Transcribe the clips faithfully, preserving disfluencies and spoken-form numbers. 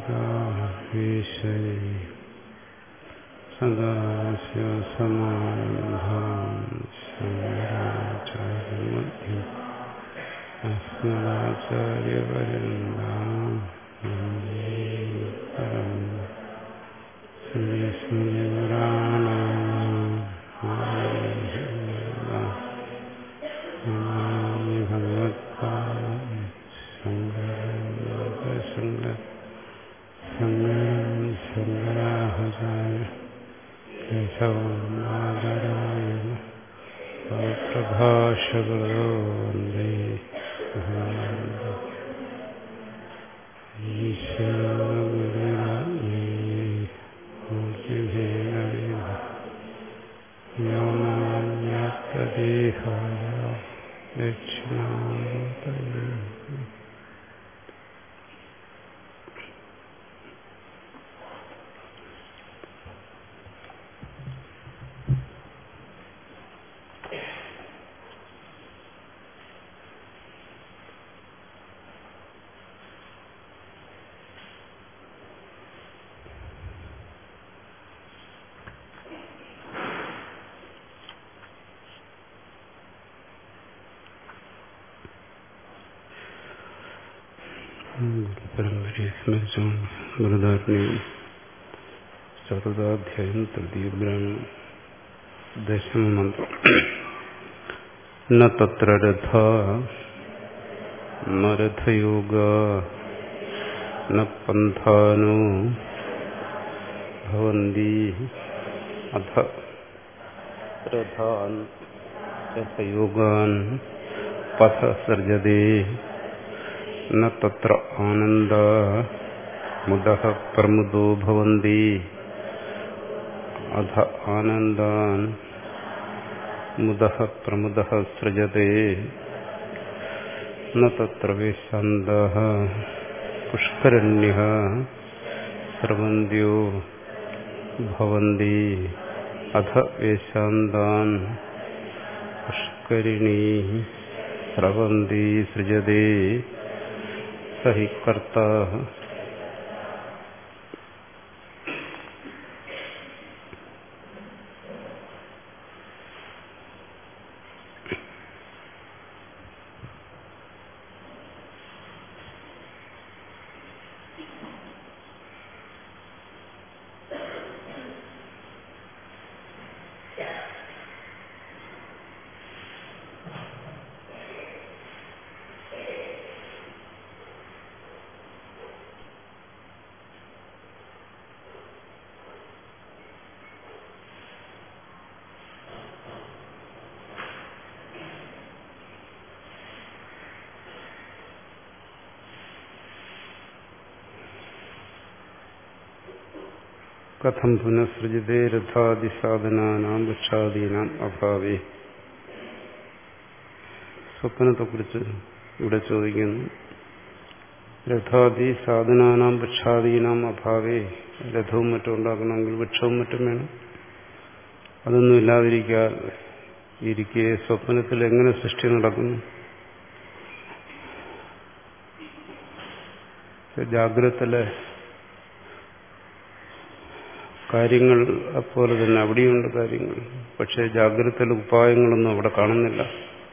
ഈശ്വരി സദാശിവസമാരംഭാം ശങ്കരാചാര്യമധ്യം അസ്മദാചാര്യപര്യന്താം വന്ദേ പരമ്പരാം ശ്രീസ്മൃതിപുരാണാനാം നമാമി ഭഗവത്പാദം ശങ്കരം ലോകശങ്കരം ശങ്കരം ശങ്കരാചാര്യ കേശവം നാദരായണ പ്രഭാഷകൃതോ വന്ദേ ഈശ്വരഗുരുരാജ്ഞേ മൂർത്തിഭേദവിധ വ്യോമാന്യപ്രദേഹായ ദക്ഷിണാമൂർത്തയേ പരമ്പരയെ സ്മരിച്ചുകൊണ്ട് ബൃഹദാരണ്യം ചതുർത്ഥാധ്യായം തൃതീയ ബ്രാഹ്മണം ദശമമന്ത്രം. ന തത്ര രഥ ന രഥയോഗ ന പന്ഥാനോ ഭവന്തി അഥ രഥാൻ രഥയോഗാൻ പഥ സൃജതേ ന തത്ര ആനന്ദ മുദഃ പ്രമുദോ ഭവന്തി അധ ആനന്ദാൻ മുദഃ പ്രമുദഃ സൃജതേ ന തത്ര വേശാന്തഃ പുഷ്കരണ്യഃ സ്രവന്ത്യോ ഭവന്തി അധ വേശാന്താൻ പുഷ്കരിണീ സ്രവന്തി സൃജതേ സഹി കർത്താ. കഥം പുനഃസൃജതേ രഥാദിസാധനാനാം വൃക്ഷാദീനാം അഭാവേ. സ്വപ്നത്തെക്കുറിച്ച് ഇവിടെ ചോദിക്കുന്നു. രഥാദി സാധനാനാം വൃക്ഷാദീനാം അഭാവേ. രഥവും മറ്റും ഉണ്ടാക്കണമെങ്കിൽ വൃക്ഷവും മറ്റും വേണം. അതൊന്നും ഇല്ലാതിരിക്കാതെ ഇരിക്കെ സ്വപ്നത്തിൽ എങ്ങനെ സൃഷ്ടി നടക്കുന്നു? ജാഗ്രതത്തിലെ കാര്യങ്ങൾ അപ്പോലെ തന്നെ അവിടെയുണ്ട് കാര്യങ്ങൾ. പക്ഷേ ജാഗ്രതയിലെ ഉപായങ്ങളൊന്നും അവിടെ കാണുന്നില്ല.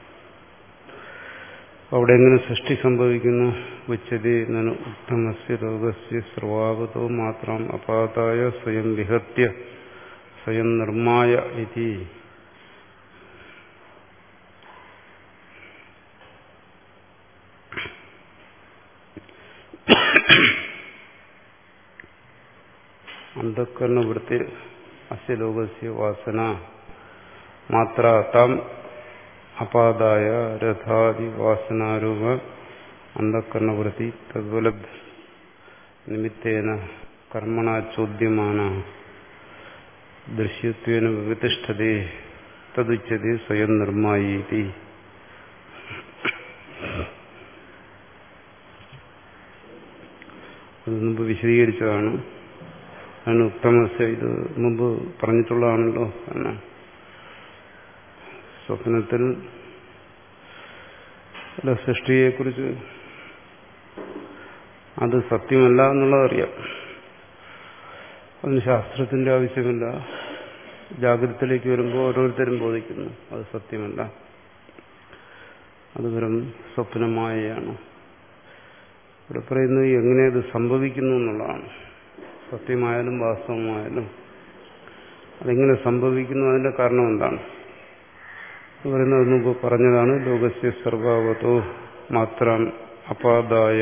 അവിടെ എങ്ങനെ സൃഷ്ടി സംഭവിക്കുന്നു? ഉച്ചതി നനു ഉത്തമസ്യ ലോകസ്യ സർവാവതോ മാത്രം അപാതായ സ്വയം വിഹത്യ സ്വയം നിർമ്മായ ഇതി. അന്ധകരണവൃത്തി അസ്യ ലോകസ്യ വാസന മാത്ര താം അപാദായ രഥാദി വാസനാരൂപ അന്ധകരണവൃത്തി തദ്വലബ്ധ നിമിത്തേന കർമ്മണ ചോദ്യമാന ദൃശ്യത്വേന വിവതിഷ്ഠതേ തദുച്യതേ സ്വയം നിർമ്മായീതി. അത് മുമ്പ് വിശദീകരിച്ചതാണ്. അതിന് ഉത്തമസ്യ ഇത് മുമ്പ് പറഞ്ഞിട്ടുള്ളതാണല്ലോ. കാരണം സ്വപ്നത്തിൽ സൃഷ്ടിയെക്കുറിച്ച് അത് സത്യമല്ല എന്നുള്ളതറിയാം. അതിന് ശാസ്ത്രത്തിന്റെ ആവശ്യമില്ല. ജാഗ്രതത്തിലേക്ക് വരുമ്പോൾ ഓരോരുത്തരും ബോധിക്കുന്നു അത് സത്യമല്ല, അത് വെറും സ്വപ്നമായാണ്. ഇവിടെ പറയുന്നത് എങ്ങനെ അത് സംഭവിക്കുന്നു എന്നുള്ളതാണ്. സത്യമായാലും വാസ്തവമായാലും അതെങ്ങനെ സംഭവിക്കുന്നു, അതിന്റെ കാരണം എന്താണ് പറയുന്നത് മുമ്പ് പറഞ്ഞതാണ്. ലോകസ്യ സർവ്വവതോ മാത്രം അപാദായ.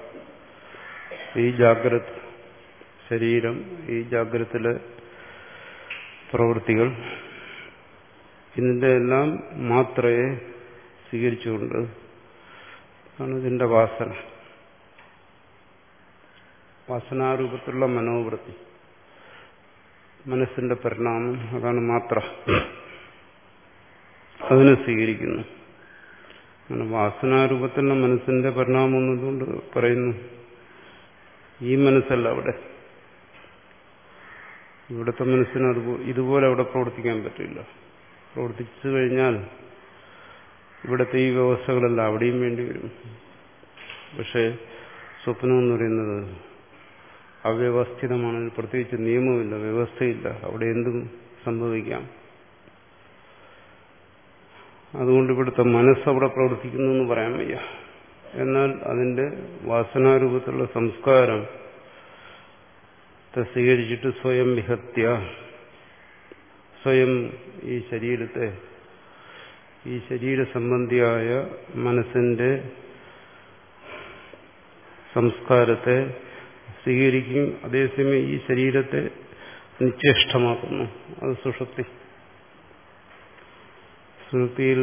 ഈ ജാഗ്രത് ശരീരം, ഈ ജാഗ്രതത്തിലെ പ്രവൃത്തികൾ, ഇതിന്റെ എല്ലാം മാത്രയെ സ്വീകരിച്ചുകൊണ്ട് ആണ് ഇതിന്റെ വാസന, വാസനാരൂപത്തിലുള്ള മനോവൃത്തി, മനസ്സിന്റെ പരിണാമം, അതാണ് മാത്ര. അതിനെ സ്വീകരിക്കുന്നു. അങ്ങനെ വാസനാരൂപത്തിലുള്ള മനസ്സിന്റെ പരിണാമം എന്നതുകൊണ്ട് പറയുന്നു ഈ മനസ്സല്ല അവിടെ. ഇവിടുത്തെ മനസ്സിന് അത് ഇതുപോലെ അവിടെ പ്രവർത്തിക്കാൻ പറ്റില്ല. പ്രവർത്തിച്ചു കഴിഞ്ഞാൽ ഇവിടുത്തെ ഈ വ്യവസ്ഥകളെല്ലാം അവിടെയും വേണ്ടി വരും. പക്ഷെ സ്വപ്നം എന്ന് പറയുന്നത് അവ്യവസ്ഥിതമാണ്. പ്രത്യേകിച്ച് നിയമമില്ല, വ്യവസ്ഥയില്ല. അവിടെ എന്തും സംഭവിക്കാം. അതുകൊണ്ട് ഇവിടുത്തെ മനസ്സവിടെ പ്രവർത്തിക്കുന്നു എന്ന് പറയാൻ വയ്യ. എന്നാൽ അതിന്റെ വാസനാരൂപത്തിലുള്ള സംസ്കാരം സ്വീകരിച്ചിട്ട് സ്വയം വിഹത്യ, സ്വയം ഈ ശരീരത്തെ, ഈ ശരീര സംബന്ധിയായ മനസ്സിന്റെ സംസ്കാരത്തെ സ്വീകരിക്കും. അതേസമയം ഈ ശരീരത്തെ നിശ്ചേഷ്ടമാക്കുന്നു. അത് സുഷുപ്തി. സുഷുപ്തിയിൽ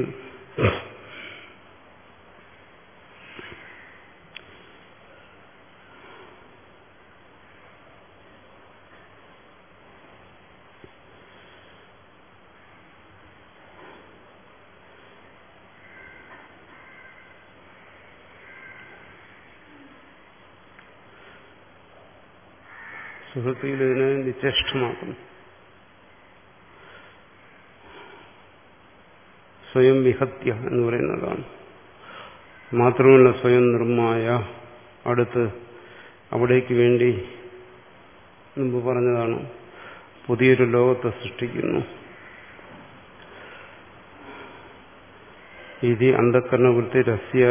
സുഷുപ്തിയിൽ ഇതിനെ നിശ്ചേഷ്ടമാക്കുന്നു. സ്വയം വിഹത്യ എന്ന് പറയുന്നതാണ്. മാത്രമല്ല സ്വയം നിർമ്മായ, അടുത്ത് അവിടേക്ക് വേണ്ടി മുമ്പ് പറഞ്ഞതാണ്, പുതിയൊരു ലോകത്തെ സൃഷ്ടിക്കുന്നു. ഇതി അന്ധകരണവൃത്തി രസ്യ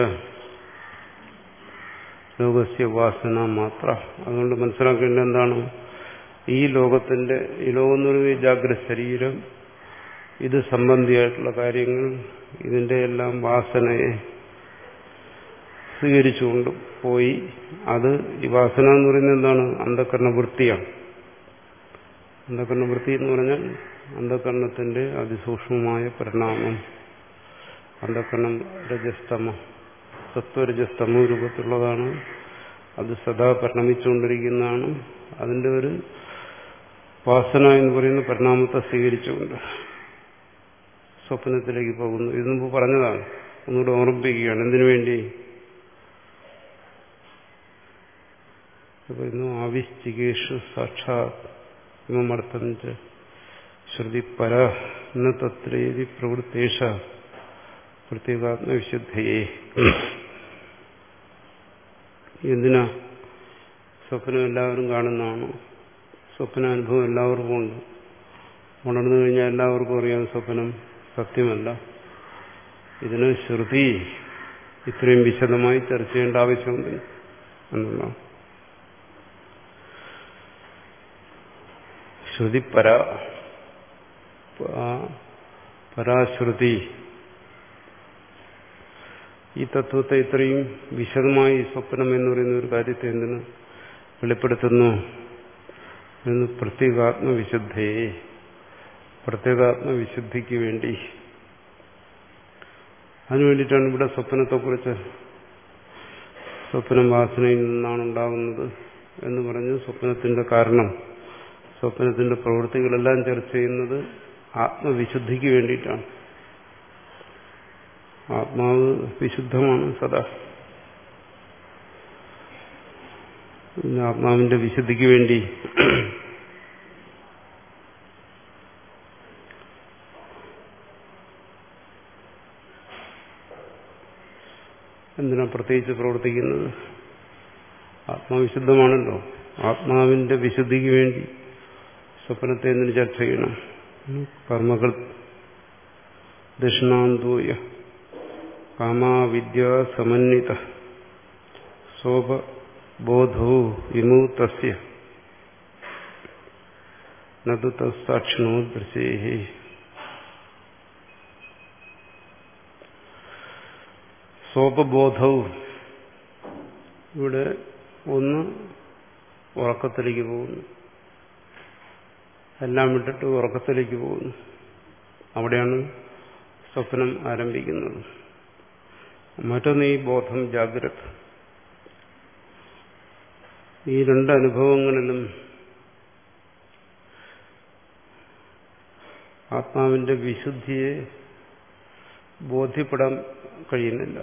ലോകസ്യ വാസന മാത്ര. അതുകൊണ്ട് മനസ്സിലാക്കേണ്ടത് എന്താണ്? ഈ ലോകത്തിന്റെ, ഈ ലോകം എന്ന് പറയുന്നത് ജാഗ്രത ശരീരം, ഇത് സംബന്ധിയായിട്ടുള്ള കാര്യങ്ങൾ, ഇതിന്റെ എല്ലാം വാസനയെ സ്വീകരിച്ചുകൊണ്ട് പോയി. അത് ഈ വാസന എന്ന് പറയുന്നത് എന്താണ്? അന്ധകരണവൃത്തിയാണ്. അന്ധകരണവൃത്തി എന്ന് പറഞ്ഞാൽ അന്ധകരണത്തിന്റെ അതിസൂക്ഷ്മമായ പരിണാമം. അന്ധകരണം രജസ്തമ, സത്വരജസ്തമോ രൂപത്തിലുള്ളതാണ്. അത് സദാ പരിണമിച്ചുകൊണ്ടിരിക്കുന്നതാണ്. അതിന്റെ ഒരു വാസന എന്ന് പറയുന്ന പരിണാമത്തെ സ്വീകരിച്ചുകൊണ്ട് സ്വപ്നത്തിലേക്ക് പോകുന്നു. ഇത് മുമ്പ് പറഞ്ഞതാണ്, ഒന്നുകൂടെ ഓർമ്മിപ്പിക്കുകയാണ്. എന്തിനു വേണ്ടി പറയുന്നു? ആവിശ്ചികേഷു സാക്ഷാത് ഇമമർത്ഥം ച ശ്രുതി പര ന തത്രേതി പ്രവൃത്തേഷ പ്രത്യേകാത്മവിശുദ്ധയെ. എന്തിനാ സ്വപ്നം എല്ലാവരും കാണുന്നതാണ്? സ്വപ്നാനുഭവം എല്ലാവർക്കും ഉണ്ട്. ഉണർന്നു കഴിഞ്ഞാൽ എല്ലാവർക്കും അറിയാം സ്വപ്നം സത്യമല്ല. ഇതിന് ശ്രുതി ഇത്രയും വിശദമായി ചർച്ച ചെയ്യേണ്ട ആവശ്യമുണ്ട് എന്നുള്ളതാണ്. ശ്രുതി പരാ പരാശ്രുതി ഈ തത്വത്തെ ഇത്രയും വിശദമായി സ്വപ്നം എന്ന് പറയുന്ന ഒരു കാര്യത്തെ എന്തിന് വെളിപ്പെടുത്തുന്നു എന്ന്? പ്രത്യേകാത്മവിശുദ്ധയെ, പ്രത്യേകാത്മവിശുദ്ധിക്ക് വേണ്ടി. അതിനുവേണ്ടിയിട്ടാണ് ഇവിടെ സ്വപ്നത്തെക്കുറിച്ച്, സ്വപ്നം വാസനയിൽ നിന്നാണ് ഉണ്ടാകുന്നത് എന്ന് പറഞ്ഞ് സ്വപ്നത്തിന്റെ കാരണം, സ്വപ്നത്തിന്റെ പ്രവൃത്തികളെല്ലാം ചർച്ച ചെയ്യുന്നത് ആത്മവിശുദ്ധിക്ക് വേണ്ടിയിട്ടാണ്. ആത്മാവ് വിശുദ്ധമാണ് സദാ. ആത്മാവിന്റെ വിശുദ്ധിക്ക് വേണ്ടി എന്തിനാ പ്രത്യേകിച്ച് പ്രവർത്തിക്കുന്നത്? ആത്മാവിശുദ്ധമാണല്ലോ. ആത്മാവിന്റെ വിശുദ്ധിക്ക് വേണ്ടി സ്വപ്നത്തെ എന്തിനു ചർച്ച ചെയ്യണം? കർമ്മകൾ ദക്ഷിണാന്തൂയ കാമാവിദ്യ സമന്വിത സ്വബോധോ വിമൂതസ്യ നതു തത്സാക്ഷിണോ ദൃശ്യേ. സ്വബോധവും ഇവിടെ ഒന്ന് ഉറക്കത്തിലേക്ക് പോകുന്നു, എല്ലാം വിട്ടിട്ട് ഉറക്കത്തിലേക്ക് പോകുന്നു. അവിടെയാണ് സ്വപ്നം ആരംഭിക്കുന്നത്. മറ്റൊന്ന് ഈ ബോധം, ജാഗ്രത. ഈ രണ്ട് അനുഭവങ്ങളിലും ആത്മാവിന്റെ വിശുദ്ധിയെ ബോധ്യപ്പെടാൻ കഴിയുന്നില്ല.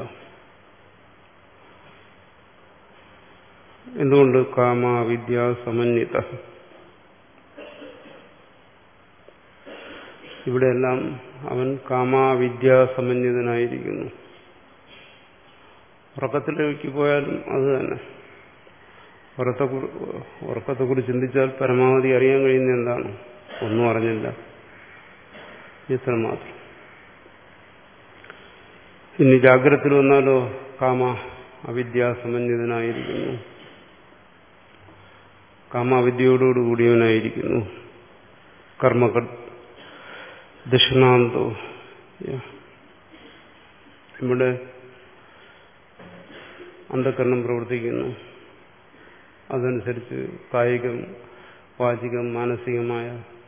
എന്തുകൊണ്ട്? കാമ വിദ്യ സമന്വിത. ഇവിടെയെല്ലാം അവൻ കാമാവിദ്യ സമന്വിതനായിരിക്കുന്നു. ഉറക്കത്തിലേക്ക് പോയാലും അത് തന്നെ. ഉറക്കത്തെ ഉറക്കത്തെക്കുറിച്ച് ചിന്തിച്ചാൽ പരമാവധി അറിയാൻ കഴിയുന്ന എന്താണ്? ഒന്നും അറിഞ്ഞില്ല, ഇത്ര മാത്രം. ഇനി ജാഗ്രതത്തിൽ വന്നാലോ? കാമ അവിദ്യ സമന്വിതനായിരിക്കുന്നു, കാമാവിദ്യയോടുകൂടിയവനായിരിക്കുന്നു. കർമ്മകൾ ദക്ഷിണാന്തോ. ഇവിടെ അന്ധകരണം പ്രവർത്തിക്കുന്നു. അതനുസരിച്ച് കായികം, വാചികം, മാനസികമായ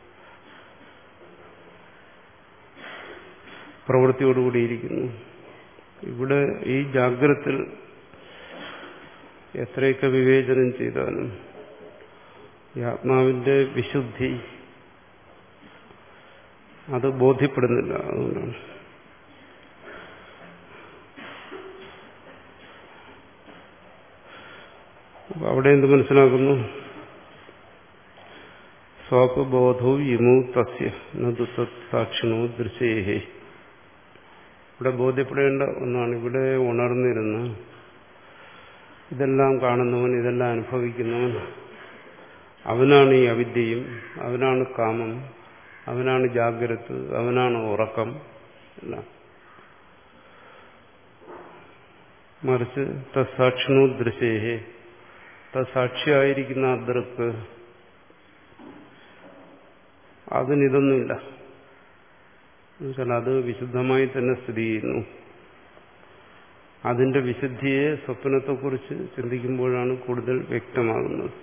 പ്രവൃത്തിയോടുകൂടിയിരിക്കുന്നു. ഇവിടെ ഈ ജാഗ്രതയിൽ എത്രയൊക്കെ വിവേചനം ചെയ്താലും ഈ ആത്മാവിന്റെ വിശുദ്ധി അത് ബോധ്യപ്പെടുന്നില്ല. അതുകൊണ്ടാണ് അവിടെ എന്ത് മനസ്സിലാക്കുന്നു? സ്വാപബോധവും വിമൂതസ്യ നതു സാക്ഷിണോ ദൃശ്യേ. ഇവിടെ ബോധ്യപ്പെടേണ്ട ഒന്നാണ്. ഇവിടെ ഉണർന്നിരുന്ന് ഇതെല്ലാം കാണുന്നവൻ, ഇതെല്ലാം അനുഭവിക്കുന്നവൻ, അവനാണ് ഈ അവിദ്യയും, അവനാണ് കാമം, അവനാണ് ജാഗ്രത, അവനാണ് ഉറക്കം എല്ലാം. മറിച്ച് തസാക്ഷിണോ ദൃശ്യേ, തസാക്ഷിയായിരിക്കുന്ന അദൃക്ക് അതിനിതൊന്നുമില്ല. എന്നുവെച്ചാൽ അത് വിശുദ്ധമായി തന്നെ സ്ഥിതി ചെയ്യുന്നു. അതിന്റെ വിശുദ്ധിയെ സ്വപ്നത്തെക്കുറിച്ച് ചിന്തിക്കുമ്പോഴാണ് കൂടുതൽ വ്യക്തമാകുന്നത്.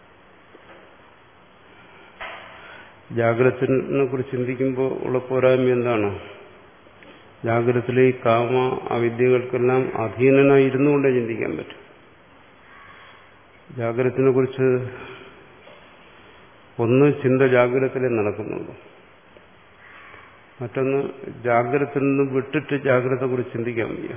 ജാഗ്രതത്തിനെ കുറിച്ച് ചിന്തിക്കുമ്പോൾ ഉള്ള പോരായ്മ എന്താണ്? ജാഗ്രതത്തിലെ ഈ കാമ അവിദ്യകൾക്കെല്ലാം അധീനനായി ഇരുന്നുകൊണ്ടേ ചിന്തിക്കാൻ പറ്റും. ജാഗ്രതത്തിനെ കുറിച്ച് ഒന്ന് ചിന്ത ജാഗ്രതത്തിലേ നടക്കുന്നുള്ളൂ, മറ്റൊന്ന് ജാഗ്രതത്തിൽ നിന്ന് വിട്ടിട്ട് ജാഗ്രതയെ കുറിച്ച് ചിന്തിക്കാൻ വയ്യ.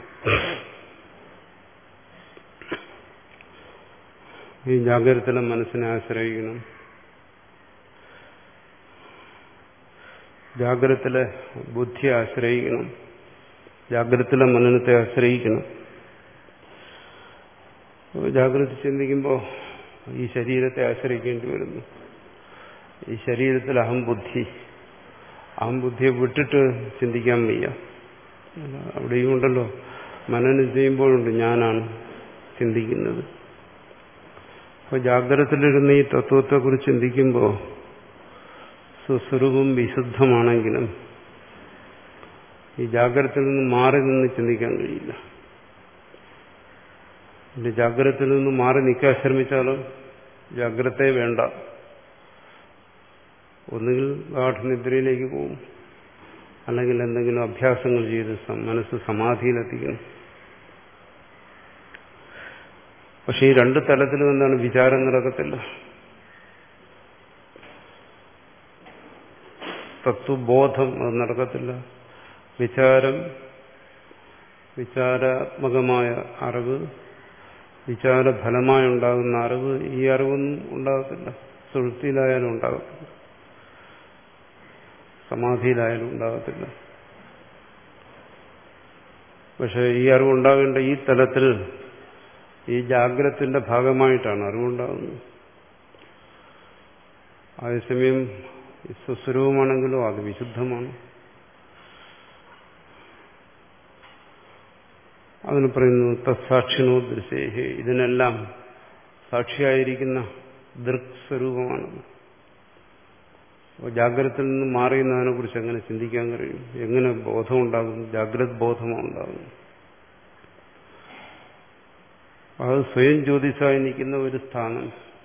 ഈ ജാഗ്രതത്തിലെ മനസ്സിനെ ആശ്രയിക്കണം, ജാഗ്രതത്തിലെ ബുദ്ധിയെ ആശ്രയിക്കണം, ജാഗ്രതത്തിലെ മനനത്തെ ആശ്രയിക്കണം. ജാഗ്രത ചിന്തിക്കുമ്പോൾ ഈ ശരീരത്തെ ആശ്രയിക്കേണ്ടി വരുന്നു. ഈ ശരീരത്തിൽ അഹംബുദ്ധി, അഹംബുദ്ധിയെ വിട്ടിട്ട് ചിന്തിക്കാൻ വയ്യ. അവിടെയും ഉണ്ടല്ലോ, മനനം ചെയ്യുമ്പോഴുണ്ട് ഞാനാണ് ചിന്തിക്കുന്നത്. അപ്പോൾ ജാഗ്രതത്തിലിരുന്ന് ഈ തത്വത്തെക്കുറിച്ച് ചിന്തിക്കുമ്പോൾ സ്വസ്വരൂപം വിശുദ്ധമാണെങ്കിലും ഈ ജാഗ്രതയിൽ നിന്ന് മാറി നിന്ന് ചിന്തിക്കാൻ കഴിയില്ല. പിന്നെ ജാഗ്രതയിൽ നിന്ന് മാറി നിൽക്കാൻ ശ്രമിച്ചാലോ ജാഗ്രതയെ വേണ്ട, ഒന്നുകിൽ ഗാഠനിദ്രയിലേക്ക് പോകും, അല്ലെങ്കിൽ എന്തെങ്കിലും അഭ്യാസങ്ങൾ ചെയ്ത് മനസ്സ് സമാധിയിലെത്തിക്കണം. പക്ഷെ ഈ രണ്ട് തലത്തിലും എന്താണ്? വിചാരം നടക്കത്തില്ല. തത്വബോധം അത് നടക്കത്തില്ല. വിചാരം, വിചാരാത്മകമായ അറിവ്, വിചാരഫലമായുണ്ടാകുന്ന അറിവ്, ഈ അറിവൊന്നും ഉണ്ടാകത്തില്ല. സുഷുപ്തിയിലായാലും ഉണ്ടാകത്തില്ല, സമാധിയിലായാലും ഉണ്ടാകത്തില്ല. പക്ഷെ ഈ അറിവുണ്ടാകേണ്ട ഈ തലത്തിൽ ഈ ജാഗ്രതത്തിന്റെ ഭാഗമായിട്ടാണ് അറിവുണ്ടാകുന്നത്. അതേസമയം സ്വസ്വരൂപമാണെങ്കിലോ അത് വിശുദ്ധമാണ്. അതിന് പറയുന്നു തത്സാക്ഷിണോ ദൃശേഹി, ഇതിനെല്ലാം സാക്ഷിയായിരിക്കുന്ന ദൃക് സ്വരൂപമാണ്. അപ്പോൾ ജാഗ്രതയിൽ നിന്ന് മാറിയുന്നതിനെ കുറിച്ച് എങ്ങനെ ചിന്തിക്കാൻ കഴിയും? എങ്ങനെ ബോധമുണ്ടാകും? ജാഗ്രത് ബോധമാണ് ഉണ്ടാകുന്നത്. അത് സ്വയം ജ്യോതിസായി നിൽക്കുന്ന ഒരു സ്ഥാനം,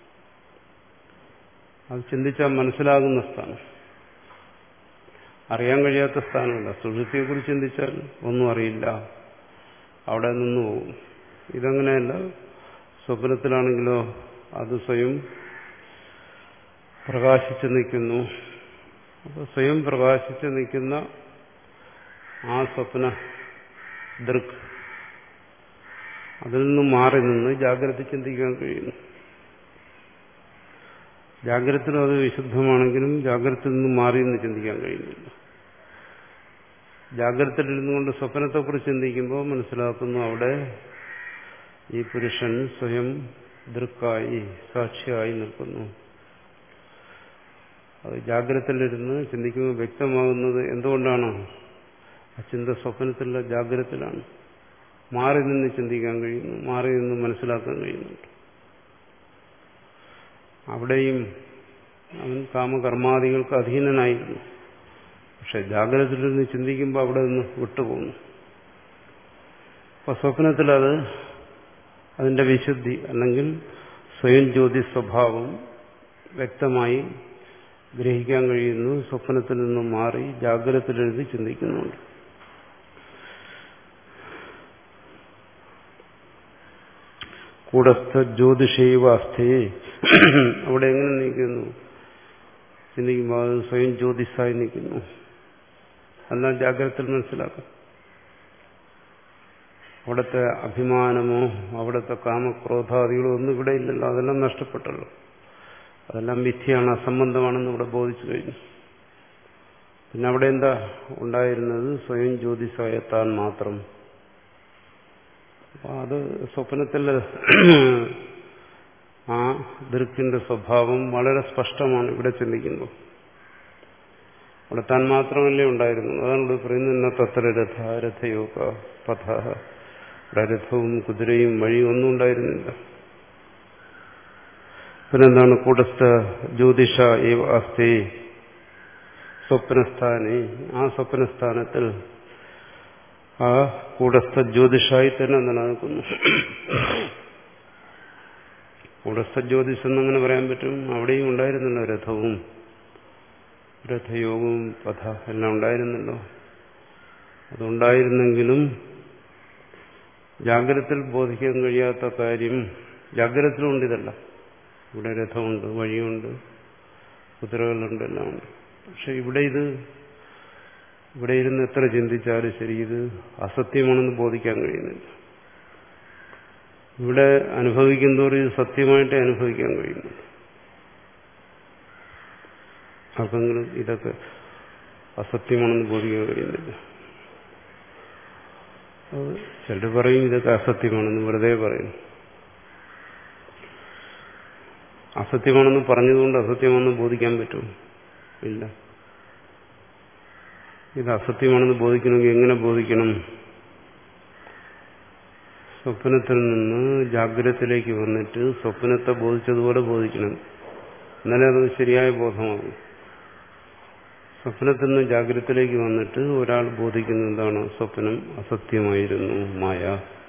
അത് ചിന്തിച്ചാൽ മനസ്സിലാകുന്ന സ്ഥാനം, അറിയാൻ കഴിയാത്ത സ്ഥാനമല്ല. സുഷുപ്തിയെക്കുറിച്ച് ചിന്തിച്ചാൽ ഒന്നും അറിയില്ല, അവിടെ നിന്ന് പോകും. ഇതങ്ങനെയല്ല. സ്വപ്നത്തിലാണെങ്കിലോ അത് സ്വയം പ്രകാശിച്ചു നിൽക്കുന്നു. അപ്പോൾ സ്വയം പ്രകാശിച്ചു നിൽക്കുന്ന ആ സ്വപ്ന ദൃക്, അതിൽ നിന്ന് മാറി നിന്ന് ജാഗ്രത ചിന്തിക്കാൻ കഴിയുന്നു. ജാഗ്രതത്തിലും അത് വിശുദ്ധമാണെങ്കിലും ജാഗ്രതയിൽ നിന്ന് മാറി നിന്ന് ചിന്തിക്കാൻ കഴിയുന്നില്ല. ജാഗ്രതയിലിരുന്നു കൊണ്ട് സ്വപ്നത്തെക്കുറിച്ച് ചിന്തിക്കുമ്പോൾ മനസ്സിലാക്കുന്നു അവിടെ ഈ പുരുഷൻ സ്വയം ദൃക്കായി സാക്ഷിയായി നിൽക്കുന്നു. അത് ജാഗ്രതയിലിരുന്ന് ചിന്തിക്കുമ്പോൾ വ്യക്തമാകുന്നത് എന്തുകൊണ്ടാണ്? ആ ചിന്ത സ്വപ്നത്തിലുള്ള ജാഗ്രതത്തിലാണ്. മാറി നിന്ന് ചിന്തിക്കാൻ കഴിയുന്നു, മാറി നിന്ന് മനസ്സിലാക്കാൻ കഴിയുന്നുണ്ട്. അവിടെയും അവൻ കാമകർമാദികൾക്ക് അധീനനായിരുന്നു. പക്ഷെ ജാഗ്രതയിൽ നിന്ന് ചിന്തിക്കുമ്പോൾ അവിടെ നിന്ന് വിട്ടുപോകുന്നു. അപ്പൊ സ്വപ്നത്തിലത് അതിന്റെ വിശുദ്ധി അല്ലെങ്കിൽ സ്വയം ജ്യോതി സ്വഭാവം വ്യക്തമായി ഗ്രഹിക്കാൻ കഴിയുന്നു. സ്വപ്നത്തിൽ നിന്നും മാറി ജാഗ്രതയിലെഴുതി ചിന്തിക്കുന്നുണ്ട്. കൂടസ്ഥ ജ്യോതിഷൈവാസ്ഥയെ അവിടെ എങ്ങനെ നിൽക്കുന്നു? ചിന്തിക്കുമ്പോൾ അത് സ്വയം ജ്യോതിസായി നിൽക്കുന്നു. എന്നാൽ ജാഗ്രതയിൽ മനസ്സിലാക്കും. അവിടുത്തെ അഭിമാനമോ അവിടുത്തെ കാമക്രോധാദികളോ ഒന്നും ഇവിടെ ഇല്ലല്ലോ. അതെല്ലാം നഷ്ടപ്പെട്ടല്ലോ. അതെല്ലാം മിഥ്യയാണ്, അസംബന്ധമാണെന്ന് ഇവിടെ ബോധിച്ചു കഴിഞ്ഞു. പിന്നെ അവിടെ എന്താ ഉണ്ടായിരുന്നത്? സ്വയം ജ്യോതിസായ താൻ മാത്രം. അപ്പൊ അത് സ്വപ്നത്തിലെ ആ ദൃക്കിന്റെ സ്വഭാവം വളരെ സ്പഷ്ടമാണ് ഇവിടെ ചിന്തിക്കുമ്പോൾ. അവിടെ താൻ മാത്രമല്ലേ ഉണ്ടായിരുന്നു. അതാണ് ഇവിടെ പറയുന്നത് ഇന്ന തത്ര രഥ രഥയോഗ പഥ. രഥവും കുതിരയും വഴിയും ഒന്നും ഉണ്ടായിരുന്നില്ല. പിന്നെന്താണ്? കൂടസ്ഥ ജ്യോതിഷ ഏവ അസ്തി സ്വപ്നസ്ഥാനെ. ആ സ്വപ്നസ്ഥാനത്തിൽ ആ കൂടസ്ഥ ജ്യോതിഷായി തന്നെ നിലനിൽക്കുന്നു. കൂടസ്ഥ ജ്യോതിഷം എന്നങ്ങനെ പറയാൻ പറ്റും. അവിടെയും ഉണ്ടായിരുന്നല്ലോ രഥവും രഥയോഗവും പഥ എല്ലാം ഉണ്ടായിരുന്നല്ലോ. അതുണ്ടായിരുന്നെങ്കിലും ജാഗ്രതത്തിൽ ബോധിക്കാൻ കഴിയാത്ത കാര്യം ജാഗ്രതത്തിലുണ്ട്. ഇതല്ല, ഇവിടെ രഥമുണ്ട്, വഴിയുണ്ട്, കുതിരകളുണ്ട്, എല്ലാം ഉണ്ട്. പക്ഷെ ഇവിടെ ഇത് ഇവിടെ ഇരുന്ന് എത്ര ചിന്തിച്ചാലും ശരി ഇത് അസത്യമാണെന്ന് ബോധിക്കാൻ കഴിയുന്നില്ല. ഇവിടെ അനുഭവിക്കുന്നതോറും ഇത് സത്യമായിട്ടേ അനുഭവിക്കാൻ കഴിയുന്നു. ആർക്കെങ്കിലും ഇതൊക്കെ അസത്യമാണെന്ന് ബോധിക്കാൻ കഴിയുന്നില്ല. ചിലർ പറയും ഇതൊക്കെ അസത്യമാണെന്ന്, വെറുതെ പറയുന്നു. അസത്യമാണെന്ന് പറഞ്ഞതുകൊണ്ട് അസത്യമാണെന്ന് ബോധിക്കാൻ പറ്റും? ഇല്ല. ഇത് അസത്യമാണെന്ന് ബോധിക്കണമെങ്കിൽ എങ്ങനെ ബോധിക്കണം? സ്വപ്നത്തിൽ നിന്ന് ജാഗ്രതത്തിലേക്ക് വന്നിട്ട് സ്വപ്നത്തെ ബോധിച്ചതുപോലെ ബോധിക്കണം. എന്നാലേ അത് ശരിയായ ബോധമാകും. സ്വപ്നത്തിൽ നിന്ന് ജാഗ്രതത്തിലേക്ക് വന്നിട്ട് ഒരാൾ ബോധിക്കുന്നത് എന്താണ്? സ്വപ്നം അസത്യമായിരുന്നു, മായ.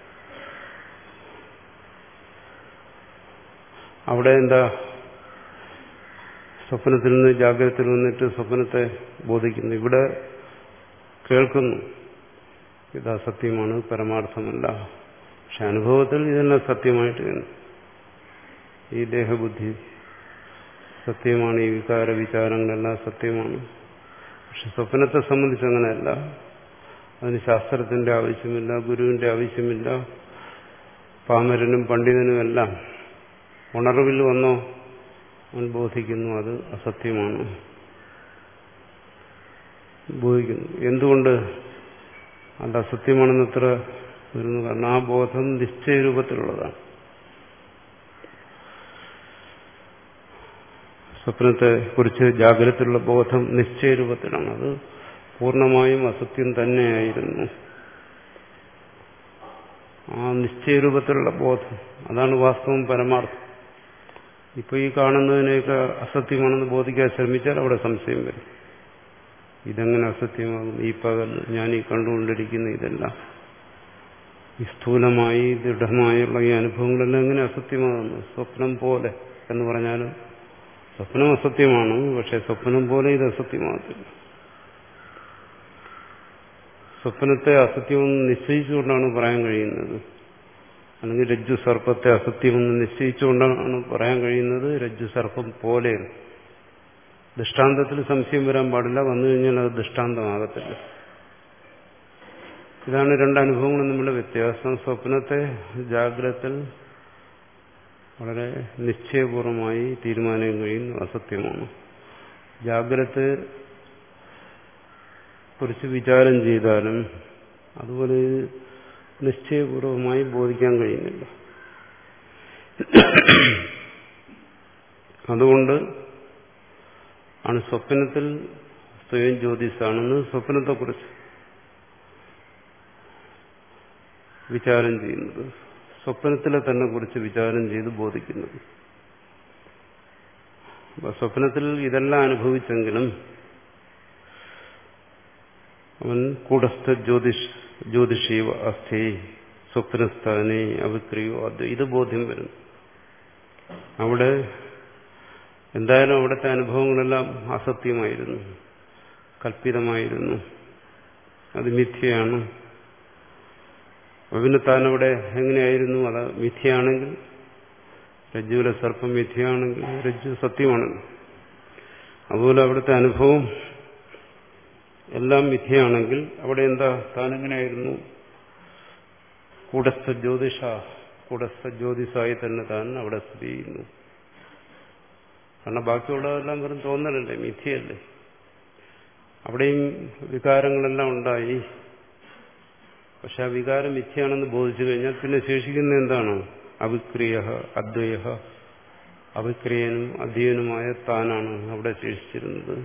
അവിടെ എന്താ? സ്വപ്നത്തിൽ നിന്ന് ജാഗ്രതത്തിൽ വന്നിട്ട് സ്വപ്നത്തെ ബോധിക്കുന്നു. ഇവിടെ കേൾക്കുന്നു ഇത് അസത്യമാണ്, പരമാർത്ഥമല്ല. പക്ഷെ അനുഭവത്തിൽ ഇതെല്ലാം സത്യമായിട്ട് തന്നെ. ഈ ദേഹബുദ്ധി സത്യമാണ്, ഈ വികാര വിചാരങ്ങളെല്ലാം സത്യമാണ്. പക്ഷെ സ്വപ്നത്തെ സംബന്ധിച്ച് അങ്ങനെയല്ല. അതിന് ശാസ്ത്രത്തിന്റെ ആവശ്യമില്ല, ഗുരുവിന്റെ ആവശ്യമില്ല, പാമരനും പണ്ഡിതനുമെല്ലാം ഉണർവിൽ വന്നോ അവൻ ബോധിക്കുന്നു അത് അസത്യമാണ്, ബോധിക്കുന്നു. എന്തുകൊണ്ട് അത് അസത്യമാണെന്ന് എത്ര വരുന്നു? കാരണം ആ ബോധം നിശ്ചയരൂപത്തിലുള്ളതാണ്. സ്വപ്നത്തെ കുറിച്ച് ജാഗ്രതയുള്ള ബോധം നിശ്ചയരൂപത്തിലാണ്. അത് പൂർണ്ണമായും അസത്യം തന്നെയായിരുന്നു. ആ നിശ്ചയരൂപത്തിലുള്ള ബോധം അതാണ് വാസ്തവം, പരമാർത്ഥം. ഇപ്പൊ ഈ കാണുന്നതിനെയൊക്കെ അസത്യമാണെന്ന് ബോധിക്കാൻ ശ്രമിച്ചാൽ അവിടെ സംശയം വരും. ഇതെങ്ങനെ അസത്യമാകും? ഈ പകൽ ഞാൻ ഈ കണ്ടുകൊണ്ടിരിക്കുന്ന ഇതെല്ലാം, ഈ സ്ഥൂലമായി ദൃഢമായുള്ള ഈ അനുഭവങ്ങളെല്ലാം എങ്ങനെ അസത്യമാകുന്നു? സ്വപ്നം പോലെ എന്ന് പറഞ്ഞാലും സ്വപ്നം അസത്യമാണ്, പക്ഷെ സ്വപ്നം പോലെ ഇത് അസത്യമാകത്തില്ല. സ്വപ്നത്തെ അസത്യമെന്ന് നിശ്ചയിച്ചുകൊണ്ടാണ് പറയാൻ കഴിയുന്നത്. അല്ലെങ്കിൽ രജ്ജു സർപ്പത്തെ അസത്യമെന്ന് നിശ്ചയിച്ചുകൊണ്ടാണ് പറയാൻ കഴിയുന്നത്. രജ്ജു സർപ്പം പോലെ ദൃഷ്ടാന്തത്തിൽ സംശയം വരാൻ പാടില്ല. വന്നു കഴിഞ്ഞാൽ അത് ദൃഷ്ടാന്തമാകത്തില്ല. ഇതാണ് രണ്ടനുഭവങ്ങളും തമ്മിലുള്ള വ്യത്യാസം. സ്വപ്നത്തെ ജാഗ്രതത്തിൽ വളരെ നിശ്ചയപൂർവമായി തീരുമാനിക്കാൻ കഴിയുന്നു അസത്യമാണ്. ജാഗ്രത കുറിച്ച് വിചാരം ചെയ്താലും അതുപോലെ നിശ്ചയപൂർവമായി ബോധിക്കാൻ കഴിയുന്നില്ല. അതുകൊണ്ട് ആണ് സ്വപ്നത്തിൽ സ്വയം ജ്യോതിസാണെന്ന് സ്വപ്നത്തെക്കുറിച്ച് വിചാരം ചെയ്യുന്നത്, സ്വപ്നത്തിലെ തന്നെ കുറിച്ച് വിചാരം ചെയ്ത് ബോധിക്കുന്നത്. സ്വപ്നത്തിൽ ഇതെല്ലാം അനുഭവിച്ചെങ്കിലും അവൻ കൂടസ്ഥ ജ്യോതിഷ് ജ്യോതിഷീവ അസ്ഥി സ്വപ്നസ്ഥാനെ അവിക്രിയോ അത് ഇത് ബോധ്യം വരും. അവിടെ എന്തായാലും അവിടുത്തെ അനുഭവങ്ങളെല്ലാം അസത്യമായിരുന്നു, കൽപ്പിതമായിരുന്നു, അത് മിഥ്യയാണ്. പിന്നെ താൻ അവിടെ എങ്ങനെയായിരുന്നു? അത് മിഥ്യയാണെങ്കിൽ, രജ്ജുവിലെ സർപ്പം മിഥ്യയാണെങ്കിൽ രജ്ജു സത്യമാണല്ലോ. അതുപോലെ അവിടുത്തെ അനുഭവം എല്ലാം മിഥ്യയാണെങ്കിൽ അവിടെ എന്താ? താൻ എങ്ങനെയായിരുന്നു? കൂടസ്ഥ ജ്യോതിഷ കൂടസ്ഥ ജ്യോതിഷായി തന്നെ താൻ അവിടെ സ്ഥിതി ചെയ്യുന്നു. കാരണം ബാക്കിയുള്ളതെല്ലാം വെറും തോന്നലല്ലേ, മിഥ്യയല്ലേ. അവിടെയും വികാരങ്ങളെല്ലാം ഉണ്ടായി. പക്ഷെ ആ വികാരം മിഥ്യയാണെന്ന് ബോധിച്ചു കഴിഞ്ഞാൽ പിന്നെ ശേഷിക്കുന്ന എന്താണ്? അവിക്രിയ അദ്വയ. അവിക്രിയനും അദ്വയനുമായ താനാണ് അവിടെ ശേഷിച്ചിരുന്നത്.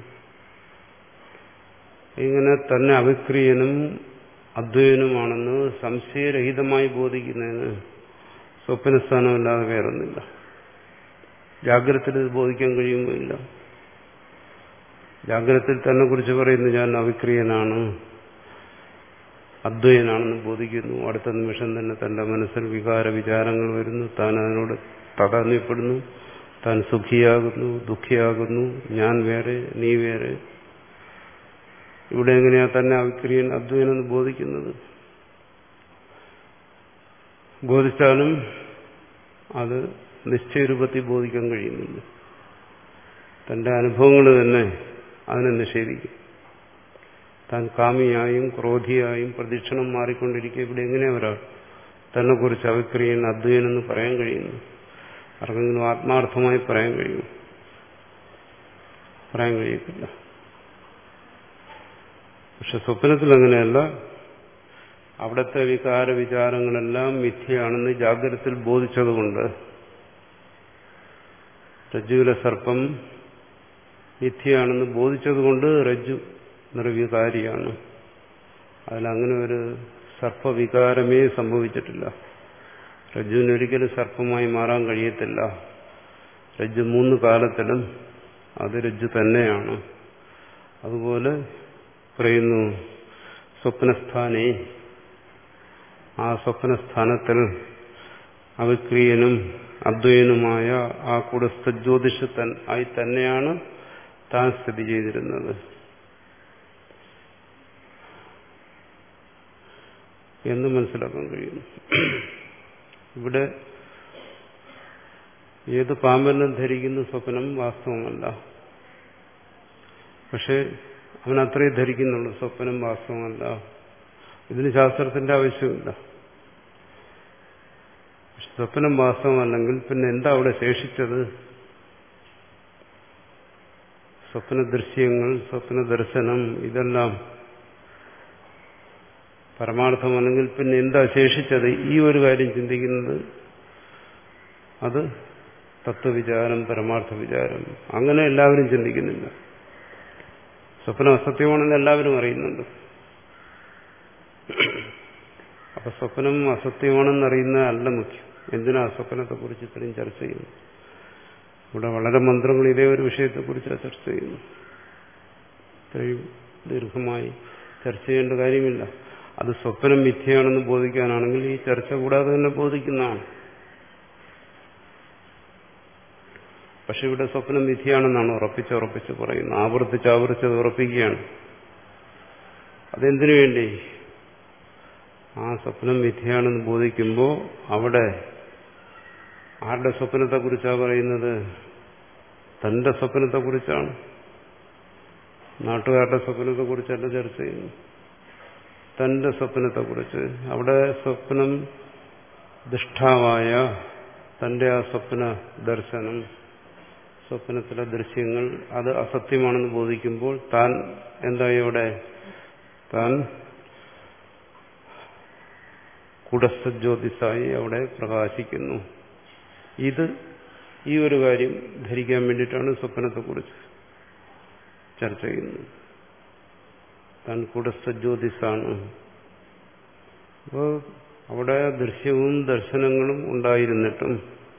ഇങ്ങനെ തന്നെ അവിക്രിയനും അദ്വയനുമാണെന്ന് സംശയരഹിതമായി ബോധിക്കുന്നതിന് സ്വപ്നസ്ഥാനമല്ലാതെ വേറൊന്നില്ല. ജാഗ്രതത്തിൽ ഇത് ബോധിക്കാൻ കഴിയുകയില്ല. ജാഗ്രതത്തിൽ തന്നെ കുറിച്ച് പറയുന്നു, ഞാൻ അവിക്രിയനാണ്, അദ്വൈനാണെന്ന് ബോധിക്കുന്നു. അടുത്ത നിമിഷം തന്നെ തന്റെ മനസ്സിൽ വികാര വിചാരങ്ങൾ വരുന്നു. താൻ അതിനോട് താതാത്മ്യപ്പെടുന്നു. താൻ സുഖിയാകുന്നു, ദുഃഖിയാകുന്നു. ഞാൻ വേറെ, നീ വേറെ. ഇവിടെ എങ്ങനെയാ തന്നെ അവിക്രിയൻ അദ്വൈനെന്ന് ബോധിക്കുന്നത്? ബോധിച്ചാലും അത് നിശ്ചയരൂപത്തിൽ ബോധിക്കാൻ കഴിയുന്നില്ല. തന്റെ അനുഭവങ്ങൾ തന്നെ അതിനെ നിഷേധിക്കും. താൻ കാമിയായും ക്രോധിയായും പ്രദക്ഷിണം മാറിക്കൊണ്ടിരിക്കുക. ഇവിടെ എങ്ങനെയാ ഒരാൾ തന്നെ കുറിച്ച് അവിക്രിയൻ അദ്വൈനെന്ന് പറയാൻ കഴിയുന്നു? ആർക്കെങ്കിലും ആത്മാർത്ഥമായി പറയാൻ കഴിയും? പറയാൻ കഴിയത്തില്ല. പക്ഷെ സ്വപ്നത്തിൽ അങ്ങനെയല്ല. അവിടുത്തെ വികാര വിചാരങ്ങളെല്ലാം മിഥ്യയാണെന്ന് ജാഗ്രതത്തിൽ ബോധിച്ചതുകൊണ്ട്, രജ്ജുവിലെ സർപ്പം മിഥ്യയാണെന്ന് ബോധിച്ചതുകൊണ്ട് രജ്ജു നിർവികാരിയാണ്. അതിലങ്ങനെ ഒരു സർപ്പവികാരമേ സംഭവിച്ചിട്ടില്ല. രജ്ജുവിനൊരിക്കലും സർപ്പമായി മാറാൻ കഴിയത്തില്ല. രജ്ജു മൂന്ന് കാലത്തിലും അത് രജ്ജു തന്നെയാണ്. അതുപോലെ പറയുന്നു, സ്വപ്നസ്ഥാനെ, ആ സ്വപ്നസ്ഥാനത്തിൽ അവിക്രിയനും അദ്വൈനുമായ ആ കൂടസ്ഥ ജ്യോതിഷ ആയി തന്നെയാണ് താൻ സ്ഥിതി ചെയ്തിരുന്നത് എന്ന് മനസ്സിലാക്കാൻ കഴിയുന്നു. ഇവിടെ ഏത് പാമ്പനും ധരിക്കുന്ന സ്വപ്നം വാസ്തവമല്ല. പക്ഷെ അവൻ അത്രയും ധരിക്കുന്നുള്ളൂ, സ്വപ്നം വാസ്തവമല്ല. ഇതിന് ശാസ്ത്രത്തിന്റെ ആവശ്യമില്ല. സ്വപ്നം വാസ്തവമല്ലെങ്കിൽ പിന്നെ എന്താ അവിടെ ശേഷിച്ചത്? സ്വപ്ന ദൃശ്യങ്ങൾ, സ്വപ്ന ദർശനം, ഇതെല്ലാം പരമാർത്ഥമല്ലെങ്കിൽ പിന്നെ എന്താ ശേഷിച്ചത്? ഈ ഒരു കാര്യം ചിന്തിക്കുന്നത് അത് തത്വവിചാരം, പരമാർത്ഥ വിചാരം, അങ്ങനെ എല്ലാവരും ചിന്തിക്കുന്നില്ല. സ്വപ്നം അസത്യമാണെന്ന് എല്ലാവരും അറിയുന്നുണ്ട്. അപ്പൊ സ്വപ്നം അസത്യമാണെന്നറിയുന്നതല്ല മുഖ്യം. എന്തിനാ സ്വപ്നത്തെക്കുറിച്ച് ഇത്രയും ചർച്ച ചെയ്യുന്നു? ഇവിടെ വളരെ മന്ത്രങ്ങൾ ഇതേ ഒരു വിഷയത്തെക്കുറിച്ചാണ് ചർച്ച ചെയ്യുന്നു. ഇത്രയും ദീർഘമായി ചർച്ച ചെയ്യേണ്ട കാര്യമില്ല. അത് സ്വപ്നം മിഥ്യയാണെന്ന് ബോധിക്കാനാണെങ്കിൽ ഈ ചർച്ച കൂടാതെ തന്നെ ബോധിക്കുന്നതാണ്. പക്ഷെ ഇവിടെ സ്വപ്നം മിഥ്യയാണെന്നാണ് ഉറപ്പിച്ച് ഉറപ്പിച്ച് പറയുന്നത്. ആവർത്തിച്ച് ആവർത്തിച്ചത് ഉറപ്പിക്കുകയാണ്. അതെന്തിനു വേണ്ടി? ആ സ്വപ്നം മിഥ്യയാണെന്ന് ബോധിക്കുമ്പോൾ അവിടെ ആരുടെ സ്വപ്നത്തെക്കുറിച്ചാണ് പറയുന്നത്? തന്റെ സ്വപ്നത്തെക്കുറിച്ചാണ്. നാട്ടുകാരുടെ സ്വപ്നത്തെക്കുറിച്ചല്ല ചർച്ച ചെയ്യുന്നു. തന്റെ സ്വപ്നത്തെക്കുറിച്ച്. അവിടെ സ്വപ്നം ദൃഷ്ടാവായ തന്റെ ആ സ്വപ്ന ദർശനം, സ്വപ്നത്തിലെ ദൃശ്യങ്ങൾ അത് അസത്യമാണെന്ന് ബോധിക്കുമ്പോൾ താൻ എന്തായി? അവിടെ താൻ കുടസ്ഥജ്യോതിസായി അവിടെ പ്രകാശിക്കുന്നു. ഇത് ഈ ഒരു കാര്യം ധരിക്കാൻ വേണ്ടിയിട്ടാണ് സ്വപ്നത്തെക്കുറിച്ച് ചർച്ച ചെയ്യുന്നത്. താൻ കുടസ്ഥജ്യോതിസാണ്. അപ്പോൾ അവിടെ ദൃശ്യവും ദർശനങ്ങളും ഉണ്ടായിരുന്നിട്ടും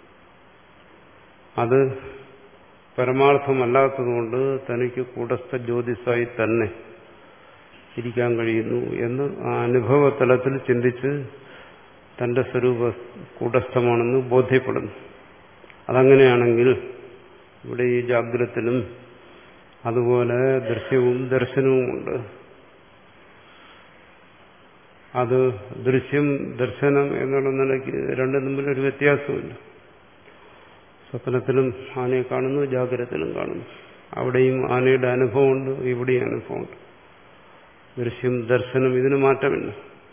അത് പരമാർത്ഥമല്ലാത്തതുകൊണ്ട് തനിക്ക് കൂടസ്ഥ ജ്യോതിസായി തന്നെ ഇരിക്കാൻ കഴിയുന്നു എന്ന് ആ അനുഭവ തലത്തിൽ ചിന്തിച്ച് തന്റെ സ്വരൂപ കൂടസ്ഥമാണെന്ന് ബോധ്യപ്പെടുന്നു. അതങ്ങനെയാണെങ്കിൽ ഇവിടെ ഈ ജാഗ്രതത്തിലും അതുപോലെ ദൃശ്യവും ദർശനവുമുണ്ട്. അത് ദൃശ്യം ദർശനം എന്നുള്ള നിലയ്ക്ക് രണ്ടും തമ്മിലൊരു വ്യത്യാസമില്ല. സ്വപ്നത്തിലും ആനയെ കാണുന്നു, ജാഗ്രതത്തിലും കാണുന്നു. അവിടെയും ആനയുടെ അനുഭവമുണ്ട്, ഇവിടെയും അനുഭവമുണ്ട്. ദൃശ്യം ദർശനം ഇതിന് മാറ്റമില്ല.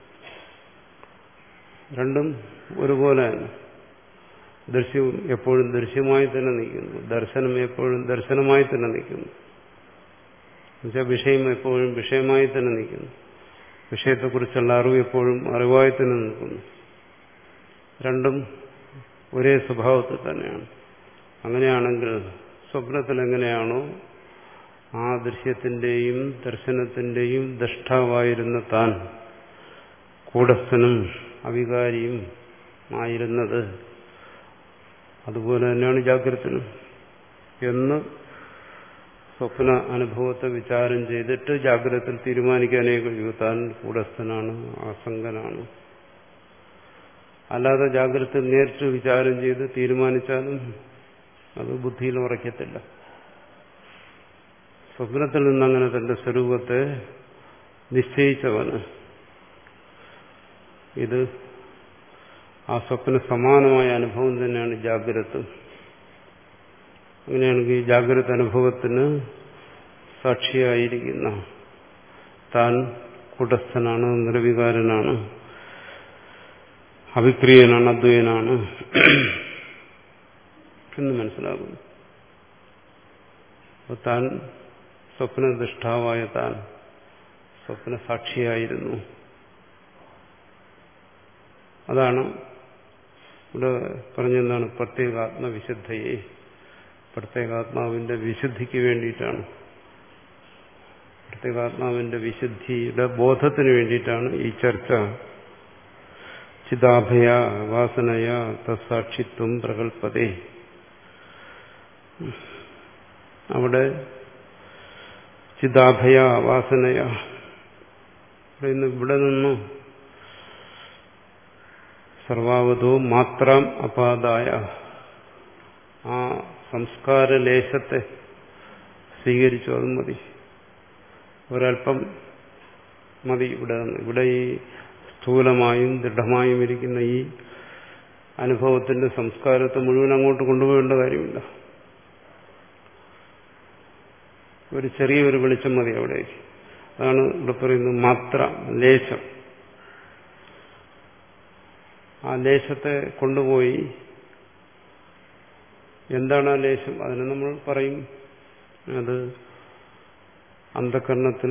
രണ്ടും ഒരുപോലെ തന്നെ. ദൃശ്യം എപ്പോഴും ദൃശ്യമായി തന്നെ നിൽക്കുന്നു, ദർശനം എപ്പോഴും ദർശനമായി തന്നെ നിൽക്കുന്നു. എന്നുവെച്ചാൽ വിഷയം എപ്പോഴും വിഷയമായി തന്നെ നിൽക്കുന്നു. വിഷയത്തെക്കുറിച്ചുള്ള അറിവ് എപ്പോഴും അറിവായി തന്നെ നിൽക്കുന്നു. രണ്ടും ഒരേ സ്വഭാവത്തിൽ തന്നെയാണ്. അങ്ങനെയാണെങ്കിൽ സ്വപ്നത്തിൽ എങ്ങനെയാണോ ആ ദൃശ്യത്തിന്റെയും ദർശനത്തിന്റെയും ദൃഷ്ടാവായിരുന്ന താൻ കൂടസ്ഥനും അവികാരിയും ആയിരുന്നത്, അതുപോലെ തന്നെയാണ് ജാഗ്രതത്തിനും എന്ന് സ്വപ്ന അനുഭവത്തെ വിചാരം ചെയ്തിട്ട് ജാഗ്രതത്തിൽ തീരുമാനിക്കാനേ കഴിയൂ. താൻ കൂടസ്ഥനാണ്, ആസംഗനാണ്. അല്ലാതെ ജാഗ്രത നേരിട്ട് വിചാരം ചെയ്ത് തീരുമാനിച്ചാലും അത് ബുദ്ധിയിൽ ഉറയ്ക്കത്തില്ല. സ്വപ്നത്തിൽ നിന്നങ്ങനെ തന്റെ സ്വരൂപത്തെ നിശ്ചയിച്ചവന് ഇത് ആ സ്വപ്ന സമാനമായ അനുഭവം തന്നെയാണ് ജാഗ്രത. അങ്ങനെയാണെങ്കിൽ ജാഗ്രത അനുഭവത്തിന് സാക്ഷിയായിരിക്കുന്ന താൻ കൂടസ്ഥനാണ്, നിർവികാരനാണ്, അവിക്രിയനാണ്, അദ്വൈനാണ് എന്ന് മനസ്സിലാകുന്നു. അപ്പോൾ താൻ സ്വപ്നദൃഷ്ടാവായ താൻ സ്വപ്ന സാക്ഷിയായിരുന്നു. അതാണ് ഇവിടെ പറഞ്ഞെന്താണ്? പ്രത്യേകാത്മവിശുദ്ധയെ, പ്രത്യേകാത്മാവിന്റെ വിശുദ്ധിക്ക് വേണ്ടിയിട്ടാണ്, പ്രത്യേകാത്മാവിന്റെ വിശുദ്ധിയുടെ ബോധത്തിന് വേണ്ടിയിട്ടാണ് ഈ ചർച്ച. ചിദാഭയ വാസനയ തസാക്ഷിത്വം പ്രകൽപ്പതേ. അവിടെ ചിദാഭയ വാസനയ ഇവിടെ നിന്ന് സർവാവതോ മാത്രം അപാദായ ആ സംസ്കാരലേശത്തെ സ്വീകരിച്ചു. അത് മതി, ഒരൽപ്പം മതി. ഇവിടെ ഇവിടെ ഈ സ്ഥൂലമായും ദൃഢമായും ഇരിക്കുന്ന ഈ അനുഭവത്തിന്റെ സംസ്കാരത്തെ മുഴുവൻ അങ്ങോട്ട് കൊണ്ടുപോകേണ്ട കാര്യമില്ല. ഒരു ചെറിയൊരു വെളിച്ചം മതി അവിടേക്ക്. അതാണ് ഇവിടെ പറയുന്നത് മാത്ര, ലേശം. ആ ലേശത്തെ കൊണ്ടുപോയി എന്താണ് ആ ലേശം? അതിനെ നമ്മൾ പറയും അത് അന്ധകരണത്തിൽ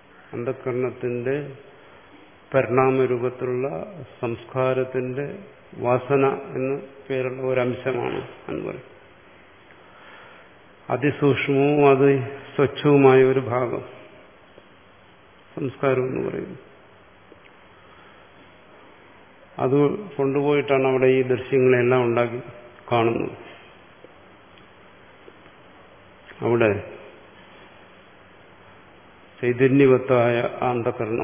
അന്ധകരണത്തിന്റെ പരിണാമരൂപത്തിലുള്ള സംസ്കാരത്തിന്റെ വാസന എന്ന് പേരുള്ള ഒരംശമാണ് എന്ന് പറയും. അതിസൂക്ഷ്മവും അത് സ്വച്ഛവുമായ ഒരു ഭാഗം സംസ്കാരം എന്ന് പറയുന്നു. അത് കൊണ്ടുപോയിട്ടാണ് അവിടെ ഈ ദൃശ്യങ്ങളെല്ലാം ഉണ്ടാക്കി കാണുന്നത്. അവിടെ ചൈതന്യവത്തായ അന്ധകരണം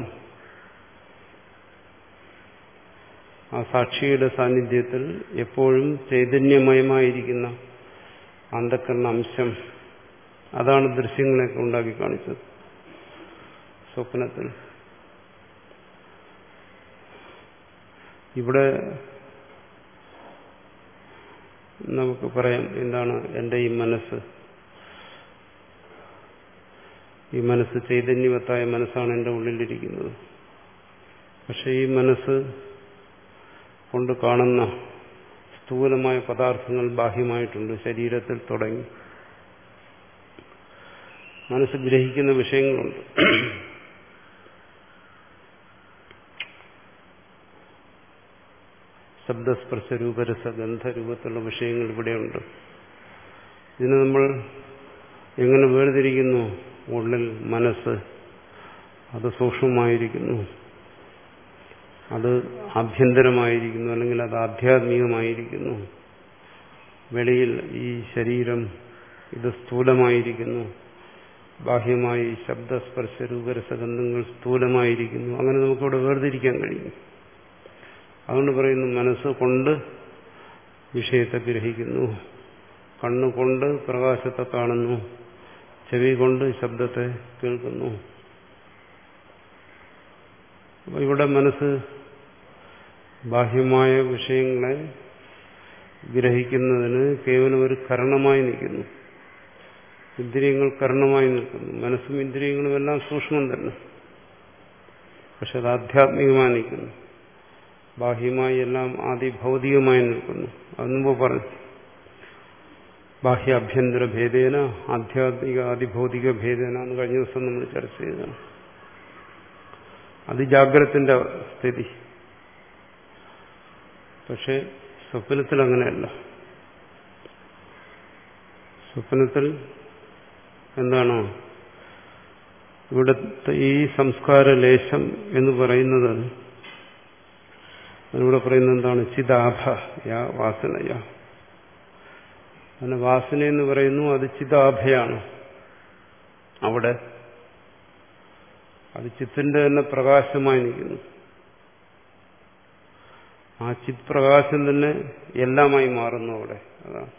ആ സാക്ഷിയുടെ സാന്നിധ്യത്തിൽ എപ്പോഴും ചൈതന്യമയമായിരിക്കുന്ന അന്ധകരണ അംശം, അതാണ് ദൃശ്യങ്ങളെയൊക്കെ ഉണ്ടാക്കി കാണിച്ചത് സ്വപ്നത്തിൽ. ഇവിടെ നമുക്ക് പറയാം, എന്താണ് എൻ്റെ ഈ മനസ്സ്, ഈ മനസ്സ് ചൈതന്യവത്തായ മനസ്സാണ് എൻ്റെ ഉള്ളിലിരിക്കുന്നത്. പക്ഷെ ഈ മനസ്സ് കൊണ്ട് കാണുന്ന സ്ഥൂലമായ പദാർത്ഥങ്ങൾ ബാഹ്യമായിട്ടുണ്ട്. ശരീരത്തിൽ തുടങ്ങി മനസ്സ് ഗ്രഹിക്കുന്ന വിഷയങ്ങളുണ്ട്. ശബ്ദസ്പർശ രൂപരസ ഗന്ധരൂപത്തിലുള്ള വിഷയങ്ങൾ ഇവിടെയുണ്ട്. ഇതിനെ നമ്മൾ എങ്ങനെ വേർതിരിക്കുന്നു? ഉള്ളിൽ മനസ്സ് അത് സൂക്ഷ്മമായിരിക്കുന്നു, അത് ആഭ്യന്തരമായിരിക്കുന്നു, അല്ലെങ്കിൽ അത് ആധ്യാത്മികമായിരിക്കുന്നു. വെളിയിൽ ഈ ശരീരം ഇത് സ്ഥൂലമായിരിക്കുന്നു, ബാഹ്യമായി ശബ്ദസ്പർശ രൂപരസഗന്ധങ്ങൾ സ്ഥൂലമായിരിക്കുന്നു. അങ്ങനെ നമുക്കിവിടെ വേർതിരിക്കാൻ കഴിയും. അതുകൊണ്ട് പറയുന്നു, മനസ്സ് കൊണ്ട് വിഷയത്തെ ഗ്രഹിക്കുന്നു, കണ്ണുകൊണ്ട് പ്രകാശത്തെ കാണുന്നു, ചെവി കൊണ്ട് ശബ്ദത്തെ കേൾക്കുന്നു. അപ്പോൾ ഇവിടെ മനസ്സ് ബാഹ്യമായ വിഷയങ്ങളെ ഗ്രഹിക്കുന്നതിന് കേവലം ഒരു കരണമായി നിൽക്കുന്നു. ഇന്ദ്രിയങ്ങൾ കരണമായി നിൽക്കുന്നു. മനസ്സും ഇന്ദ്രിയങ്ങളും എല്ലാം സൂക്ഷ്മം തന്നെ, പക്ഷെ അത് ആധ്യാത്മികമായി നിൽക്കുന്നു. ബാഹ്യമായി എല്ലാം ആദിഭൗതികമായി നിൽക്കുന്നു. അത് മുമ്പ് പറഞ്ഞു, ബാഹ്യാഭ്യന്തര ഭേദേന ആധ്യാത്മിക ആദിഭൗതിക ഭേദേന എന്ന് കഴിഞ്ഞ ദിവസം നമ്മൾ ചർച്ച ചെയ്തതാണ്. അത് ജാഗ്രതത്തിന്റെ സ്ഥിതി. പക്ഷെ സ്വപ്നത്തിൽ അങ്ങനെയല്ല. സ്വപ്നത്തിൽ എന്താണ് ഇവിടുത്തെ ഈ സംസ്കാര ലേശം എന്ന് പറയുന്നത്? അതിലൂടെ പറയുന്നത് എന്താണ്? ചിദാഭ യാ വാസനയ. അതിന് വാസന എന്ന് പറയുന്നു, അത് ചിദാഭയാണ്. അവിടെ അത് ചിത്തിന്റെ തന്നെ പ്രകാശമായി നിൽക്കുന്നു. ആ ചിത് പ്രകാശം തന്നെ എല്ലാമായി മാറുന്നു അവിടെ. അതാണ്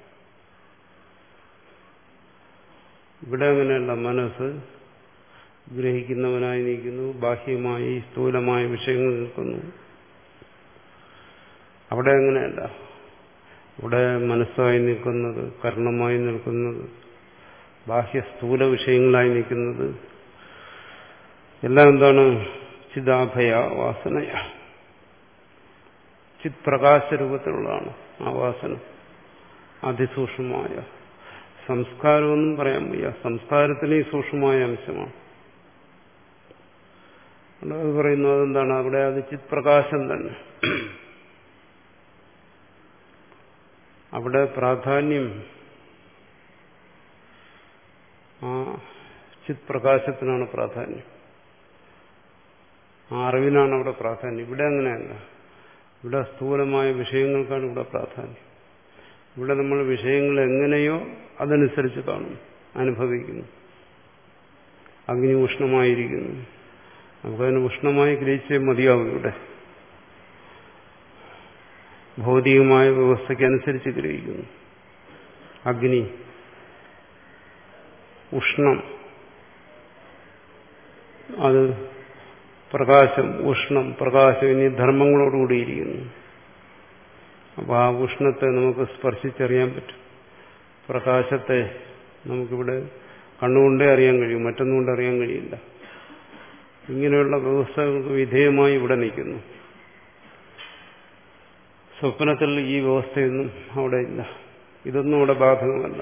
ഇവിടെ അങ്ങനെയല്ല. മനസ്സ് ഗ്രഹിക്കുന്നവനായി നിൽക്കുന്നു, ബാഹ്യമായി സ്ഥൂലമായ വിഷയങ്ങൾ നിൽക്കുന്നു. അവിടെ അങ്ങനെയല്ല. ഇവിടെ മനസ്സായി നിൽക്കുന്നത്, കർണമായി നിൽക്കുന്നത്, ബാഹ്യ സ്ഥൂല വിഷയങ്ങളായി നിൽക്കുന്നത് എല്ലാം എന്താണ്? ചിദാഭയ വാസനയ. ചിത് പ്രകാശ രൂപത്തിലുള്ളതാണ് ആ വാസന. അതിസൂക്ഷ്മമായ സംസ്കാരമൊന്നും പറയാൻ വയ്യ. സംസ്കാരത്തിന് ഈ സൂക്ഷ്മമായ അംശമാണ്. അത് പറയുന്നു, അതെന്താണ്? അവിടെ അത് ചിത് പ്രകാശം തന്നെ. അവിടെ പ്രാധാന്യം ആ ചിത് പ്രകാശത്തിനാണ് പ്രാധാന്യം. ആ അറിവിനാണ് അവിടെ പ്രാധാന്യം. ഇവിടെ അങ്ങനെയല്ല. ഇവിടെ സ്ഥൂലമായ വിഷയങ്ങൾക്കാണ് ഇവിടെ പ്രാധാന്യം. ഇവിടെ നമ്മൾ വിഷയങ്ങൾ എങ്ങനെയോ അതനുസരിച്ച് കാണും, അനുഭവിക്കുന്നു. അഗ്നി ഉഷ്ണമായിരിക്കുന്നു, നമുക്കതിന് ഉഷ്ണമായി ഗ്രഹിച്ചേ മതിയാവും. ഇവിടെ ഭൗതികമായ വ്യവസ്ഥയ്ക്കനുസരിച്ച് ഗ്രഹിക്കുന്നു. അഗ്നി ഉഷ്ണം, അത് പ്രകാശം, ഉഷ്ണം, പ്രകാശം എന്നീ ധർമ്മങ്ങളോടുകൂടിയിരിക്കുന്നു. അപ്പോൾ ആ ഉഷ്ണത്തെ നമുക്ക് സ്പർശിച്ചറിയാൻ പറ്റും. പ്രകാശത്തെ നമുക്കിവിടെ കണ്ണുകൊണ്ടേ അറിയാൻ കഴിയും, മറ്റൊന്നുകൊണ്ട് അറിയാൻ കഴിയില്ല. ഇങ്ങനെയുള്ള വ്യവസ്ഥകൾക്ക് വിധേയമായി ഇവിടെ നിൽക്കുന്നു. സ്വപ്നത്തിൽ ഈ വ്യവസ്ഥയൊന്നും അവിടെ ഇല്ല. ഇതൊന്നും അവിടെ ബാധകമല്ല.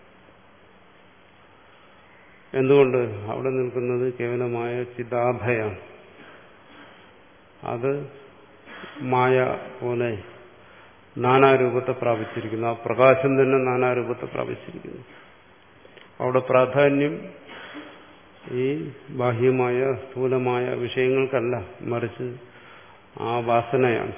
എന്തുകൊണ്ട്? അവിടെ നിൽക്കുന്നത് കേവലമായ ചിദാഭയാണ്. അത് മായ പോലെ നാനാരൂപത്തെ പ്രാപിച്ചിരിക്കുന്നു. ആ പ്രകാശം തന്നെ നാനാരൂപത്തെ പ്രാപിച്ചിരിക്കുന്നു. അവിടെ പ്രാധാന്യം ഈ ബാഹ്യമായ സ്ഥൂലമായ വിഷയങ്ങൾക്കല്ല, മറിച്ച് ആ വാസനയാണ്.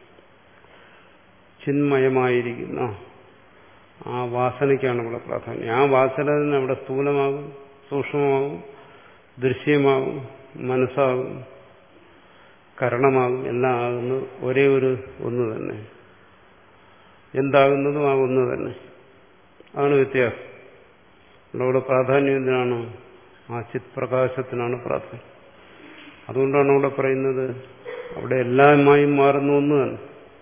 ചിന്മയമായിരിക്കുന്ന ആ വാസനയ്ക്കാണ് ഇവിടെ പ്രാധാന്യം. ആ വാസന തന്നെ അവിടെ സ്ഥൂലമാകും, സൂക്ഷ്മമാകും, ദൃശ്യമാകും, മനസ്സാകും, കരണമാകും, എല്ലാം ആകുന്നത് ഒരേ ഒരു ഒന്ന് തന്നെ. എന്താകുന്നതും ആ ഒന്ന് തന്നെ. അതാണ് വ്യത്യാസം. അവിടെ പ്രാധാന്യം എന്തിനാണ്? ആ ചിത് പ്രകാശത്തിനാണ് പ്രാധാന്യം. അതുകൊണ്ടാണ് അവിടെ പറയുന്നത് അവിടെ എല്ലാമായും മാറുന്ന ഒന്ന് തന്നെ.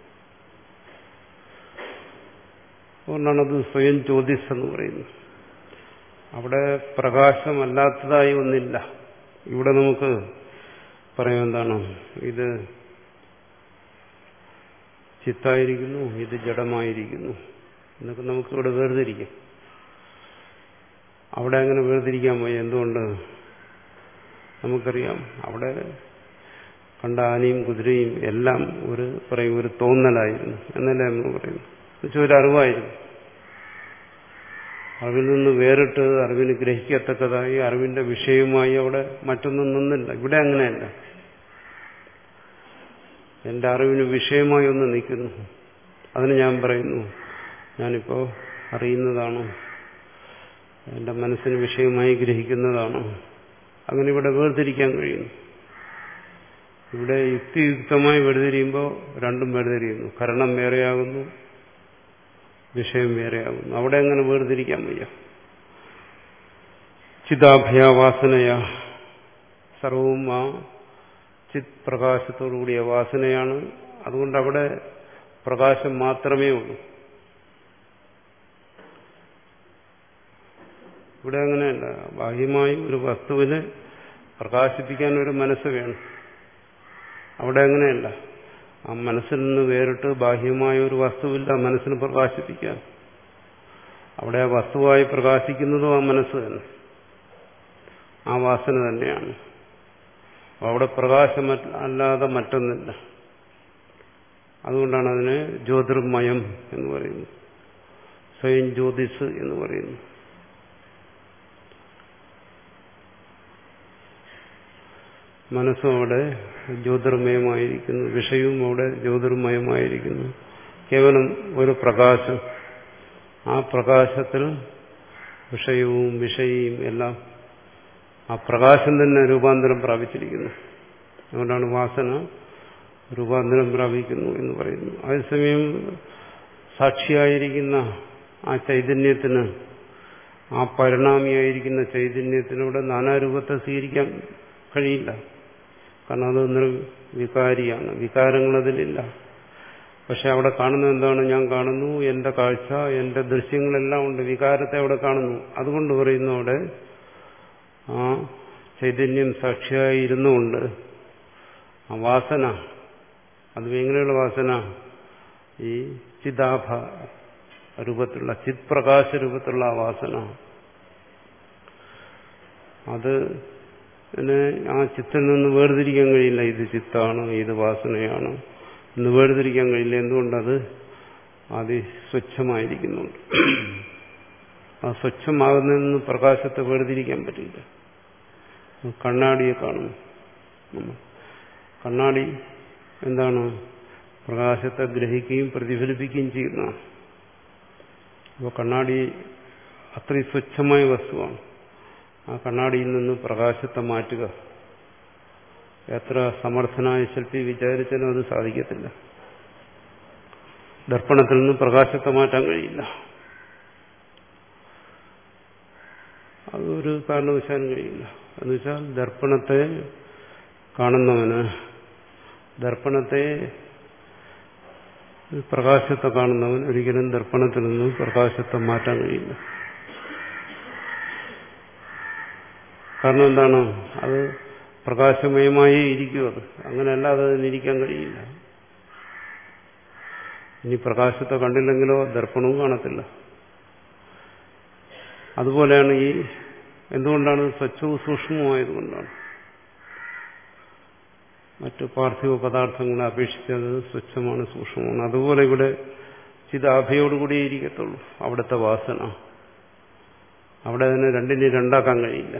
അതുകൊണ്ടാണത് സ്വയം ജ്യോതിസ് എന്ന് പറയുന്നത്. അവിടെ പ്രകാശമല്ലാത്തതായി ഒന്നില്ല. ഇവിടെ നമുക്ക് പറയാം എന്താണ്, ഇത് ചിത്തായിരിക്കുന്നു, ഇത് ജഡമായിരിക്കുന്നു എന്നൊക്കെ നമുക്ക് ഇവിടെ വേർതിരിക്കാം. അവിടെ അങ്ങനെ വേർതിരിക്കാൻ പോയി. എന്തുകൊണ്ട്? നമുക്കറിയാം അവിടെ കണ്ട ആനയും കുതിരയും എല്ലാം ഒരു പറയും ഒരു തോന്നലായിരുന്നു എന്നല്ലേ നമ്മൾ പറയുന്നു. എന്നുവെച്ചാൽ ഒരു അറിവായിരുന്നു. അറിവിൽ നിന്ന് വേറിട്ട് അറിവിന് ഗ്രഹിക്കത്തക്കതായി അറിവിന്റെ വിഷയവുമായി അവിടെ മറ്റൊന്നും നിന്നില്ല. ഇവിടെ അങ്ങനെയല്ല. എന്റെ അറിവിന് വിഷയമായി ഒന്ന് നിൽക്കുന്നു. അതിന് ഞാൻ പറയുന്നു ഞാനിപ്പോ അറിയുന്നതാണോ, എന്റെ മനസ്സിന് വിഷയമായി ഗ്രഹിക്കുന്നതാണോ? അങ്ങനെ ഇവിടെ വേർതിരിക്കാൻ കഴിയുന്നു. ഇവിടെ യുക്തിയുക്തമായി വേർതിരിയുമ്പോൾ രണ്ടും വേർതിരിയുന്നു. കരണം വേറെയാകുന്നു, വിഷയം വേറെയാകുന്നു. അവിടെ അങ്ങനെ വേർതിരിക്കാൻ വയ്യ. ചിദാഭ്യാവാസനയ സർവവും ആ ചിത് പ്രകാശത്തോടുകൂടിയ വാസനയാണ്. അതുകൊണ്ട് അവിടെ പ്രകാശം മാത്രമേ ഉള്ളൂ. ഇവിടെ അങ്ങനെയല്ല. ബാഹ്യമായി ഒരു വസ്തുവിനെ പ്രകാശിപ്പിക്കാൻ ഒരു മനസ്സ് വേണം. അവിടെ അങ്ങനെയല്ല. ആ മനസ്സിൽ നിന്ന് വേറിട്ട് ബാഹ്യമായ ഒരു വസ്തുവില്ല മനസ്സിന് പ്രകാശിപ്പിക്കാൻ. അവിടെ ആ വസ്തുവായി പ്രകാശിക്കുന്നതും ആ മനസ്സ് തന്നെ, ആ വാസന തന്നെയാണ്. അവിടെ പ്രകാശം അല്ലാതെ മറ്റൊന്നില്ല. അതുകൊണ്ടാണ് അതിനെ ജ്യോതിർമയം എന്ന് പറയുന്നത്, സ്വയം ജ്യോതിസ് എന്ന് പറയുന്നു. മനസ്സും അവിടെ ജ്യോതിർമയമായിരിക്കുന്നു, വിഷയവും അവിടെ ജ്യോതിർമയമായിരിക്കുന്നു. കേവലം ഒരു പ്രകാശം, ആ പ്രകാശത്തിൽ വിഷയവും വിഷയിയും എല്ലാം ആ പ്രകാശം തന്നെ രൂപാന്തരം പ്രാപിച്ചിരിക്കുന്നു. അതുകൊണ്ടാണ് വാസന രൂപാന്തരം പ്രാപിക്കുന്നു എന്ന് പറയുന്നു. അതേസമയം സാക്ഷിയായിരിക്കുന്ന ആ ചൈതന്യത്തിന്, ആ പരിണാമിയായിരിക്കുന്ന ചൈതന്യത്തിനൂടെ നാനാരൂപത്തെ സ്വീകരിക്കാൻ കഴിയില്ല. കാരണം അത് നിർവികാരിയാണ്, വികാരങ്ങളതിലില്ല. പക്ഷെ അവിടെ കാണുന്നത് എന്താണ്? ഞാൻ കാണുന്നു, എന്റെ കാഴ്ച, എന്റെ ദൃശ്യങ്ങളെല്ലാം ഉണ്ട്, വികാരത്തെ അവിടെ കാണുന്നു. അതുകൊണ്ട് പറയുന്നു അവിടെ ആ ചൈതന്യം സാക്ഷിയായി ഇരുന്നുകൊണ്ട് ആ വാസന, അത് എങ്ങനെയുള്ള വാസന? ഈ ചിദാഭ രൂപത്തിലുള്ള, ചിത് പ്രകാശ രൂപത്തിലുള്ള ആ വാസന, അത് ആ ചിത്തിൽ നിന്ന് വേർതിരിക്കാൻ കഴിയില്ല. ഇത് ചിത്താണ്, ഇത് വാസനയാണ് എന്ന് വേർതിരിക്കാൻ കഴിയില്ല. എന്തുകൊണ്ടത് അതിസ്വച്ഛമായിരിക്കുന്നുണ്ട്. ആ സ്വച്ഛമാകുന്നതിൽ നിന്ന് പ്രകാശത്തെ വേർതിരിക്കാൻ പറ്റില്ല. കണ്ണാടിയെ കാണുന്നു. കണ്ണാടി എന്താണ്? പ്രകാശത്തെ ഗ്രഹിക്കുകയും പ്രതിഫലിപ്പിക്കുകയും ചെയ്യുന്നതാണ്. അപ്പോൾ കണ്ണാടി അത്രയും സ്വച്ഛമായ വസ്തുവാണ്. ആ കണ്ണാടിയിൽ നിന്ന് പ്രകാശത്തെ മാറ്റുക എത്ര സമർത്ഥനായ ശില്പി വിചാരിച്ചാലും അത് സാധിക്കത്തില്ല. ദർപ്പണത്തിൽ നിന്ന് പ്രകാശത്തെ മാറ്റാൻ കഴിയില്ല. അതൊരു കാരണവശാലും കഴിയില്ല. എന്നുവെച്ചാൽ ദർപ്പണത്തെ കാണുന്നവന്, ദർപ്പണത്തെ പ്രകാശത്തെ കാണുന്നവൻ ഒരിക്കലും ദർപ്പണത്തിൽ നിന്ന് പ്രകാശത്തെ മാറ്റാൻ കഴിയില്ല. കാരണം എന്താണ്? അത് പ്രകാശമയമായി ഇരിക്കും. അത് അങ്ങനെയല്ലാതെ അതിനിരിക്കാൻ കഴിയില്ല. ഇനി പ്രകാശത്തെ കണ്ടില്ലെങ്കിലോ ദർപ്പണവും കാണത്തില്ല. അതുപോലെയാണ് ഈ, എന്തുകൊണ്ടാണ്? സ്വച്ഛവും സൂക്ഷ്മവുമായതുകൊണ്ടാണ്. മറ്റു പാർത്ഥിവ പദാർത്ഥങ്ങളെ അപേക്ഷിച്ചത് സ്വച്ഛമാണ്, സൂക്ഷ്മമാണ്. അതുപോലെ ഇവിടെ ചിതാഭയോടുകൂടിയേ ഇരിക്കത്തുള്ളൂ അവിടുത്തെ വാസന. അവിടെ അതിനെ രണ്ടിനെ രണ്ടാക്കാൻ കഴിയില്ല.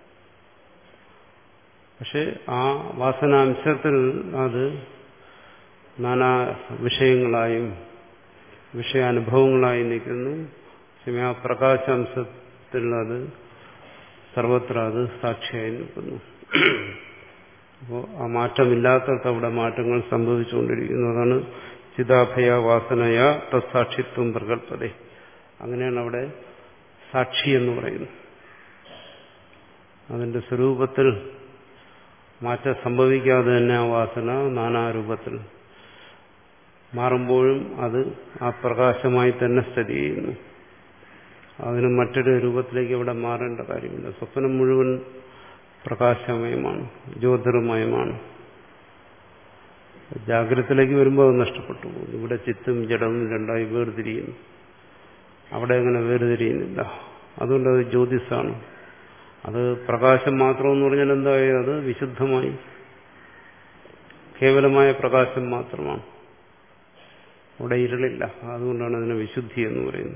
പക്ഷെ ആ വാസനാംശത്തിൽ അത് നാനാ വിഷയങ്ങളായും വിഷയാനുഭവങ്ങളായി നിൽക്കുന്നു. ആ പ്രകാശാംശത്തിൽ അത് സർവത്ര അത് സാക്ഷിയായി നിൽക്കുന്നു. അപ്പോൾ ആ മാറ്റമില്ലാത്തടത്ത് അവിടെ മാറ്റങ്ങൾ സംഭവിച്ചുകൊണ്ടിരിക്കുന്നതാണ്. ചിതാഭയ വാസനയ തത്സാക്ഷിത്വം പ്രകൽപ്പതേ. അങ്ങനെയാണ് അവിടെ സാക്ഷി എന്ന് പറയുന്നത്. അതിന്റെ സ്വരൂപത്തിൽ മാറ്റം സംഭവിക്കാതെ തന്നെ ആ വാസന നാനാരൂപത്തിൽ മാറുമ്പോഴും അത് ആ പ്രകാശമായി തന്നെ സ്ഥിതി ചെയ്യുന്നു. അതിന് മറ്റൊരു രൂപത്തിലേക്ക് ഇവിടെ മാറേണ്ട കാര്യമില്ല. സ്വപ്നം മുഴുവൻ പ്രകാശമയമാണ്, ജ്യോതിർമയമാണ്. ജാഗ്രതത്തിലേക്ക് വരുമ്പോൾ അത് നഷ്ടപ്പെട്ടു പോകും. ഇവിടെ ചിത്തും ജഡവും രണ്ടായി വേർതിരിയുന്നു. അവിടെ അങ്ങനെ വേർതിരിയുന്നില്ല. അതുകൊണ്ട് അത് ജ്യോതിസാണ്. അത് പ്രകാശം മാത്രമെന്ന് പറഞ്ഞാൽ എന്തായി? അത് വിശുദ്ധമായി കേവലമായ പ്രകാശം മാത്രമാണ്. അവിടെ ഇരുളില്ല. അതുകൊണ്ടാണ് അതിനെ വിശുദ്ധി എന്ന് പറയുന്നത്.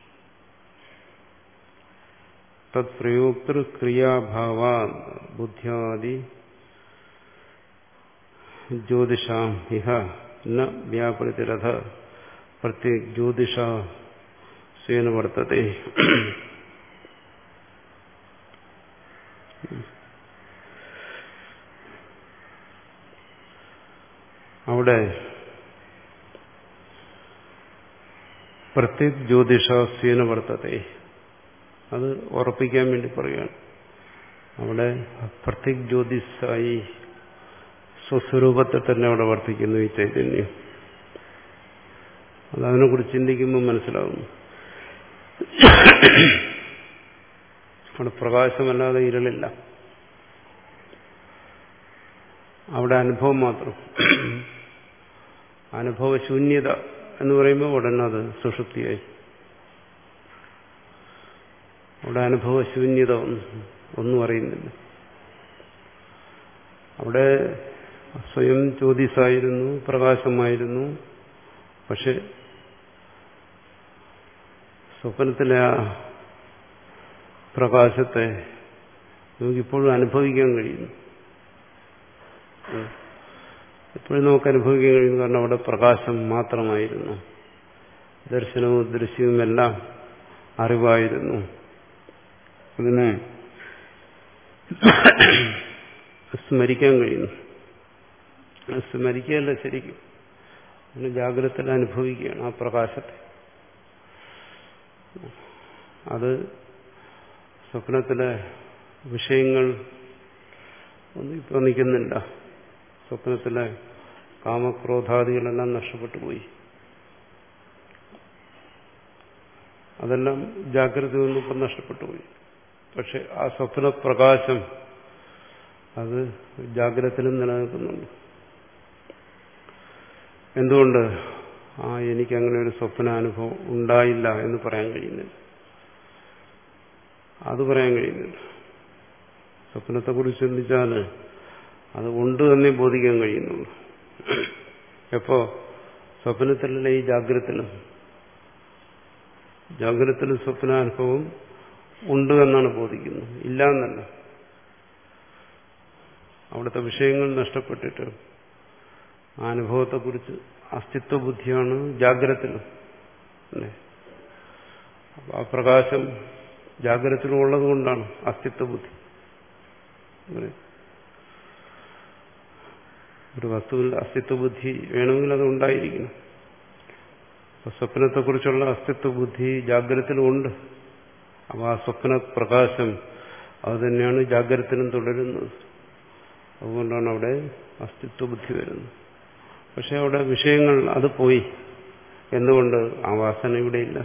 തത് പ്രയോക്തൃ ക്രിയാഭാവ ബുദ്ധ്യാദി ജ്യോതിഷാം ഇഹ ന വ്യാപൃതിരഥ പ്രത്യേക ജ്യോതിഷ സ്വേന വർത്തതേ. അവിടെ പ്രത്യേക ജ്യോതിഷ സ്വേന വർത്തതേ അത് ഉറപ്പിക്കാൻ വേണ്ടി പറയുകയാണ്. അവിടെ പ്രത്യേക ജ്യോതിഷായി സ്വസ്വരൂപത്തെ തന്നെ അവിടെ വർത്തിക്കുന്നു ഈ ചൈതന്യം. അത് അതിനെക്കുറിച്ച് ചിന്തിക്കുമ്പോൾ മനസ്സിലാകുന്നു. അവിടെ പ്രകാശമല്ലാതെ ഇരുളില്ല. അവിടെ അനുഭവം മാത്രം. അനുഭവശൂന്യത എന്ന് പറയുമ്പോൾ ഉടനെ അത് സുഷുപ്തിയായി. അവിടെ അനുഭവശൂന്യത ഒന്നും അറിയുന്നില്ല. അവിടെ സ്വയം ജ്യോതിസായിരുന്നു, പ്രകാശമായിരുന്നു. പക്ഷെ സ്വപ്നത്തിലെ ആ പ്രകാശത്തെ നമുക്കിപ്പോഴും അനുഭവിക്കാൻ കഴിയുന്നു. എപ്പോഴും നമുക്ക് അനുഭവിക്കാൻ കഴിയുന്നു. കാരണം അവിടെ പ്രകാശം മാത്രമായിരുന്നു. ദർശനവും ദൃശ്യവും എല്ലാം അറിവായിരുന്നു. അതിനെ സ്മരിക്കാൻ കഴിയുന്നു. സ്മരിക്കുകയല്ല ശരിക്കും, അതിന് ജാഗ്രതയിൽ അനുഭവിക്കുകയാണ് ആ പ്രകാശത്തെ. അത് സ്വപ്നത്തിലെ വിഷയങ്ങൾ ഒന്നും ഇപ്പോൾ നിൽക്കുന്നില്ല. സ്വപ്നത്തിലെ കാമക്രോധാദികളെല്ലാം നഷ്ടപ്പെട്ടു പോയി. അതെല്ലാം ജാഗ്രത ഒന്നും ഇപ്പം നഷ്ടപ്പെട്ടു പോയി. പക്ഷെ ആ സ്വപ്ന പ്രകാശം അത് ജാഗ്രതയിലും നിലനിൽക്കുന്നുണ്ട്. എന്തുകൊണ്ട്? ആ എനിക്കങ്ങനെ ഒരു സ്വപ്നാനുഭവം ഉണ്ടായില്ല എന്ന് പറയാൻ കഴിയുന്നില്ല. അത് പറയാൻ കഴിയുന്നില്ല. സ്വപ്നത്തെക്കുറിച്ച് ചിന്തിച്ചാൽ അത് ഉണ്ട് എന്നേ ബോധിക്കാൻ കഴിയുന്നുള്ളൂ. എപ്പോ? സ്വപ്നത്തിലല്ല, ഈ ജാഗ്രതത്തിലും. ജാഗ്രതത്തിലും സ്വപ്നാനുഭവം ഉണ്ട് എന്നാണ് ബോധിക്കുന്നത്, ഇല്ല എന്നല്ല. അവിടുത്തെ വിഷയങ്ങൾ നഷ്ടപ്പെട്ടിട്ട് ആ അനുഭവത്തെക്കുറിച്ച് അസ്തിത്വ ബുദ്ധിയാണ് ജാഗ്രതത്തിലും. അപ്പൊ ആ പ്രകാശം ജാഗ്രതത്തിലും ഉള്ളത് കൊണ്ടാണ് അസ്തിത്വ ബുദ്ധി. ഒരു വസ്തുവിൽ അസ്തിത്വ ബുദ്ധി വേണമെങ്കിൽ അത് ഉണ്ടായിരിക്കണം. അപ്പൊ സ്വപ്നത്തെക്കുറിച്ചുള്ള അസ്തിത്വ ബുദ്ധി ജാഗ്രതത്തിലും ഉണ്ട്. അപ്പൊ ആ സ്വപ്ന പ്രകാശം അത് തന്നെയാണ് ജാഗ്രതത്തിലും തുടരുന്നത്. അതുകൊണ്ടാണ് അവിടെ അസ്തിത്വ ബുദ്ധി വരുന്നത്. പക്ഷെ അവിടെ വിഷയങ്ങൾ അത് പോയി. എന്തുകൊണ്ട്? ആ വാസന ഇവിടെയില്ല.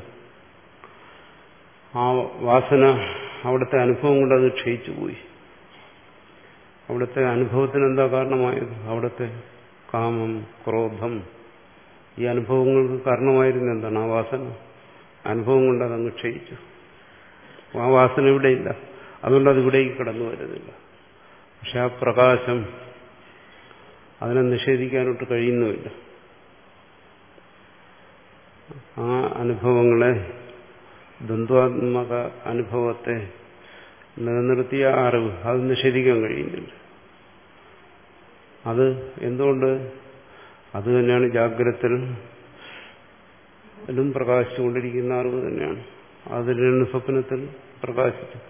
ആ വാസന അവിടുത്തെ അനുഭവം കൊണ്ട് അത് ക്ഷയിച്ചു പോയി. അവിടുത്തെ അനുഭവത്തിന് എന്താ കാരണമായത്? അവിടുത്തെ കാമം, ക്രോധം, ഈ അനുഭവങ്ങൾക്ക് കാരണമായിരുന്നു എന്താണ്? ആ വാസന. അനുഭവം കൊണ്ട് അതങ്ങ് ക്ഷയിച്ചു. ആ വാസന ഇവിടെയില്ല. അതുകൊണ്ട് അത് ഇവിടേക്ക് കടന്നു വരുന്നില്ല. പക്ഷെ ആ പ്രകാശം അതിനെ നിഷേധിക്കാനോട്ട് കഴിയുന്നുമില്ല. ആ അനുഭവങ്ങളെ, ദ്വന്ദ്വാത്മക അനുഭവത്തെ നിലനിർത്തിയ അറിവ് അത് നിഷേധിക്കാൻ കഴിയുന്നില്ല. അത് എന്തുകൊണ്ട്? അത് തന്നെയാണ് ജാഗ്രതത്തിലും പ്രകാശിച്ചുകൊണ്ടിരിക്കുന്ന അറിവ് തന്നെയാണ്. അതിനാണ് സ്വപ്നത്തിൽ പ്രകാശിച്ചത്.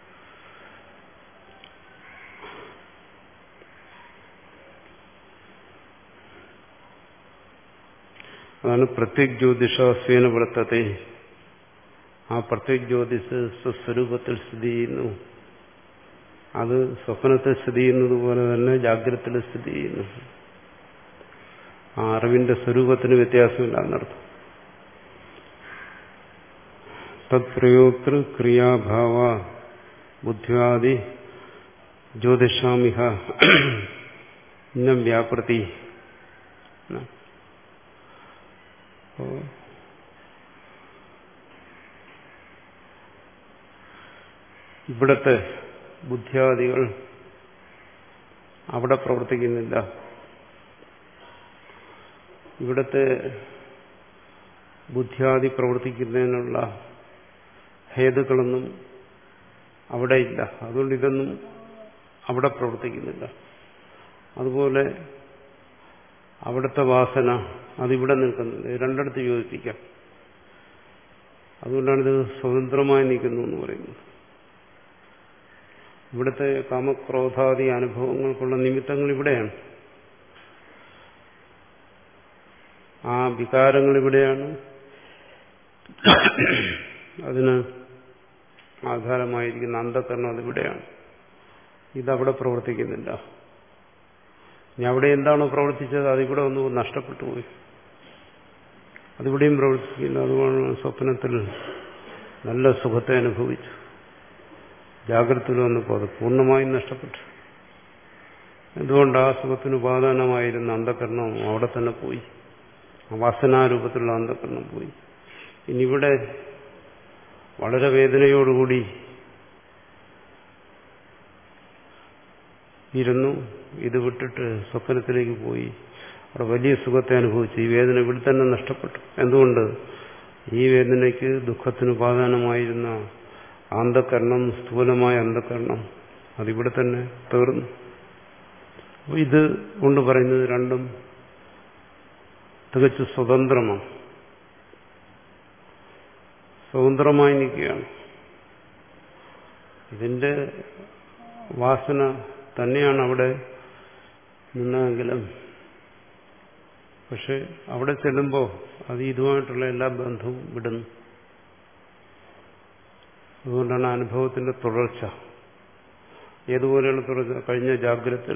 അതാണ് പ്രത്യേക ജ്യോതിഷ സ്വേന വർത്തത്തെ. ആ പ്രത്യേക ജ്യോതിസ് സ്വസ്വരൂപത്തിൽ സ്ഥിതി ചെയ്യുന്നു. അത് സ്വപ്നത്തിൽ സ്ഥിതി ചെയ്യുന്നത് പോലെ തന്നെ ജാഗ്രതത്തിൽ സ്ഥിതി ചെയ്യുന്നു. ആ അറിവിന്റെ സ്വരൂപത്തിന് വ്യത്യാസമില്ല എന്നർത്ഥം. തത്പ്രയോക്തൃ ക്രിയാഭാവ ബുദ്ധ്യാദി ജ്യോതിഷാമിഹ ന വ്യാപൃതി. ഇവിടത്തെ ബുദ്ധ്യാദികൾ അവിടെ പ്രവർത്തിക്കുന്നില്ല. ഇവിടത്തെ ബുദ്ധ്യാദി പ്രവർത്തിക്കുന്നതിനുള്ള ഹേതുക്കളൊന്നും അവിടെ ഇല്ല. അതുകൊണ്ട് ഇതൊന്നും അവിടെ പ്രവർത്തിക്കുന്നില്ല. അതുപോലെ അവിടുത്തെ വാസന അതിവിടെ നിൽക്കുന്നില്ല. രണ്ടിടത്ത് യോജിപ്പിക്കാം. അതുകൊണ്ടാണ് ഇത് സ്വതന്ത്രമായി നിൽക്കുന്നു എന്ന് പറയുന്നത്. ഇവിടുത്തെ കാമക്രോധാദി അനുഭവങ്ങൾക്കുള്ള നിമിത്തങ്ങൾ ഇവിടെയാണ്. ആ വികാരങ്ങൾ ഇവിടെയാണ്. അതിന് ആധാരമായിരിക്കുന്ന അന്ധകരണം അതിവിടെയാണ്. ഇതവിടെ പ്രവർത്തിക്കുന്നില്ല. ഇനി അവിടെ എന്താണോ പ്രവർത്തിച്ചത് അതിവിടെ ഒന്ന് നഷ്ടപ്പെട്ടു പോയി. അതിവിടെയും പ്രവർത്തിക്കില്ല. അതുകൊണ്ട് സ്വപ്നത്തിൽ നല്ല സുഖത്തെ അനുഭവിച്ചു. ജാഗ്രതയിൽ വന്നപ്പോൾ അത് പൂർണ്ണമായും നഷ്ടപ്പെട്ടു. എന്തുകൊണ്ട്? ആ സുഖത്തിന് ഉപാദാനമായിരുന്ന അന്ധകരണം അവിടെ തന്നെ പോയി. വാസനാരൂപത്തിലുള്ള അന്ധകരണം പോയി. ഇനിയിവിടെ വളരെ വേദനയോടുകൂടി ഇരുന്നു. ഇത് വിട്ടിട്ട് സ്വപ്നത്തിലേക്ക് പോയി. അവിടെ വലിയ സുഖത്തെ അനുഭവിച്ചു. ഈ വേദന ഇവിടെ തന്നെ നഷ്ടപ്പെട്ടു. എന്തുകൊണ്ട്? ഈ വേദനയ്ക്ക് ദുഃഖത്തിന് ഉപാദാനമായിരുന്ന അന്ധകരണം, സ്ഥൂലമായ അന്ധകരണം അതിവിടെ തന്നെ തീർന്നു. ഇത് കൊണ്ട് പറയുന്നത് രണ്ടും തികച്ചു സ്വതന്ത്രമാണ്. സ്വതന്ത്രമായി നിൽക്കുകയാണ്. ഇതിന്റെ വാസന തന്നെയാണ് അവിടെ നിന്നെങ്കിലും പക്ഷെ അവിടെ ചെല്ലുമ്പോൾ അത് ഇതുമായിട്ടുള്ള എല്ലാ ബന്ധവും വിടുന്നു. അതുകൊണ്ടാണ് അനുഭവത്തിന്റെ തുടർച്ച. ഏതുപോലെയുള്ള തുടർച്ച? കഴിഞ്ഞ ജാഗ്രതത്തിൽ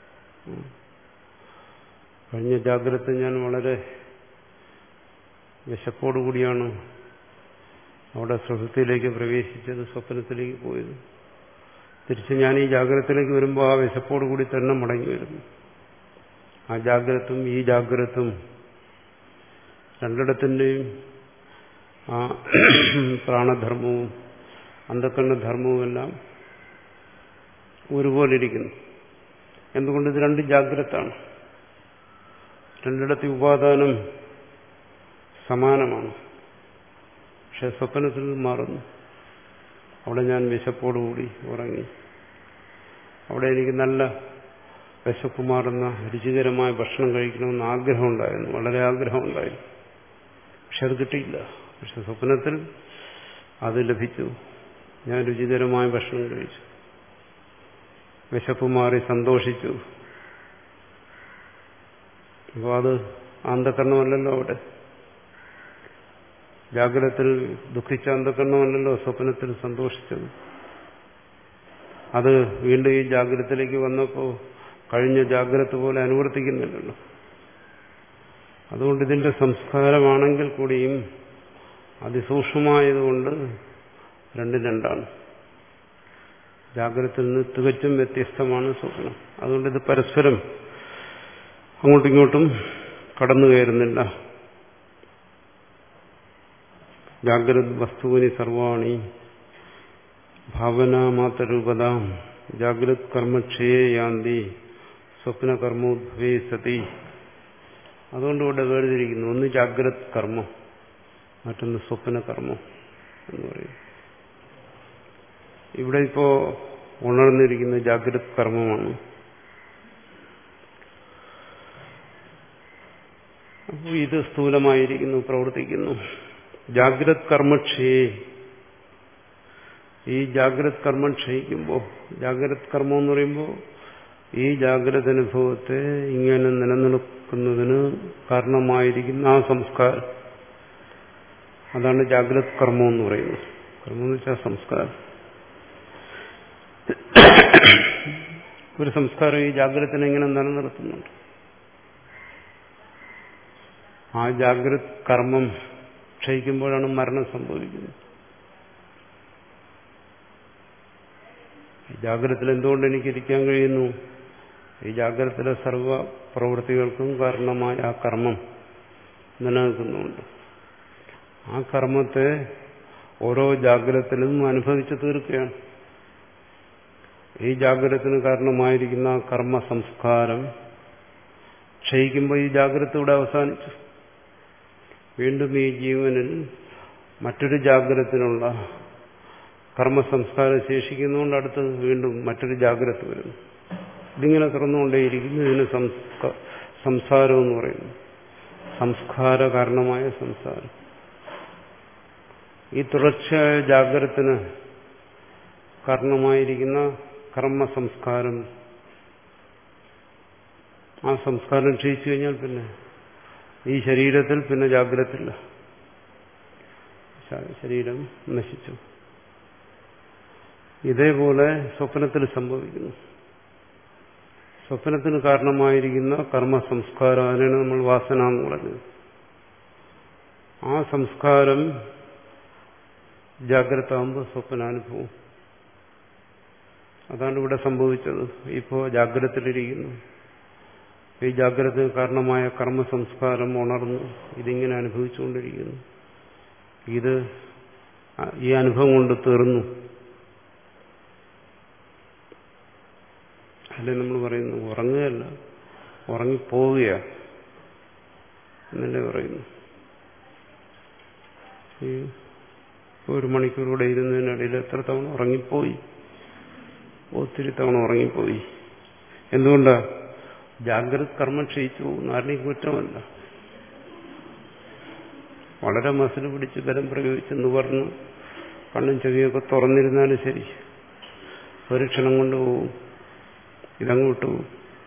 കഴിഞ്ഞ ജാഗ്രത ഞാൻ വളരെ വിശപ്പോടുകൂടിയാണ് അവിടെ സുഖത്തിലേക്ക് പ്രവേശിച്ചത്, സ്വപ്നത്തിലേക്ക് പോയത്. തിരിച്ച് ഞാൻ ഈ ജാഗ്രതത്തിലേക്ക് വരുമ്പോൾ ആ വിശപ്പോടുകൂടി തന്നെ മടങ്ങി വരുന്നു. ആ ജാഗ്രതും ഈ ജാഗ്രതും രണ്ടിടത്തിൻ്റെയും ആ പ്രാണധർമ്മവും അന്ധകരണധർമ്മവും എല്ലാം ഒരുപോലെ ഇരിക്കുന്നു. എന്തുകൊണ്ട്? ഇത് രണ്ട് ജാഗ്രതാണ്. രണ്ടിടത്തെ ഉപാദാനം സമാനമാണ്. പക്ഷെ സ്വപ്നത്തിൽ മാറുന്നു. അവിടെ ഞാൻ വിശപ്പോടുകൂടി ഉറങ്ങി. അവിടെ എനിക്ക് നല്ല വിശപ്പ് മാറുന്ന രുചികരമായ ഭക്ഷണം കഴിക്കണമെന്ന് ആഗ്രഹമുണ്ടായിരുന്നു, വളരെ ആഗ്രഹമുണ്ടായിരുന്നു. പക്ഷെ അത് കിട്ടിയില്ല. പക്ഷെ സ്വപ്നത്തിൽ അത് ലഭിച്ചു. ഞാൻ രുചികരമായ ഭക്ഷണം കഴിച്ചു, വിശപ്പ് മാറി, സന്തോഷിച്ചു. അപ്പോൾ അത് അന്ധകരണമല്ലല്ലോ. അവിടെ ജാഗ്രതത്തിൽ ദുഃഖിച്ച അന്ധകരണമല്ലല്ലോ സ്വപ്നത്തിൽ സന്തോഷിച്ചത്. അത് വീണ്ടും ഈ ജാഗ്രതത്തിലേക്ക് വന്നപ്പോൾ കഴിഞ്ഞ ജാഗ്രത പോലെ അനുവർത്തിക്കുന്നില്ലല്ലോ. അതുകൊണ്ട് ഇതിന്റെ സംസ്കാരമാണെങ്കിൽ കൂടിയും അതിസൂക്ഷ്മമായതുകൊണ്ട് രണ്ടും രണ്ടാണ്. ജാഗ്രതയിൽ നിന്ന് തികച്ചും വ്യത്യസ്തമാണ് സ്വപ്നം. അതുകൊണ്ട് ഇത് പരസ്പരം അങ്ങോട്ടും ഇങ്ങോട്ടും കടന്നു കയറുന്നില്ല. ജാഗ്രത് വസ്തുവിനി സർവാണി ഭാവനാമാത്രരൂപതാം ജാഗ്രത് കർമ്മക്ഷയേ യാന്തി സ്വപ്നകർമ്മോദ്ഭവേ സതി. അതുകൊണ്ട് ഇവിടെ വേർതിരിക്കുന്നു. ഒന്ന് ജാഗ്രത് കർമ്മം, മറ്റൊന്ന് സ്വപ്നകർമ്മം എന്ന് പറയും. ഇവിടെ ഇപ്പോ ഉണർന്നിരിക്കുന്ന ജാഗ്രത് കർമ്മമാണ്. അപ്പോൾ ഇത് സ്ഥൂലമായിരിക്കുന്നു, പ്രവർത്തിക്കുന്നു. ജാഗ്രത് കർമ്മക്ഷയേ, ഈ ജാഗ്രത് കർമ്മം ക്ഷയിക്കുമ്പോൾ, ജാഗ്രത് കർമ്മം എന്ന് പറയുമ്പോൾ ഈ ജാഗ്രത അനുഭവത്തെ ഇങ്ങനെ നിലനിൽക്കുന്നതിന് കാരണമായിരിക്കുന്ന ആ സംസ്കാരം, അതാണ് ജാഗ്രത് കർമ്മം എന്ന് പറയുന്നത്. കർമ്മം എന്ന് വെച്ചാൽ സംസ്കാരം. ഒരു സംസ്കാരം ഈ ജാഗ്രതനെ ഇങ്ങനെ നിലനിർത്തുന്നുണ്ട്. ആ ജാഗ്രത് കർമ്മം ക്ഷയിക്കുമ്പോഴാണ് മരണം സംഭവിക്കുന്നത്. ജാഗ്രതത്തിൽ എന്തുകൊണ്ട് എനിക്കിരിക്കാൻ കഴിയുന്നു? ഈ ജാഗ്രതത്തിലെ സർവ പ്രവൃത്തികൾക്കും കാരണമായ ആ കർമ്മം നിലനിൽക്കുന്നുണ്ട്. ആ കർമ്മത്തെ ഓരോ ജാഗ്രതത്തിലും അനുഭവിച്ചു തീർക്കുകയാണ്. ഈ ജാഗ്രതത്തിന് കാരണമായിരിക്കുന്ന ആ കർമ്മ സംസ്കാരം ക്ഷയിക്കുമ്പോൾ ഈ ജാഗ്രത ഇവിടെ അവസാനിച്ചു. വീണ്ടും ഈ ജീവനിൽ മറ്റൊരു ജാഗ്രതത്തിനുള്ള കർമ്മസംസ്കാരം ശേഷിക്കുന്നതുകൊണ്ട് അടുത്ത് വീണ്ടും മറ്റൊരു ജാഗ്രത വരുന്നു. ഇതിങ്ങനെ തുറന്നുകൊണ്ടേയിരിക്കുന്നു. ഇതിന് സംസാരം എന്ന് പറയുന്നു. സംസ്കാര കാരണമായ സംസാരം. ഈ തുടർച്ചയായ ജാഗ്രതത്തിന് കാരണമായിരിക്കുന്ന കർമ്മ സംസ്കാരം, ആ സംസ്കാരം ക്ഷയിച്ചു കഴിഞ്ഞാൽ പിന്നെ ഈ ശരീരത്തിൽ പിന്നെ ജാഗ്രതയില്ല. ശരീരം നശിച്ചു. ഇതേപോലെ സ്വപ്നത്തിൽ സംഭവിക്കുന്നു. സ്വപ്നത്തിന് കാരണമായിരിക്കുന്ന കർമ്മ സംസ്കാരം, അതിനാണ് നമ്മൾ വാസന എന്ന് പറഞ്ഞത്. ആ സംസ്കാരം ജാഗ്രത ആകുമ്പോൾ സ്വപ്നാനുഭവം. അതാണ് ഇവിടെ സംഭവിച്ചത്. ഇപ്പോൾ ജാഗ്രതയിലിരിക്കുന്നു. ഈ ജാഗ്രത കാരണമായ കർമ്മ സംസ്കാരം ഉണർന്നു ഇതിങ്ങനെ അനുഭവിച്ചുകൊണ്ടിരിക്കുന്നു. ഇത് ഈ അനുഭവം കൊണ്ട് തീർന്നു. അല്ലെ നമ്മൾ പറയുന്നു ഉറങ്ങുകയല്ല, ഉറങ്ങിപ്പോവുകയാ എന്നല്ലേ പറയുന്നു. ഈ ഒരു മണിക്കൂറൂടെ ഇരുന്നതിനിടയിൽ എത്ര തവണ ഉറങ്ങിപ്പോയി? ഒത്തിരി തവണ ഉറങ്ങിപ്പോയി. എന്തുകൊണ്ടാ? ജാഗ്രത കർമ്മം ക്ഷയിച്ചു പോകുന്നു. ആരുടെയും കുറ്റമല്ല. വളരെ മസിൽ പിടിച്ച് ബലം പ്രയോഗിച്ചെന്ന് പറഞ്ഞു കണ്ണും ചെവിയൊക്കെ തുറന്നിരുന്നാലും ശരി, ഒരു ക്ഷണം കൊണ്ട് പോവും. ഇതങ്ങോട്ട് പോവും.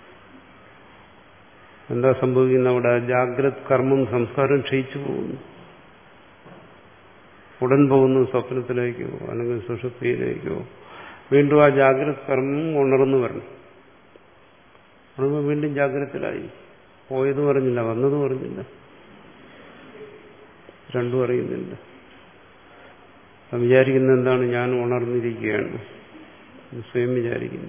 എന്താ സംഭവിക്കുന്ന അവിടെ? ജാഗ്രത് കർമ്മം സംസ്കാരം ക്ഷയിച്ചു പോകുന്നു. ഉടൻ പോകുന്നു സ്വപ്നത്തിലേക്കോ അല്ലെങ്കിൽ സുഷുപ്തിയിലേക്കോ. വീണ്ടും ആ ജാഗ്രത് കർമ്മം ഉണർന്നു വരണം. ഉണർന്ന് വീണ്ടും ജാഗ്രതയിലായി. പോയത് പറഞ്ഞില്ല, വന്നത് പറഞ്ഞില്ല, രണ്ടും അറിയുന്നില്ല. വിചാരിക്കുന്നത് എന്താണ്? ഞാൻ ഉണർന്നിരിക്കുകയാണ് സ്വയം വിചാരിക്കുന്നു.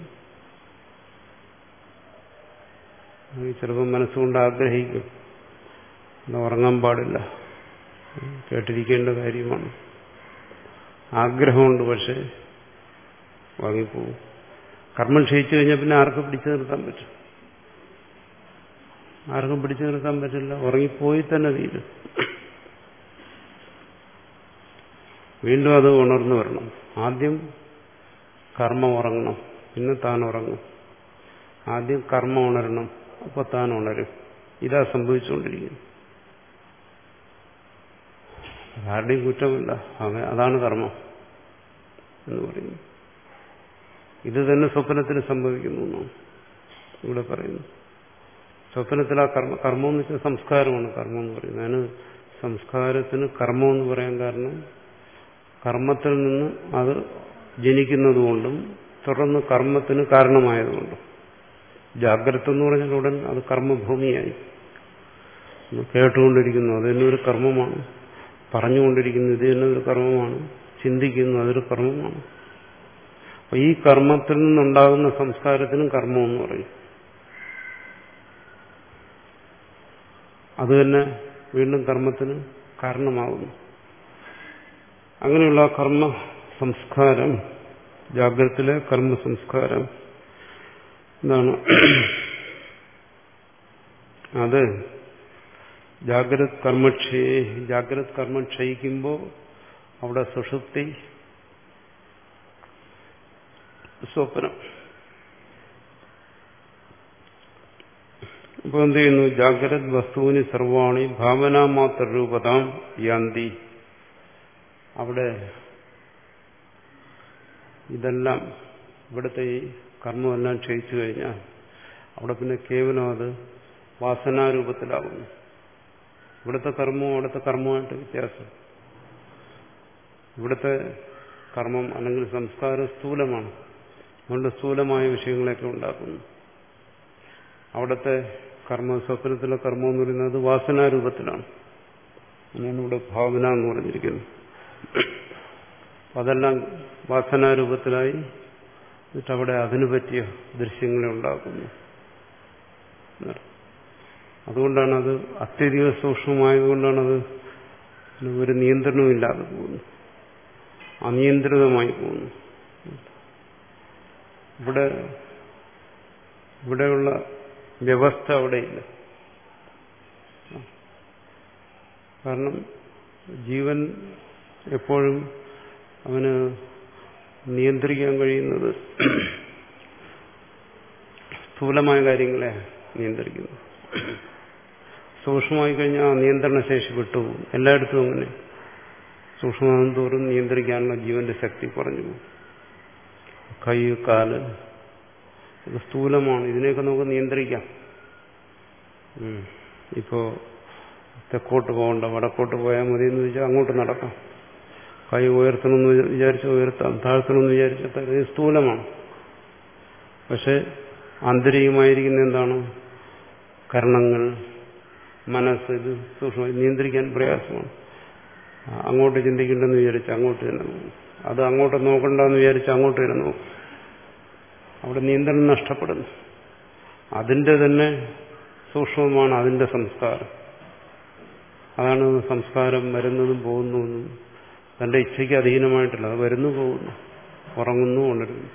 ചിലപ്പോൾ മനസ്സുകൊണ്ട് ആഗ്രഹിക്കും, ഉറങ്ങാൻ പാടില്ല, കേട്ടിരിക്കേണ്ട കാര്യമാണ്. ആഗ്രഹമുണ്ട്, പക്ഷെ ഉറങ്ങിപ്പോവും. കർമ്മം ക്ഷയിച്ചു കഴിഞ്ഞാൽ പിന്നെ ആർക്കും പിടിച്ചു നിർത്താൻ പറ്റും? ആർക്കും പിടിച്ചു നിർത്താൻ പറ്റില്ല. ഉറങ്ങിപ്പോയി തന്നെ തീരും. വീണ്ടും അത് ഉണർന്നു വരണം. ആദ്യം കർമ്മം ഉറങ്ങണം, പിന്നെ താൻ ഉറങ്ങും. ആദ്യം കർമ്മം ഉണരണം, അപ്പൊ താൻ ഉണരും. ഇതാ സംഭവിച്ചുകൊണ്ടിരിക്കുന്നത്. ആരുടെയും കുറ്റമില്ല. അതാണ് കർമ്മം എന്ന് പറയുന്നത്. ഇത് തന്നെ സ്വപ്നത്തിന് സംഭവിക്കുന്നു എന്നാണ് ഇവിടെ പറയുന്നു. സ്വപ്നത്തിൽ ആ കർമ്മ കർമ്മം എന്ന് വെച്ചാൽ സംസ്കാരമാണ് കർമ്മം എന്ന് പറയുന്നത്. അതിന് സംസ്കാരത്തിന് കർമ്മം എന്ന് പറയാൻ കാരണം കർമ്മത്തിൽ നിന്ന് അത് ജനിക്കുന്നതുകൊണ്ടും തുടർന്ന് കർമ്മത്തിന് കാരണമായതുകൊണ്ടും. ജാഗ്രത എന്ന് പറഞ്ഞാൽ ഉടൻ അത് കർമ്മഭൂമിയായി. കേട്ടുകൊണ്ടിരിക്കുന്നു, അത് തന്നെ ഒരു കർമ്മമാണ്. പറഞ്ഞുകൊണ്ടിരിക്കുന്നു, ഇത് തന്നെ ഒരു കർമ്മമാണ്. ചിന്തിക്കുന്നു, അതൊരു കർമ്മമാണ്. അപ്പൊ ഈ കർമ്മത്തിൽ നിന്നുണ്ടാകുന്ന സംസ്കാരത്തിനും കർമ്മം എന്ന് പറയും. അത് തന്നെ വീണ്ടും കർമ്മത്തിന് കാരണമാകുന്നു. അങ്ങനെയുള്ള കർമ്മ സംസ്കാരം, ജാഗ്രതത്തിലെ കർമ്മ സംസ്കാരം എന്താണ്? അത് ജാഗ്രത് കർമ്മക്ഷയെ ജാഗ്രത് കർമ്മം ക്ഷയിക്കുമ്പോൾ അവിടെ സുഷുപ്തി, സ്വപ്നം. അപ്പോൾ എന്ത് ചെയ്യുന്നു? ജാഗ്രത് വസ്തുവിന് സർവാണി ഭാവനാമാത്ര രൂപതാം യാന്തി. അവിടെ ഇതെല്ലാം ഇവിടുത്തെ ഈ കർമ്മമെല്ലാം ക്ഷയിച്ചു കഴിഞ്ഞാൽ അവിടെ പിന്നെ കേവലം അത് വാസനാരൂപത്തിലാകുന്നു. ഇവിടുത്തെ കർമ്മവും അവിടുത്തെ കർമ്മമായിട്ട് വ്യത്യാസം. ഇവിടുത്തെ കർമ്മം അല്ലെങ്കിൽ സംസ്കാരം സ്ഥൂലമാണ്, അതുകൊണ്ട് സ്ഥൂലമായ വിഷയങ്ങളൊക്കെ ഉണ്ടാക്കുന്നു. അവിടുത്തെ കർമ്മ, സ്വപ്നത്തിലെ കർമ്മം എന്ന് പറയുന്നത് വാസനാരൂപത്തിലാണ്. അങ്ങനെയാണ് ഇവിടെ ഭാവന എന്ന് പറഞ്ഞിരിക്കുന്നത്. അതെല്ലാം വാസനാരൂപത്തിലായി എന്നിട്ട് അവിടെ അതിനു പറ്റിയ ദൃശ്യങ്ങളെ ഉണ്ടാക്കുന്നു. അതുകൊണ്ടാണത് അത്യധിക സൂക്ഷ്മമായതുകൊണ്ടാണത് ഒരു നിയന്ത്രണവും ഇല്ലാതെ പോകുന്നു, അനിയന്ത്രിതമായി പോകുന്നു. ഇവിടെ ഇവിടെയുള്ള വ്യവസ്ഥ അവിടെയില്ല. കാരണം ജീവൻ എപ്പോഴും അവന് നിയന്ത്രിക്കാൻ കഴിയുന്നത് സ്ഥൂലമായ കാര്യങ്ങളെ നിയന്ത്രിക്കുന്നു. സൂക്ഷ്മമായി കഴിഞ്ഞാൽ ആ നിയന്ത്രണശേഷി വിട്ടുപോകും. എല്ലായിടത്തും അങ്ങനെ സൂക്ഷ്മമാകും തോറും നിയന്ത്രിക്കാനുള്ള ജീവന്റെ ശക്തി കുറഞ്ഞു പോകും. കൈ, കാല് ഇത് സ്ഥൂലമാണ്, ഇതിനെയൊക്കെ നമുക്ക് നിയന്ത്രിക്കാം. ഇപ്പോ തെക്കോട്ട് പോകണ്ട, വടക്കോട്ട് പോയാൽ മതി എന്ന് വെച്ചാൽ അങ്ങോട്ട് നടക്കാം. കൈ ഉയർത്തണമെന്ന് വിചാരിച്ചാൽ ഉയർത്താം, താഴ്ത്തണമെന്ന് വിചാരിച്ചാൽ ഇത് സ്ഥൂലമാണ്. പക്ഷെ ആന്തരികമായിരിക്കുന്ന എന്താണ്? കർണങ്ങൾ, മനസ്സ്, ഇത് സൂക്ഷ്മമായി നിയന്ത്രിക്കാൻ പ്രയാസമാണ്. അങ്ങോട്ട് ചിന്തിക്കേണ്ടെന്ന് വിചാരിച്ച് അങ്ങോട്ട് തന്നെ നോക്കും, അത് അങ്ങോട്ട് നോക്കണ്ടെന്ന് വിചാരിച്ച് അങ്ങോട്ട് തന്നെ നോക്കും. അവിടെ നിയന്ത്രണം നഷ്ടപ്പെടുന്നു. അതിന്റെ തന്നെ സൂക്ഷ്മമാണ് അതിന്റെ സംസ്കാരം. അതാണ് സംസ്കാരം വരുന്നതും പോകുന്നതും തന്റെ ഇച്ഛയ്ക്ക് അധീനമായിട്ടില്ല. അത് വരുന്നു, പോകുന്നു, ഉറങ്ങുന്നു, ഉണരുന്നു.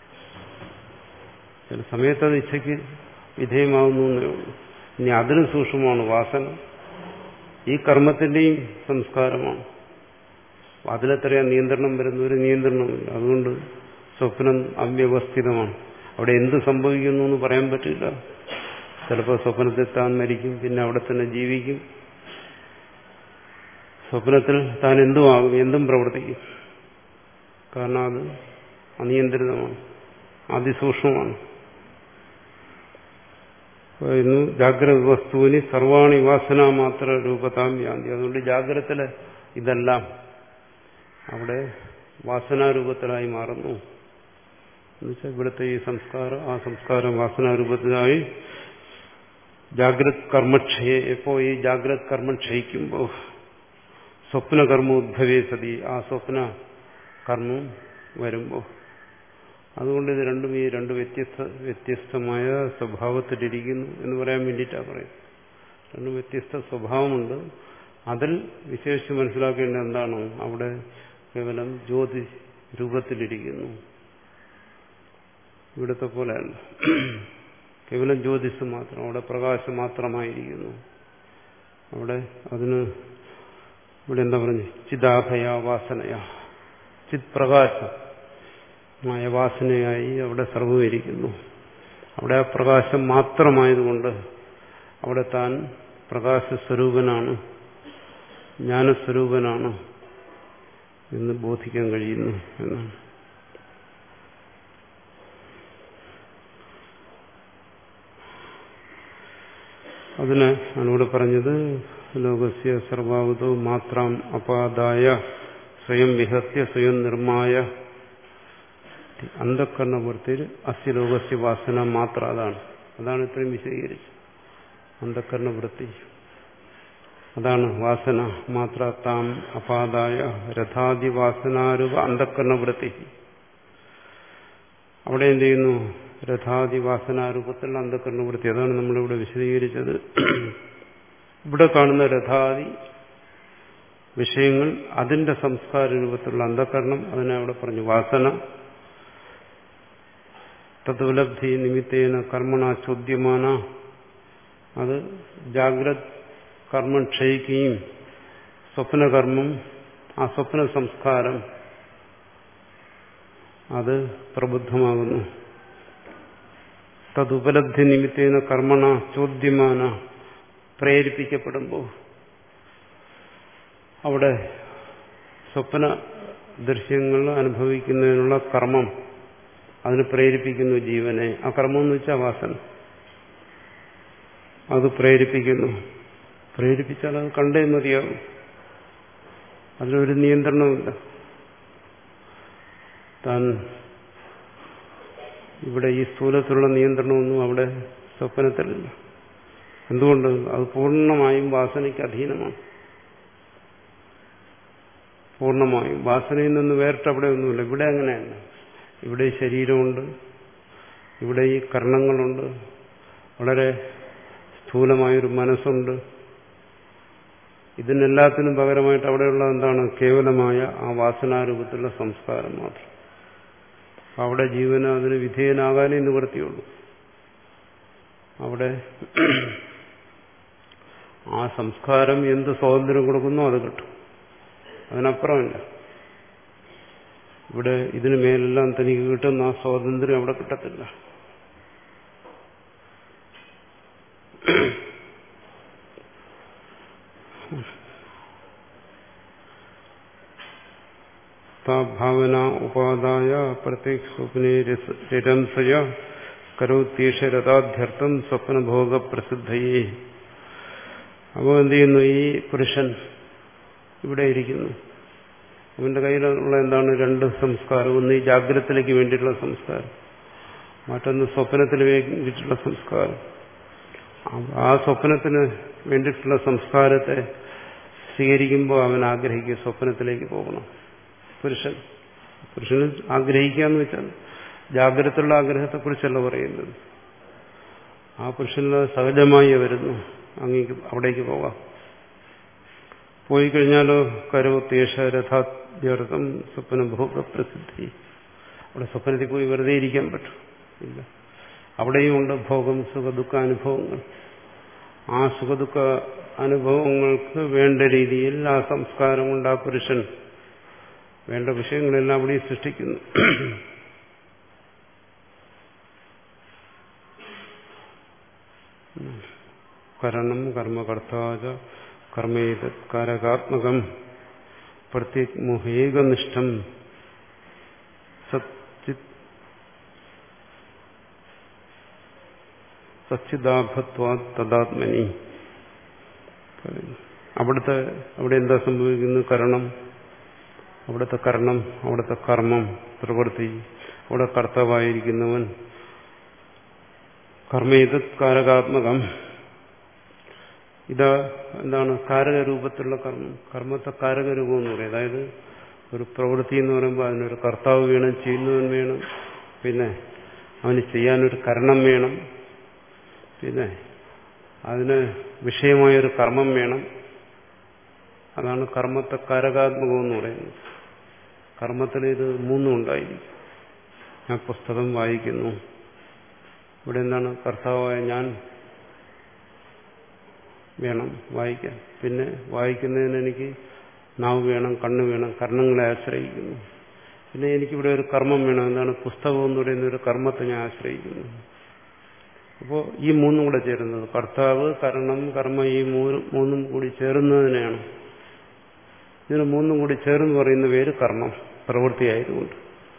ചില സമയത്ത് അത് ഇച്ഛയ്ക്ക് വിധേയമാകുന്നു എന്നേ ഉള്ളൂ. ഇനി അതിന് സൂക്ഷ്മമാണ് വാസന. ഈ കർമ്മത്തിന്റെയും സംസ്കാരമാണ്. അതിലെത്രയാ നിയന്ത്രണം വരുന്ന? ഒരു നിയന്ത്രണമില്ല. അതുകൊണ്ട് സ്വപ്നം അവ്യവസ്ഥിതമാണ്. അവിടെ എന്ത് സംഭവിക്കുന്നു എന്ന് പറയാൻ പറ്റില്ല. ചിലപ്പോൾ സ്വപ്നത്തിൽ താൻ മരിക്കും, പിന്നെ അവിടെ തന്നെ ജീവിക്കും. സ്വപ്നത്തിൽ താൻ എന്തുമാകും, എന്തും പ്രവർത്തിക്കും. കാരണം അത് അനിയന്ത്രിതമാണ്, അതിസൂക്ഷ്മമാണ്. ഇന്ന് ജാഗ്രത വസ്തുവിന് സർവാണി വാസന മാത്ര രൂപതാം യാന്തി. അതുകൊണ്ട് ജാഗ്രതത്തിലെ ഇതെല്ലാം അവിടെ വാസനാരൂപത്തിലായി മാറുന്നു. എന്നുവെച്ചാൽ ഇവിടുത്തെ ഈ സംസ്കാരം ആ സംസ്കാരം വാസനാരൂപത്തിലായി ജാഗ്രത് കർമ്മക്ഷയെ. എപ്പോ ഈ ജാഗ്രത് കർമ്മം ക്ഷയിക്കുമ്പോൾ സ്വപ്നകർമ്മ ഉദ്ഭവേ സതി, ആ സ്വപ്ന കർമ്മം വരുമ്പോൾ. അതുകൊണ്ട് ഇത് രണ്ടും ഈ രണ്ട് വ്യത്യസ്ത വ്യത്യസ്തമായ സ്വഭാവത്തിലിരിക്കുന്നു എന്ന് പറയാൻ വേണ്ടിയിട്ടാണ് പറയുന്നത്. രണ്ടും വ്യത്യസ്ത സ്വഭാവമുണ്ട്. അതിൽ വിശേഷിച്ച് മനസ്സിലാക്കേണ്ടത് എന്താണ്? അവിടെ കേവലം ജ്യോതി രൂപത്തിലിരിക്കുന്നു. ഇവിടുത്തെ പോലെയല്ല, കേവലം ജ്യോതിസ് മാത്രം, അവിടെ പ്രകാശം മാത്രമായിരിക്കുന്നു. അവിടെ അതിന് ഇവിടെ എന്താ പറഞ്ഞു? ചിദാഭയ വാസനയ, ചിത് പ്രകാശമായ വാസനയായി അവിടെ സർവ്വമിരിക്കുന്നു. അവിടെ ആ പ്രകാശം മാത്രമായതുകൊണ്ട് അവിടെ താൻ പ്രകാശസ്വരൂപനാണ്, ജ്ഞാനസ്വരൂപനാണ് എന്ന് ബോധിക്കാൻ കഴിയുന്നു എന്നാണ്. അതിന് ഞാനിവിടെ പറഞ്ഞത് ലോകസ്യ സർവാവതോ മാത്രം അപാദായ സ്വയം വിഹത്യ സ്വയം നിർമ്മായ അന്ധക്കരണവൃത്തിയിൽ അസ്യ ലോകസ്യ വാസന മാത്ര. അതാണ് അതാണ് ഇത്രയും വിശദീകരിച്ചത്. അന്ധക്കരണവൃത്തി അതാണ് വാസന മാത്ര. താം അപാദായ രഥാദി വാസനാരൂപ അന്ധക്കരണവൃത്തി. അവിടെ എന്ത് ചെയ്യുന്നു? രഥാദി വാസനാരൂപത്തിലുള്ള അന്ധക്കരണവൃത്തി. അതാണ് നമ്മളിവിടെ വിശദീകരിച്ചത്. ഇവിടെ കാണുന്ന രഥാദി വിഷയങ്ങൾ അതിന്റെ സംസ്കാര രൂപത്തിലുള്ള അന്ധക്കരണം, അതിനെ അവിടെ പറഞ്ഞു വാസന. തദ്വലബ്ധി നിമിത്തേന കർമ്മണ ചോദ്യമാന, അത് ജാഗ്രത് കർമ്മം ക്ഷയിക്കുകയും സ്വപ്നകർമ്മം, ആ സ്വപ്ന സംസ്കാരം അത് പ്രബുദ്ധമാകുന്നു. തതുപലബ്ധി നിമിത്തേന കർമ്മണ ചോദ്യമാന പ്രേരിപ്പിക്കപ്പെടുമ്പോൾ അവിടെ സ്വപ്ന ദൃശ്യങ്ങൾ അനുഭവിക്കുന്നതിനുള്ള കർമ്മം അതിന് പ്രേരിപ്പിക്കുന്നു ജീവനെ. ആ കർമ്മം എന്ന് വെച്ചാൽ വാസന. അത് പ്രേരിപ്പിക്കുന്നു. പ്രേരിപ്പിച്ചാൽ അത് കണ്ടേ മതിയാകും. അതിനൊരു നിയന്ത്രണമില്ല. താൻ ഇവിടെ ഈ സ്ഥൂലത്തിലുള്ള നിയന്ത്രണമൊന്നും അവിടെ സ്വപ്നത്തിലില്ല. എന്തുകൊണ്ട്? അത് പൂർണ്ണമായും വാസനയ്ക്ക് അധീനമാണ്. പൂർണ്ണമായും വാസനയിൽ നിന്ന് വേറിട്ട് അവിടെ ഒന്നുമില്ല. ഇവിടെ അങ്ങനെയല്ല. ഇവിടെ ശരീരമുണ്ട്, ഇവിടെ ഈ കർണങ്ങളുണ്ട്, വളരെ സ്ഥൂലമായൊരു മനസ്സുണ്ട്. ഇതിനെല്ലാത്തിനും പകരമായിട്ട് അവിടെയുള്ള എന്താണ്? കേവലമായ ആ വാസനാരൂപത്തിലുള്ള സംസ്കാരം മാത്രം. അവിടെ ജീവന് അതിന് വിധേയനാകാനേ നിവൃത്തിയുള്ളൂ. അവിടെ ആ സംസ്കാരം എന്ത് സ്വാതന്ത്ര്യം കൊടുക്കുന്നോ അത് കിട്ടും. അതിനപ്പുറമില്ല. ഇവിടെ ഇതിനു മേലെല്ലാം തനിക്ക് കിട്ടുന്ന ആ സ്വാതന്ത്ര്യം അവിടെ കിട്ടത്തില്ല. ഭാവന ഉപാദായ പ്രത്യേക സ്വപ്നെ രരംസയ കരോത്യക്ഷരതാധ്യർത്ഥം സ്വപ്നഭോഗ പ്രസിദ്ധയേ. അപ്പോൾ എന്ത് ചെയ്യുന്നു? ഈ പുരുഷൻ ഇവിടെ ഇരിക്കുന്നു. അവന്റെ കയ്യിലുള്ള എന്താണ്? രണ്ട് സംസ്കാരം. ഒന്ന് ഈ ജാഗ്രതത്തിലേക്ക് വേണ്ടിയിട്ടുള്ള സംസ്കാരം, മറ്റൊന്ന് സ്വപ്നത്തിന് വേണ്ടിയിട്ടുള്ള സംസ്കാരം. ആ സ്വപ്നത്തിന് വേണ്ടിയിട്ടുള്ള സംസ്കാരത്തെ സ്വീകരിക്കുമ്പോൾ അവൻ ആഗ്രഹിക്കുക സ്വപ്നത്തിലേക്ക് പോകണം. പുരുഷൻ പുരുഷന് ആഗ്രഹിക്കുക എന്ന് വെച്ചാൽ ജാഗ്രതയുള്ള ആഗ്രഹത്തെക്കുറിച്ചല്ല പറയുന്നത്. ആ പുരുഷന് സഹജമായി വരുന്നു. അങ്ങേക്ക് അവിടേക്ക് പോകാം. പോയി കഴിഞ്ഞാലോ കരോത്യേഷ രഥാദ്യർത്ഥം സ്വപ്നഭോഗ പ്രസിദ്ധി. അവിടെ സ്വപ്നത്തിൽ പോയി വെറുതെ ഇരിക്കാൻ പറ്റും ഇല്ല. അവിടെയും ഉണ്ട് ഭോഗം, സുഖദുഃഖ അനുഭവങ്ങൾ. ആ സുഖദുഃഖ അനുഭവങ്ങൾക്ക് വേണ്ട രീതിയിൽ ആ സംസ്കാരം കൊണ്ട് ആ പുരുഷൻ വേണ്ട വിഷയങ്ങളെല്ലാം അവിടെ സൃഷ്ടിക്കുന്നു. കരണം കർമ്മകർത്താച കർമ്മേതത്കാരകാത്മകം പ്രത്യേകമുഹേകനിഷ്ഠം സച്ചിത് സച്ചിദാഭത്വാ തദാത്മനി. അവിടുത്തെ അവിടെ എന്താ സംഭവിക്കുന്നത്? കരണം, അവിടുത്തെ കർണം, അവിടുത്തെ കർമ്മം, പ്രവൃത്തി, അവിടെ കർത്താവായിരിക്കുന്നവൻ. കർമ്മേതത് കാരകാത്മകം. ഇതാ എന്താണ്? കാരകരൂപത്തിലുള്ള കർമ്മം. കർമ്മത്തെ കാരകരൂപം എന്ന് പറയും. അതായത് ഒരു പ്രവൃത്തി എന്ന് പറയുമ്പോൾ അതിനൊരു കർത്താവ് വേണം, ചെയ്യുന്നവൻ വേണം, പിന്നെ അവന് ചെയ്യാനൊരു കരണം വേണം, പിന്നെ അതിന് വിഷയമായൊരു കർമ്മം വേണം. അതാണ് കർമ്മത്തെ കാരകാത്മകം എന്ന് പറയുന്നത്. കർമ്മത്തിൽ ഇത് മൂന്നും ഉണ്ടായിരിക്കും. ഞാൻ പുസ്തകം വായിക്കുന്നു. ഇവിടെ എന്താണ്? കർത്താവായ ഞാൻ വേണം വായിക്കാൻ. പിന്നെ വായിക്കുന്നതിന് എനിക്ക് നാവ് വേണം, കണ്ണ് വേണം, കർണങ്ങളെ ആശ്രയിക്കുന്നു. പിന്നെ എനിക്കിവിടെ ഒരു കർമ്മം വേണം. എന്താണ്? പുസ്തകം എന്ന് പറയുന്ന ഒരു കർമ്മത്തെ ഞാൻ ആശ്രയിക്കുന്നു. അപ്പോൾ ഈ മൂന്നും കൂടെ ചേരുന്നത് കർത്താവ്, കരണം, കർമ്മ, ഈ മൂന്നും കൂടി ചേരുന്നതിനെയാണ്. ഇതിന് മൂന്നും കൂടി ചേർന്ന് പറയുന്ന പേര് കർമ്മം, പ്രവൃത്തിയായതുകൊണ്ട്.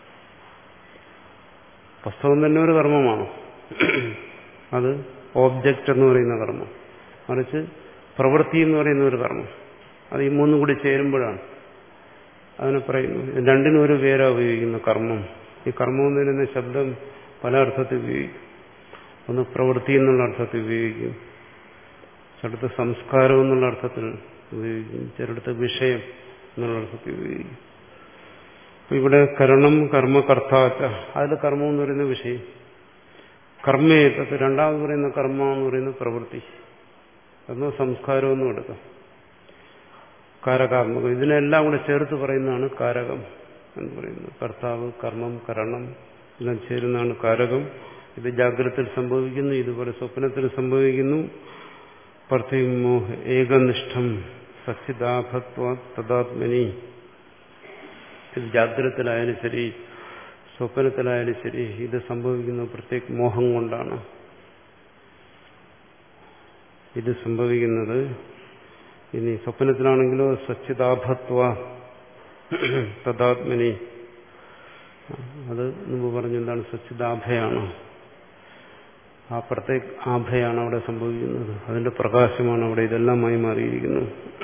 പുസ്തകം തന്നെ ഒരു കർമ്മമാണ്. അത് ഓബ്ജക്റ്റ് എന്ന് പറയുന്ന കർമ്മം. മറിച്ച് പ്രവൃത്തി എന്ന് പറയുന്ന ഒരു കർമ്മം. അത് ഈ മൂന്നും കൂടി ചേരുമ്പോഴാണ് അതിനെ പറയുന്നു. രണ്ടിനും ഒരു പേരാ ഉപയോഗിക്കുന്നു, കർമ്മം. ഈ കർമ്മം എന്ന് പറയുന്ന ശബ്ദം പല അർത്ഥത്തിൽ ഉപയോഗിക്കും. ഒന്ന് പ്രവൃത്തി എന്നുള്ള അർത്ഥത്തിൽ ഉപയോഗിക്കും, ചിലടത്ത് സംസ്കാരം എന്നുള്ള അർത്ഥത്തിൽ ഉപയോഗിക്കും, ചിലടത്ത് വിഷയം എന്നുള്ള അർത്ഥത്തിൽ ഉപയോഗിക്കും. ഇവിടെ കരണം, കർമ്മ, കർത്താച്ച. അതിൽ കർമ്മം എന്ന് പറയുന്ന വിഷയം. കർമ്മേത്തത് രണ്ടാമത് പറയുന്ന കർമ്മ എന്ന് പറയുന്ന പ്രവൃത്തി. എന്നോ സംസ്കാരമെന്നും എടുക്കാം. കാരകാത്മകം. ഇതിനെല്ലാം കൂടെ ചേർത്ത് പറയുന്നതാണ് കാരകം എന്ന് പറയുന്നത്. കർത്താവ്, കർമ്മം, കരണം എല്ലാം ചേരുന്നതാണ് കാരകം. ഇത് ജാഗ്രതയിൽ സംഭവിക്കുന്നു, ഇതുപോലെ സ്വപ്നത്തിൽ സംഭവിക്കുന്നു. പ്രത്യമോഹ ഏകനിഷ്ഠം സച്ചിദാഭത്വ തദാത്മനി. ഇത് ജാഗ്രതത്തിലായാലും ശരി സ്വപ്നത്തിലായാലും ശരി ഇത് സംഭവിക്കുന്ന പ്രത്യേക മോഹം കൊണ്ടാണ്. ഇത് സംഭവിക്കുന്നത് ഇനി സ്വപ്നത്തിലാണെങ്കിലോ സച്ചിദാഭത്വ തദാത്മനി. അത് മുമ്പ് പറഞ്ഞു എന്താണ് സച്ചിദാഭയാണ്. ആ പ്രത്യേക ആഭയാണ് അവിടെ സംഭവിക്കുന്നത്. അതിന്റെ പ്രകാശമാണ് അവിടെ ഇതെല്ലാമായി മാറിയിരിക്കുന്നു.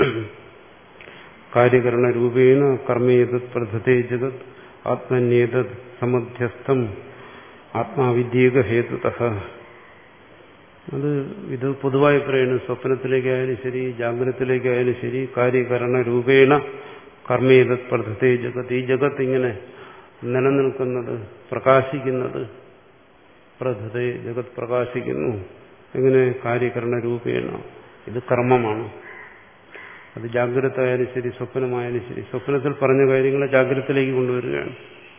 കാര്യകരണ രൂപേണ കർമ്മേതത് പ്രധതേ ജഗത് ആത്മന്യേതത് സമധ്യസ്ഥം ആത്മാവിദ്യേക ഹേതുതഃ. അത് ഇത് പൊതുവായി പറയുന്നത് സ്വപ്നത്തിലേക്കായാലും ശരി ജാഗ്രതത്തിലേക്കായാലും ശരി കാര്യകരണ രൂപേണ കർമ്മേതത് പ്രധതേ ജഗത്. ഈ ജഗത്ത് ഇങ്ങനെ നിലനിൽക്കുന്നത് പ്രകാശിക്കുന്നത് പ്രധതേ ജഗത് പ്രകാശിക്കുന്നു. എങ്ങനെ കാര്യകരണ രൂപേണ. ഇത് കർമ്മമാണ്. അത് ജാഗ്രത ആയാലും ശരി സ്വപ്നമായാലും ശരി. സ്വപ്നത്തിൽ പറഞ്ഞ കാര്യങ്ങളെ ജാഗ്രതത്തിലേക്ക് കൊണ്ടുവരികയാണ്.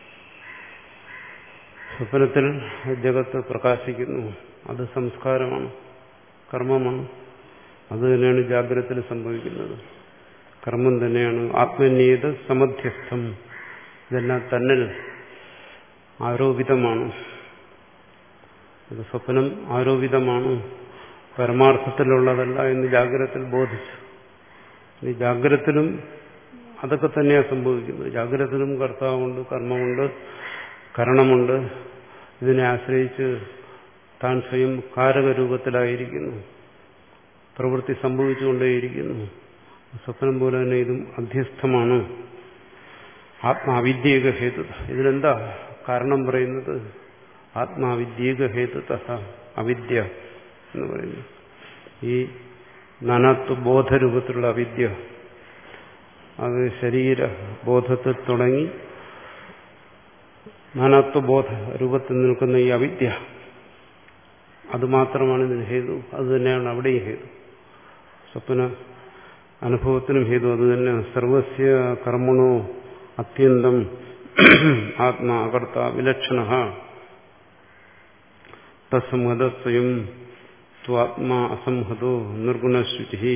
സ്വപ്നത്തിൽ ജഗത്ത് പ്രകാശിക്കുന്നു. അത് സംസ്കാരമാണ്, കർമ്മമാണ്. അത് തന്നെയാണ് ജാഗ്രതത്തിൽ സംഭവിക്കുന്നത്. കർമ്മം തന്നെയാണ്. ആത്മന്യേത സമധ്യസ്ഥം. ഇതെല്ലാം തന്നിൽ ആരോപിതമാണ്. ഇത് സ്വപ്നം ആരോപിതമാണ്, പരമാർത്ഥത്തിലുള്ളതല്ല എന്ന് ജാഗ്രതത്തിൽ ബോധിച്ചു. ഈ ജാഗ്രതത്തിലും അതൊക്കെ തന്നെയാണ് സംഭവിക്കുന്നത്. ജാഗ്രതത്തിലും കർത്താവുണ്ട്, കർമ്മമുണ്ട്, കരണമുണ്ട്. ഇതിനെ ആശ്രയിച്ച് താൻ സ്വയം കാരകരൂപത്തിലായിരിക്കുന്നു, പ്രവൃത്തി സംഭവിച്ചുകൊണ്ടേയിരിക്കുന്നു. സ്വപ്നം പോലെ തന്നെ ഇതും അധ്യസ്ഥമാണ്. ആത്മാവിദ്യേക ഹേതു. ഇതിനെന്താ കാരണം പറയുന്നത്? ആത്മാവിദ്യേക ഹേതുതഃ. അവിദ്യ എന്ന് പറയുന്നു ഈ നാനാത്വ ബോധരൂപത്തിലുള്ള അവിദ്യ. അത് ശരീരബോധത്തിൽ തുടങ്ങി നാനാത്വബോധ രൂപത്തിൽ നിൽക്കുന്ന ഈ അവിദ്യ, അത് മാത്രമാണ് ഇതിന് ഹേതു. അത് തന്നെയാണ് അവിടെയും ഹേതു. സ്വപ്ന അനുഭവത്തിനും ഹേതു അത് തന്നെ. സർവസ്യ കർമ്മണോ അത്യന്തം ആത്മാ അകർത്ത വിലക്ഷണ തത്സംഹത സ്വയം ത്വാത്മാ അസംഹതോ നിർഗുണശ്രുതി.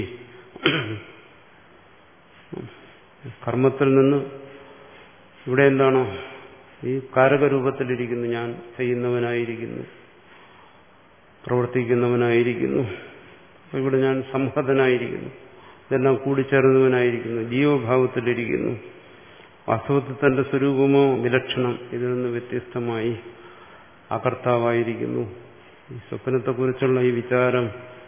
കർമ്മത്തിൽ നിന്ന് ഇവിടെ എന്താണ്? ഈ കാരകരൂപത്തിലിരിക്കുന്നു. ഞാൻ ചെയ്യുന്നവനായിരിക്കുന്നു, പ്രവർത്തിക്കുന്നവനായിരിക്കുന്നു. ഇവിടെ ഞാൻ സംഹതനായിരിക്കുന്നു. ഇതെല്ലാം കൂടിച്ചേർന്നവനായിരിക്കുന്നു, ജീവഭാവത്തിലിരിക്കുന്നു. വാസ്തവത്തിൽ തന്റെ സ്വരൂപമോ വിലക്ഷണം, ഇതിൽ നിന്ന് വ്യത്യസ്തമായി അകർത്താവായിരിക്കുന്നു. ഈ സ്വപ്നത്തെക്കുറിച്ചുള്ള ഈ വിചാരം,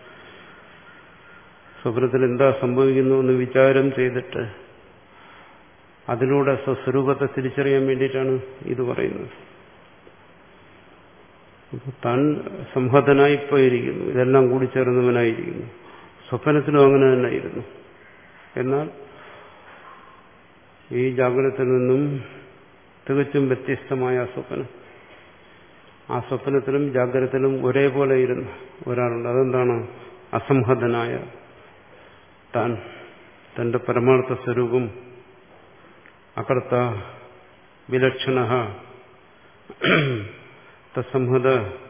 സ്വപ്നത്തിൽ എന്താ സംഭവിക്കുന്നു എന്ന് വിചാരം ചെയ്തിട്ട് അതിലൂടെ സ്വസ്വരൂപത്തെ തിരിച്ചറിയാൻ വേണ്ടിയിട്ടാണ് ഇത് പറയുന്നത്. താൻ സംഹതനായി പോയിരിക്കുന്നു, ഇതെല്ലാം കൂടി ചേർന്നവനായിരിക്കുന്നു. സ്വപ്നത്തിലും അങ്ങനെ തന്നെ ആയിരുന്നു. എന്നാൽ ഈ ജാഗ്രതത്തിൽ നിന്നും തികച്ചും വ്യത്യസ്തമായ സ്വപ്നം. ആ സ്വപ്നത്തിലും ജാഗ്രതത്തിലും ഒരേപോലെ ഇരുന്ന് ഒരാളുണ്ട്. അതെന്താണ്? അസംഹതനായ താൻ, തന്റെ പരമാർത്ഥ സ്വരൂപം, അകർത്ത വിലക്ഷണ തത്സംഹത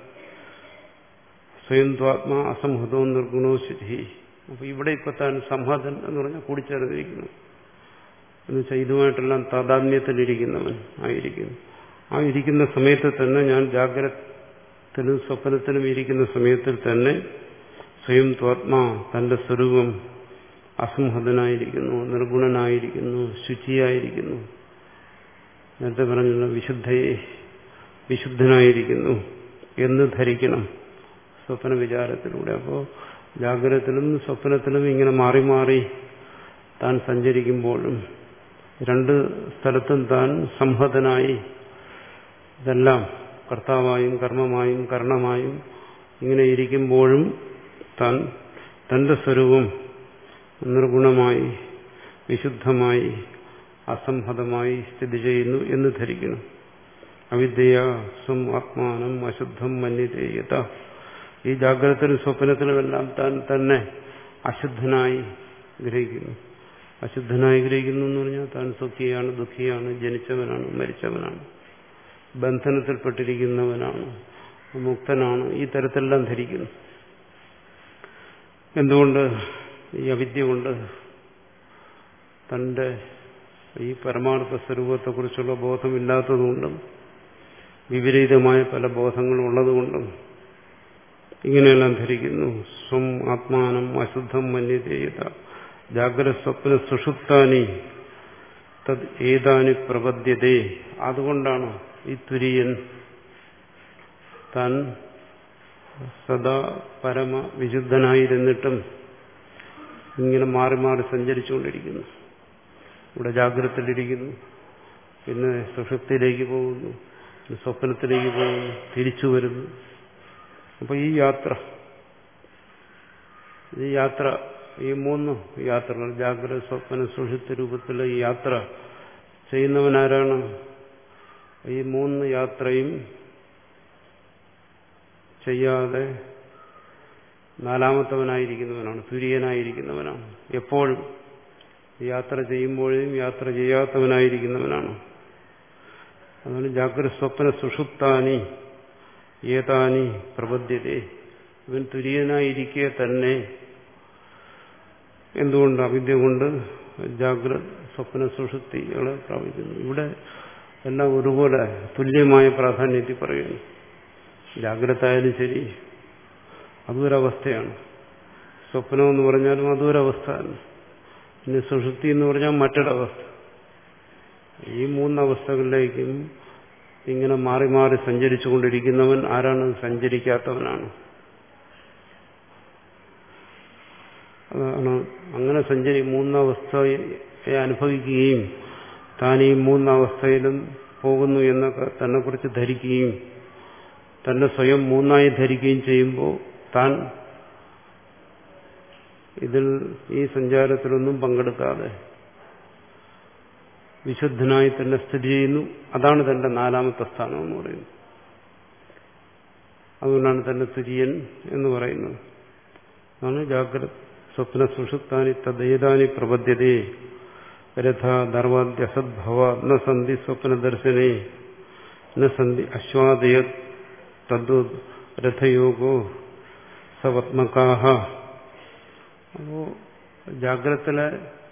സ്വയം ത്വാത്മാ അസംഹതോ നിർഗുണോ ശുചി. അപ്പൊ ഇവിടെ ഇപ്പൊ താൻ സംഹതൻ എന്ന് പറഞ്ഞാൽ കൂടിച്ചേർന്നിരിക്കുന്നു. എന്നുവെച്ചാൽ ഇതുമായിട്ടെല്ലാം താതാത്മ്യത്തിലിരിക്കുന്നവൻ ആയിരിക്കുന്നു. ആ ഇരിക്കുന്ന സമയത്ത് തന്നെ ഞാൻ ജാഗ്രതത്തിലും സ്വപ്നത്തിലും ഇരിക്കുന്ന സമയത്തിൽ തന്നെ സ്വയം ത്വാത്മാ തന്റെ സ്വരൂപം അസംഹതനായിരിക്കുന്നു, നിർഗുണനായിരിക്കുന്നു, ശുചിയായിരിക്കുന്നു. നേരത്തെ പറഞ്ഞുള്ള വിശുദ്ധയെ വിശുദ്ധനായിരിക്കുന്നു എന്ന് ധരിക്കണം സ്വപ്ന വിചാരത്തിലൂടെ. അപ്പോൾ ജാഗ്രതത്തിലും സ്വപ്നത്തിലും ഇങ്ങനെ മാറി മാറി താൻ സഞ്ചരിക്കുമ്പോഴും രണ്ട് സ്ഥലത്തും താൻ സംഹതനായി ഇതെല്ലാം കർത്താവായും കർമ്മമായും കരണമായും ഇങ്ങനെ ഇരിക്കുമ്പോഴും താൻ തന്റെ സ്വരൂപം നിർഗുണമായി വിശുദ്ധമായി അസംഹതമായി സ്ഥിതി ചെയ്യുന്നു എന്ന് ധരിക്കണം. അവിദ്യ സ്വം ആത്മാനം അശുദ്ധം മന്യതേയത. ഈ ജാഗ്രതത്തിലും സ്വപ്നത്തിലുമെല്ലാം താൻ തന്നെ അശുദ്ധനായി ഗ്രഹിക്കുന്നു. അശുദ്ധനായി ഗ്രഹിക്കുന്നു എന്ന് പറഞ്ഞാൽ താൻ സുഖിയാണ്, ദുഃഖിയാണ്, ജനിച്ചവനാണ്, മരിച്ചവനാണ്, ബന്ധനത്തിൽപ്പെട്ടിരിക്കുന്നവനാണ്, മുക്തനാണ്, ഈ തരത്തിലെല്ലാം ധരിക്കുന്നു. എന്തുകൊണ്ട്? ഈ അവിദ്യ കൊണ്ട് തന്റെ ഈ പരമാർത്ഥ സ്വരൂപത്തെക്കുറിച്ചുള്ള ബോധമില്ലാത്തതുകൊണ്ടും വിപരീതമായ പല ബോധങ്ങളും ഉള്ളതുകൊണ്ടും ഇങ്ങനെയെല്ലാം ധരിക്കുന്നു. സ്വം ആത്മാനം അശുദ്ധം മന്യതേയത ജാഗ്രത സ്വപ്ന സുഷുപ്താനി തദ് ഏതാനി പ്രപദ്യതേ. അതുകൊണ്ടാണ് ഈ തുര്യൻ താൻ സദാ പരമ വിശുദ്ധനായിരുന്നിട്ടും ഇങ്ങനെ മാറി മാറി സഞ്ചരിച്ചുകൊണ്ടിരിക്കുന്നു. ഇവിടെ ജാഗ്രതയിലിരിക്കുന്നു, പിന്നെ സുഷുപ്തിയിലേക്ക് പോകുന്നു, സ്വപ്നത്തിലേക്ക് പോകുന്നു, തിരിച്ചു വരുന്നു. അപ്പൊ ഈ യാത്ര ഈ യാത്ര ഈ മൂന്ന് യാത്രകൾ ജാഗ്രത സ്വപ്ന സുഷുപ്തി രൂപത്തിലെ ഈ യാത്ര ചെയ്യുന്നവനാരാണ്? ഈ മൂന്ന് യാത്രയും ചെയ്യാതെ നാലാമത്തവനായിരിക്കുന്നവനാണ്, തുര്യനായിരിക്കുന്നവനാണ്. എപ്പോഴും യാത്ര ചെയ്യുമ്പോഴും യാത്ര ചെയ്യാത്തവനായിരിക്കുന്നവനാണ്. അതാണ് ജാഗ്രത സ്വപ്ന സുഷുപ്താനി ഏതാനി പ്രപദ്യതേ. ഇവൻ തുര്യനായിരിക്കെ തന്നെ എന്തുകൊണ്ട്? അവിദ്യ കൊണ്ട് ജാഗ്രത സ്വപ്ന സുഷുപ്തികളെ പ്രാപിക്കുന്നു. ഇവിടെ എല്ലാം ഒരുപോലെ തുല്യമായ പ്രാധാന്യത്തിൽ പറയുന്നു. ജാഗ്രത ആയാലും ശരി അതൊരവസ്ഥയാണ്, സ്വപ്നം എന്ന് പറഞ്ഞാലും അതൊരവസ്ഥ തന്നെ, പിന്നെ സുഷുപ്തി എന്ന് പറഞ്ഞാൽ മറ്റൊരവസ്ഥ. ഈ മൂന്നവസ്ഥകളിലേക്കും ഇങ്ങനെ മാറി മാറി സഞ്ചരിച്ചുകൊണ്ടിരിക്കുന്നവൻ ആരാണ്? സഞ്ചരിക്കാത്തവനാണ്. അതാണ് അങ്ങനെ സഞ്ചരി മൂന്നവസ്ഥയെ അനുഭവിക്കുകയും താൻ ഈ മൂന്നവസ്ഥയിലും പോകുന്നു എന്നൊക്കെ തന്നെ കുറിച്ച് ധരിക്കുകയും തന്നെ സ്വയം മൂന്നായി ധരിക്കുകയും ചെയ്യുമ്പോൾ താൻ ഇതിൽ ഈ സഞ്ചാരത്തിലൊന്നും പങ്കെടുക്കാതെ വിശുദ്ധനായി തന്നെ സ്ഥിതി ചെയ്യുന്നു. അതാണ് തന്റെ നാലാമത്തെ സ്ഥാനം എന്ന് പറയുന്നത്. അതുകൊണ്ടാണ് തന്നെ തുര്യൻ എന്ന് പറയുന്നത്. അതാണ് ജാഗ്രത സ്വപ്ന സുഷുപ്താനി തദ്ദേതാനി പ്രപദ്യതേ രഥ ധർവാദ്യസദ്ഭവ ന സന്ധി സ്വപ്ന ദർശനേ ന സന്ധി അശ്വാദയ തദ്വ രഥയോഗോ സവത്മകാഹ. അപ്പോ ജാഗ്രതത്തിലെ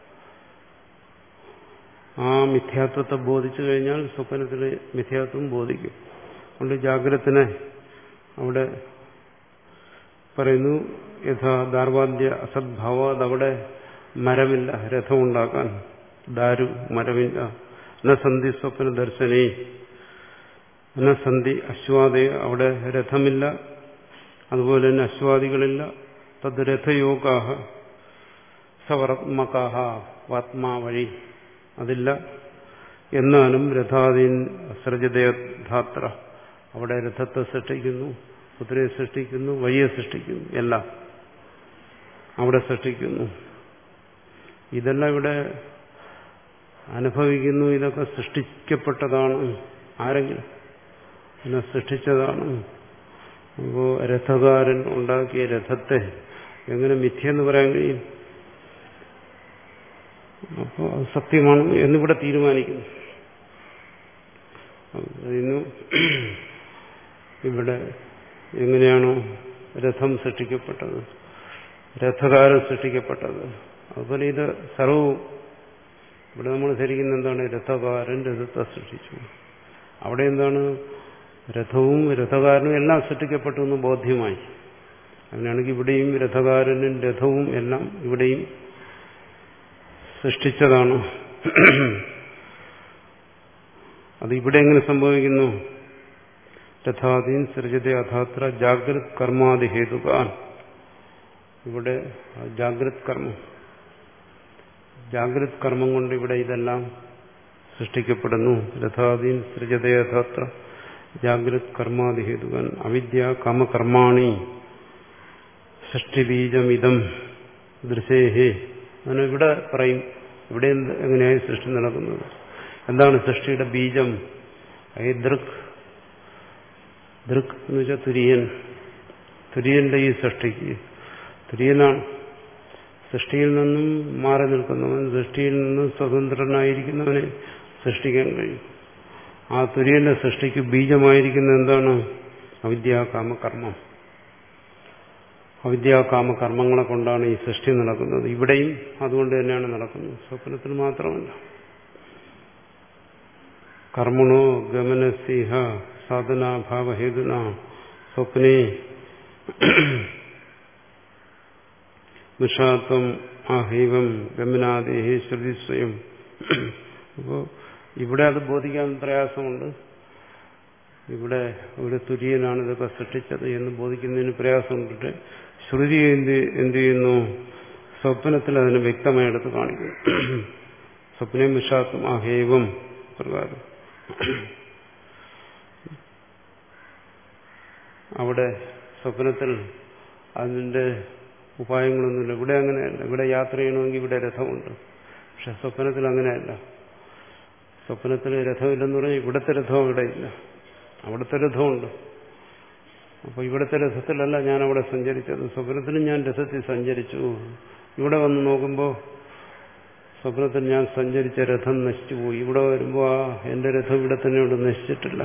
ആ മിഥ്യാത്വത്തെ ബോധിച്ചു കഴിഞ്ഞാൽ സ്വപ്നത്തിലെ മിഥ്യാത്വം ബോധിക്കും. അതുകൊണ്ട് ജാഗ്രതത്തിനെ അവിടെ പറയുന്നു യഥാ ദാർവാദ്യ അസദ്ഭാവ. അതവിടെ മരമില്ല രഥമുണ്ടാക്കാൻ, ദാരു മരമില്ല. ന സന്ധി സ്വപ്ന ദർശനേ ന സന്ധി അശ്വാദയ. അവിടെ രഥമില്ല, അതുപോലെ തന്നെ അശ്വാദികളില്ല. തദ് രഥയോഗാഹ സവർമകാഹ. ആത്മാ വഴി അതില്ല. എന്നാലും രഥാദീൻ സൃജതയധാത്ര. അവിടെ രഥത്തെ സൃഷ്ടിക്കുന്നു, കുതിരയെ സൃഷ്ടിക്കുന്നു, വഴിയെ സൃഷ്ടിക്കുന്നു, എല്ലാം അവിടെ സൃഷ്ടിക്കുന്നു. ഇതെല്ലാം ഇവിടെ അനുഭവിക്കുന്നു. ഇതൊക്കെ സൃഷ്ടിക്കപ്പെട്ടതാണ്. ആരെങ്കിലും ഇതിനെ സൃഷ്ടിച്ചതാണ്. അപ്പോ രഥകാരൻ ഉണ്ടാക്കിയ രഥത്തെ എങ്ങനെ മിഥ്യെന്ന് പറയാൻ കഴിയും? അപ്പോൾ അത് സത്യമാണ് എന്നിവിടെ തീരുമാനിക്കുന്നു. ഇന്ന് ഇവിടെ എങ്ങനെയാണോ രഥം സൃഷ്ടിക്കപ്പെട്ടത്, രഥകാരൻ സൃഷ്ടിക്കപ്പെട്ടത്, അതുപോലെ ഇത് സർവവും ഇവിടെ നമ്മൾ ധരിക്കുന്ന എന്താണ്? രഥകാരൻ രഥത്തെ സൃഷ്ടിച്ചു. അവിടെ എന്താണ്? രഥവും രഥകാരനും എല്ലാം സൃഷ്ടിക്കപ്പെട്ടു എന്ന് ബോധ്യമായി. അങ്ങനെയാണെങ്കിൽ ഇവിടെയും രഥകാരനും രഥവും എല്ലാം ഇവിടെയും സൃഷ്ടിച്ചതാണ്. അത് ഇവിടെ എങ്ങനെ സംഭവിക്കുന്നു? രഥാദീൻ സൃജത അഥാത്ര ജാഗ്രത് കർമാദി ഹേതുകാൻ. ഇവിടെ ജാഗ്രത് കർമ്മം ജാഗ്രത് കർമ്മം കൊണ്ട് ഇവിടെ ഇതെല്ലാം സൃഷ്ടിക്കപ്പെടുന്നു. രഥാദീൻ സൃജത അഥാത്ര ജാഗ്രത് കർമാദി ഹേതുകാൻ. അവിദ്യ കാമകർമാണി സൃഷ്ടിബീജമിതം ദൃശേഹേ. അങ്ങനെ ഇവിടെ പറയും ഇവിടെ എങ്ങനെയായി സൃഷ്ടി നടക്കുന്നത്, എന്താണ് സൃഷ്ടിയുടെ ബീജം? ഈ ദൃക് ദൃക് എന്ന് വെച്ചാൽ തുര്യൻ. തുര്യന്റെ ഈ സൃഷ്ടിക്ക് തുര്യനാണ്. സൃഷ്ടിയിൽ നിന്നും മാറി നിൽക്കുന്നവൻ, സൃഷ്ടിയിൽ നിന്നും സ്വതന്ത്രനായിരിക്കുന്നവനെ സൃഷ്ടിക്കാൻ കഴിയും. ആ തുര്യന്റെ സൃഷ്ടിക്ക് ബീജമായിരിക്കുന്ന എന്താണ്? അവിദ്യ കാമകർമ്മം. അവിദ്യാകാമ കർമ്മങ്ങളെ കൊണ്ടാണ് ഈ സൃഷ്ടി നടക്കുന്നത്. ഇവിടെയും അതുകൊണ്ട് തന്നെയാണ് നടക്കുന്നത്, സ്വപ്നത്തിൽ മാത്രമല്ല. കർമ്മണോ ഗമനസിഹ സാധനാഭാവഹേതുന സ്വപ്നേ വിഷാത്വം ആഹൈവം ഗമനാദേഹി ശ്രുതി സ്വയം. അപ്പോൾ ഇവിടെ അത് ബോധിക്കാൻ പ്രയാസമുണ്ട്. ഇവിടെ ഒരു തുര്യനാണ് ഇതൊക്കെ സൃഷ്ടിച്ചത് എന്ന് ബോധിക്കുന്നതിന് പ്രയാസമുണ്ടിട്ട് ശ്രുതി എന്ത് എന്ത് ചെയ്യുന്നു? സ്വപ്നത്തിൽ അതിനെ വ്യക്തമായി എടുത്ത് കാണിക്കുന്നു. സ്വപ്നം വിഷാത്വം ആഹൈവം പ്രകാരം അവിടെ സ്വപ്നത്തിൽ അതിൻ്റെ ഉപായങ്ങളൊന്നുമില്ല. ഇവിടെ അങ്ങനെയല്ല. ഇവിടെ യാത്ര ചെയ്യണമെങ്കിൽ ഇവിടെ രഥമുണ്ട്. പക്ഷെ സ്വപ്നത്തിൽ അങ്ങനെയല്ല. സ്വപ്നത്തിൽ രഥമില്ലെന്ന് പറഞ്ഞാൽ ഇവിടുത്തെ രഥം ഇവിടെ ഇല്ല, അവിടുത്തെ രഥമുണ്ട്. അപ്പോൾ ഇവിടുത്തെ രഥത്തിലല്ല ഞാൻ അവിടെ സഞ്ചരിച്ചത്. സ്വപ്നത്തിലും ഞാൻ രഥത്തിൽ സഞ്ചരിച്ചു. ഇവിടെ വന്ന് നോക്കുമ്പോൾ സ്വപ്നത്തിൽ ഞാൻ സഞ്ചരിച്ച രഥം നശിച്ചുപോയി. ഇവിടെ വരുമ്പോൾ ആ എൻ്റെ രഥം ഇവിടെ തന്നെ ഇവിടെ നശിച്ചിട്ടില്ല.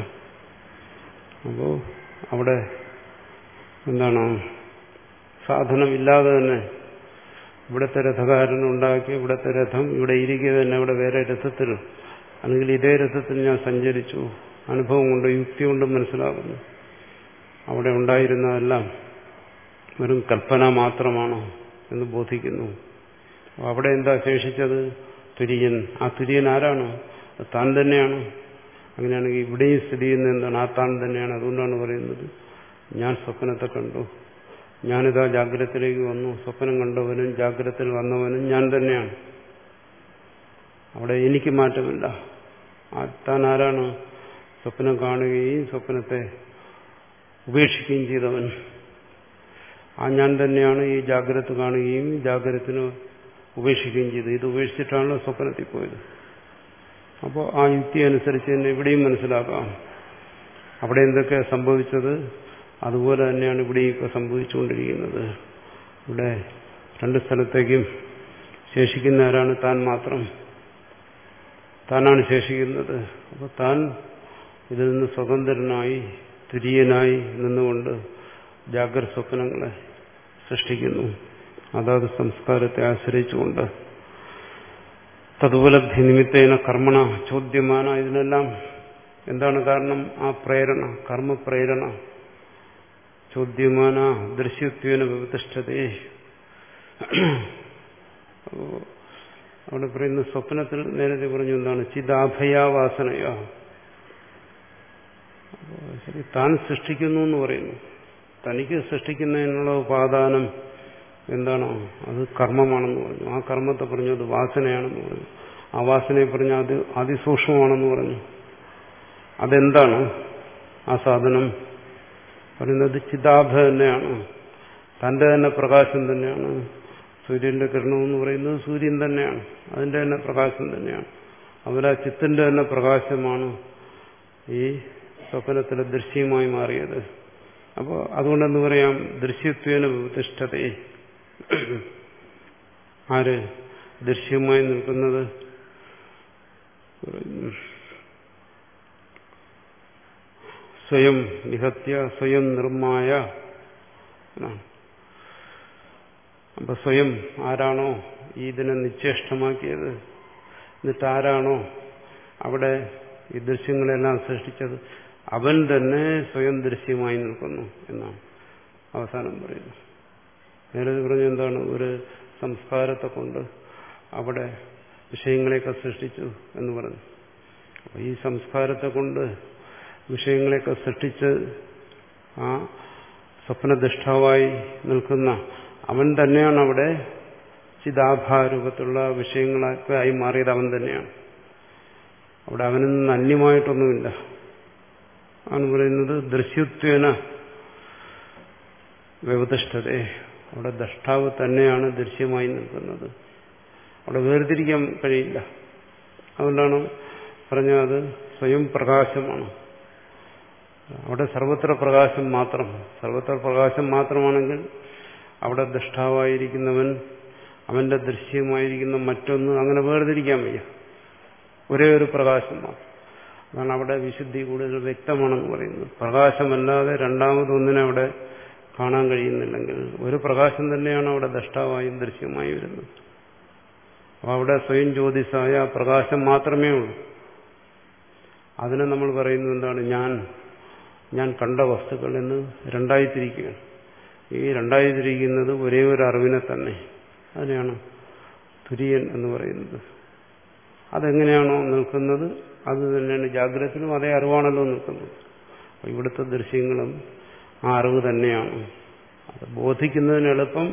അപ്പോൾ അവിടെ എന്താണ്, സാധനമില്ലാതെ തന്നെ ഇവിടുത്തെ രഥകാരനുണ്ടാക്കി ഇവിടുത്തെ രഥം ഇവിടെ ഇരിക്കുക തന്നെ ഇവിടെ വേറെ രഥത്തിൽ, അല്ലെങ്കിൽ ഇതേ രഥത്തിൽ ഞാൻ സഞ്ചരിച്ചു. അനുഭവം കൊണ്ട് യുക്തി കൊണ്ടും മനസ്സിലാകുന്നു അവിടെ ഉണ്ടായിരുന്നതെല്ലാം വെറും കൽപ്പന മാത്രമാണോ എന്ന് ബോധിക്കുന്നു. അവിടെ എന്താ ശേഷിച്ചത്? തുര്യൻ. ആ തുര്യൻ ആരാണ്? താൻ തന്നെയാണ്. അങ്ങനെയാണെങ്കിൽ ഇവിടെയും സ്ഥിതി ചെയ്യുന്നത് എന്താണ്? ആ താൻ തന്നെയാണ്. അതുകൊണ്ടാണ് പറയുന്നത് ഞാൻ സ്വപ്നത്തെ കണ്ടു, ഞാനിതാ ജാഗ്രതത്തിലേക്ക് വന്നു. സ്വപ്നം കണ്ടവനും ജാഗ്രതത്തിൽ വന്നവനും ഞാൻ തന്നെയാണ്. അവിടെ എനിക്ക് മാറ്റമില്ല. താൻ ആരാണ്? സ്വപ്നം കാണുകയും സ്വപ്നത്തെ ഉപേക്ഷിക്കുകയും ചെയ്തവൻ. ആ ഞാൻ തന്നെയാണ് ഈ ജാഗ്രത കാണുകയും ജാഗ്രതത്തിന് ഉപേക്ഷിക്കുകയും ചെയ്തത്. ഇത് ഉപേക്ഷിച്ചിട്ടാണല്ലോ സ്വപ്നത്തിൽ പോയത്. അപ്പോൾ ആ യുക്തി അനുസരിച്ച് തന്നെ ഇവിടെയും മനസ്സിലാക്കാം അവിടെ എന്തൊക്കെ സംഭവിച്ചത് അതുപോലെ തന്നെയാണ് ഇവിടെയും ഇപ്പോൾ സംഭവിച്ചുകൊണ്ടിരിക്കുന്നത്. ഇവിടെ രണ്ട് സ്ഥലത്തേക്കും ശേഷിക്കുന്ന ആരാണ്? താൻ മാത്രം. താനാണ് ശേഷിക്കുന്നത്. അപ്പോൾ താൻ ഇതിൽ നിന്ന് സ്വതന്ത്രനായി തുര്യനായി നിന്നുകൊണ്ട് ജാഗ്രത സ്വപ്നങ്ങളെ സൃഷ്ടിക്കുന്നു, അതാത് സംസ്കാരത്തെ ആശ്രയിച്ചുകൊണ്ട്. തതുപലബ്ധി നിമിത്തേന കർമ്മണ ചോദ്യമാന. ഇതിനെല്ലാം എന്താണ് കാരണം? ആ പ്രേരണ, കർമ്മപ്രേരണ. ചോദ്യമാന ദൃശ്യത്വേന വിവതിഷ്ഠതേ. അവിടെ പറയുന്ന സ്വപ്നത്തിൽ നേരത്തെ പറഞ്ഞു എന്താണ്? ചിദാഭയാവാസനയോ. ശരി, താൻ സൃഷ്ടിക്കുന്നു എന്ന് പറയുന്നു. തനിക്ക് സൃഷ്ടിക്കുന്നതിനുള്ള ഉപാദാനം എന്താണോ അത് കർമ്മമാണെന്ന് പറഞ്ഞു. ആ കർമ്മത്തെ പറഞ്ഞു അത് വാസനയാണെന്ന് പറഞ്ഞു. ആ വാസനയെ പറഞ്ഞു അത് അതിസൂക്ഷ്മമാണെന്ന് പറഞ്ഞു. അതെന്താണ് ആ സാധനം? പറയുന്നത് ചിദാഭ തന്നെയാണ്, തന്റെ തന്നെ പ്രകാശം തന്നെയാണ്. സൂര്യന്റെ കിരണം എന്ന് പറയുന്നത് സൂര്യൻ തന്നെയാണ്, അതിന്റെ തന്നെ പ്രകാശം തന്നെയാണ്. അവരാ ചിത്തിന്റെ തന്നെ പ്രകാശമാണ് ഈ സ്വപ്നത്തിലെ ദൃശ്യമായി മാറിയത്. അപ്പോൾ അതുകൊണ്ടെന്ന് പറയാം ദൃശ്യത്വേന വിവതിഷ്ഠതേ. ആര് ദൃശ്യമായി നിൽക്കുന്നത്? സ്വയം നിഹത്യ സ്വയം നിർമ്മായ. അപ്പൊ സ്വയം ആരാണോ ഈ ഇതിനെ നിശ്ചേഷ്ടമാക്കിയത്, എന്നിട്ട് ആരാണോ അവിടെ ഈ ദൃശ്യങ്ങളെല്ലാം സൃഷ്ടിച്ചത്, അവൻ തന്നെ സ്വയം ദൃശ്യമായി നിൽക്കുന്നു എന്നാണ് അവസാനം പറയുന്നത്. നേരത്തെ പറഞ്ഞ എന്താണ്? ഒരു സംസ്കാരത്തെ കൊണ്ട് അവിടെ വിഷയങ്ങളെയൊക്കെ സൃഷ്ടിച്ചു എന്ന് പറഞ്ഞു. അപ്പൊ ഈ സംസ്കാരത്തെ കൊണ്ട് വിഷയങ്ങളെയൊക്കെ സൃഷ്ടിച്ച് ആ സ്വപ്നദൃഷ്ടാവായി നിൽക്കുന്ന അവൻ തന്നെയാണ് അവിടെ ചിദാഭാരൂപത്തിലുള്ള വിഷയങ്ങളൊക്കെ ആയി മാറിയത് അവൻ തന്നെയാണ്. അവിടെ അവനിൽ നിന്ന് അന്യമായിട്ടൊന്നുമില്ല. ആണ് പറയുന്നത് ദൃശ്യത്വേന വ്യവതിഷ്ഠതേ. അവിടെ ദ്രഷ്ടാവ് തന്നെയാണ് ദൃശ്യമായി നിൽക്കുന്നത്. അവിടെ വേർതിരിക്കാൻ കഴിയില്ല. അതുകൊണ്ടാണ് പറഞ്ഞത് സ്വയം പ്രകാശമാണ്. അവിടെ സർവത്ര പ്രകാശം മാത്രം. സർവത്ര പ്രകാശം മാത്രമാണെങ്കിൽ അവിടെ ദ്രഷ്ടാവായിരിക്കുന്നവൻ അവന്റെ ദൃശ്യമായിരിക്കുന്ന മറ്റൊന്ന് അങ്ങനെ വേർതിരിക്കാൻ വയ്യ. ഒരേ ഒരു പ്രകാശം മാത്രം. അതാണ് അവിടെ വിശുദ്ധി കൂടുതൽ വ്യക്തമാണെന്ന് പറയുന്നത്. പ്രകാശമല്ലാതെ രണ്ടാമതൊന്നിനെ അവിടെ കാണാൻ കഴിയുന്നില്ലെങ്കിൽ ഒരു പ്രകാശം തന്നെയാണ് അവിടെ ദ്രഷ്ടാവായും ദൃശ്യമായും വരുന്നത്. അപ്പോൾ അവിടെ സ്വയം ജ്യോതിസായ പ്രകാശം മാത്രമേ ഉള്ളൂ. അതിനെ നമ്മൾ പറയുന്നത് എന്താണ്? ഞാൻ ഞാൻ കണ്ട വസ്തുക്കൾ എന്ന് രണ്ടായി തിരിക്കുകയാണ്. ഈ രണ്ടായി തിരിക്കുന്നത് ഒരേ ഒരു അറിവിനെ തന്നെ, അതിനെയാണ് തുര്യൻ എന്ന് പറയുന്നത്. അതെങ്ങനെയാണോ നിൽക്കുന്നത് അത് തന്നെയാണ് ജാഗ്രതത്തിലും അതേ അറിവാണല്ലോ നിൽക്കുന്നത്. അപ്പോൾ ഇവിടുത്തെ ദൃശ്യങ്ങളും ആ അറിവ് തന്നെയാണ്. അത് ബോധിക്കുന്നതിന് എളുപ്പം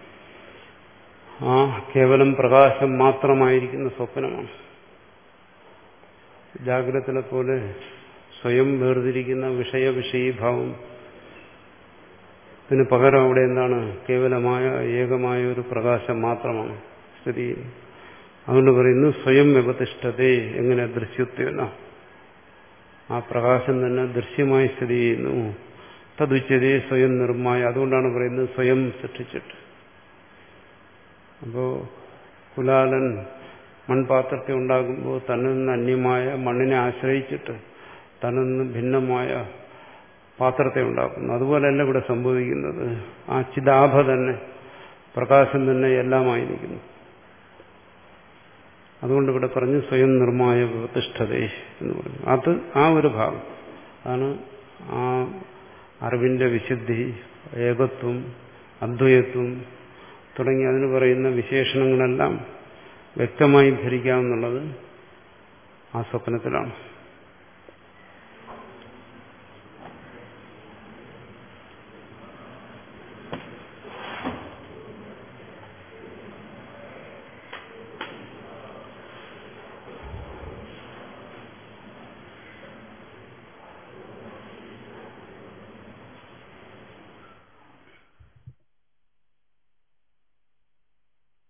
ആ കേവലം പ്രകാശം മാത്രമായിരിക്കുന്ന സ്വപ്നമാണ്. ജാഗ്രതത്തിലെ പോലെ സ്വയം വേർതിരിക്കുന്ന വിഷയ വിഷയീഭാവം ഇതിന് പകരം അവിടെ എന്താണ്? കേവലമായ ഏകമായ ഒരു പ്രകാശം മാത്രമാണ് സ്ഥിതി ചെയ്യുന്നത്. അതുകൊണ്ട് പറയുന്നു സ്വയം വ്യപതിഷ്ഠതേ. എങ്ങനെ? ദൃശ്യത്വന, ആ പ്രകാശം തന്നെ ദൃശ്യമായി സ്ഥിതി ചെയ്യുന്നു. തദുച്യതേ സ്വയം നിർമ്മായ. അതുകൊണ്ടാണ് പറയുന്നത് സ്വയം സൃഷ്ടിച്ചിട്ട്. അപ്പോ കുലാലൻ മൺപാത്രത്തെ ഉണ്ടാകുമ്പോൾ തന്നിൽ നിന്ന് അന്യമായ മണ്ണിനെ ആശ്രയിച്ചിട്ട് തന്നിൽ നിന്ന് ഭിന്നമായ പാത്രത്തെ ഉണ്ടാക്കുന്നു. അതുപോലെയല്ല ഇവിടെ സംഭവിക്കുന്നത്. ആ ചിദാഭ തന്നെ, പ്രകാശം തന്നെ എല്ലാമായിരിക്കുന്നു. അതുകൊണ്ട് ഇവിടെ പറഞ്ഞു സ്വയം നിർമ്മായ വ്യവതിഷ്ഠതേ എന്ന് പറഞ്ഞു. അത് ആ ഒരു ഭാഗം ആണ് ആ അറിവിന്റെ വിശുദ്ധി, ഏകത്വം, അദ്വൈത്വം തുടങ്ങി അതിന് പറയുന്ന വിശേഷണങ്ങളെല്ലാം വ്യക്തമായി ധരിക്കാമെന്നുള്ളത് ആ സ്വപ്നത്തിലാണ്.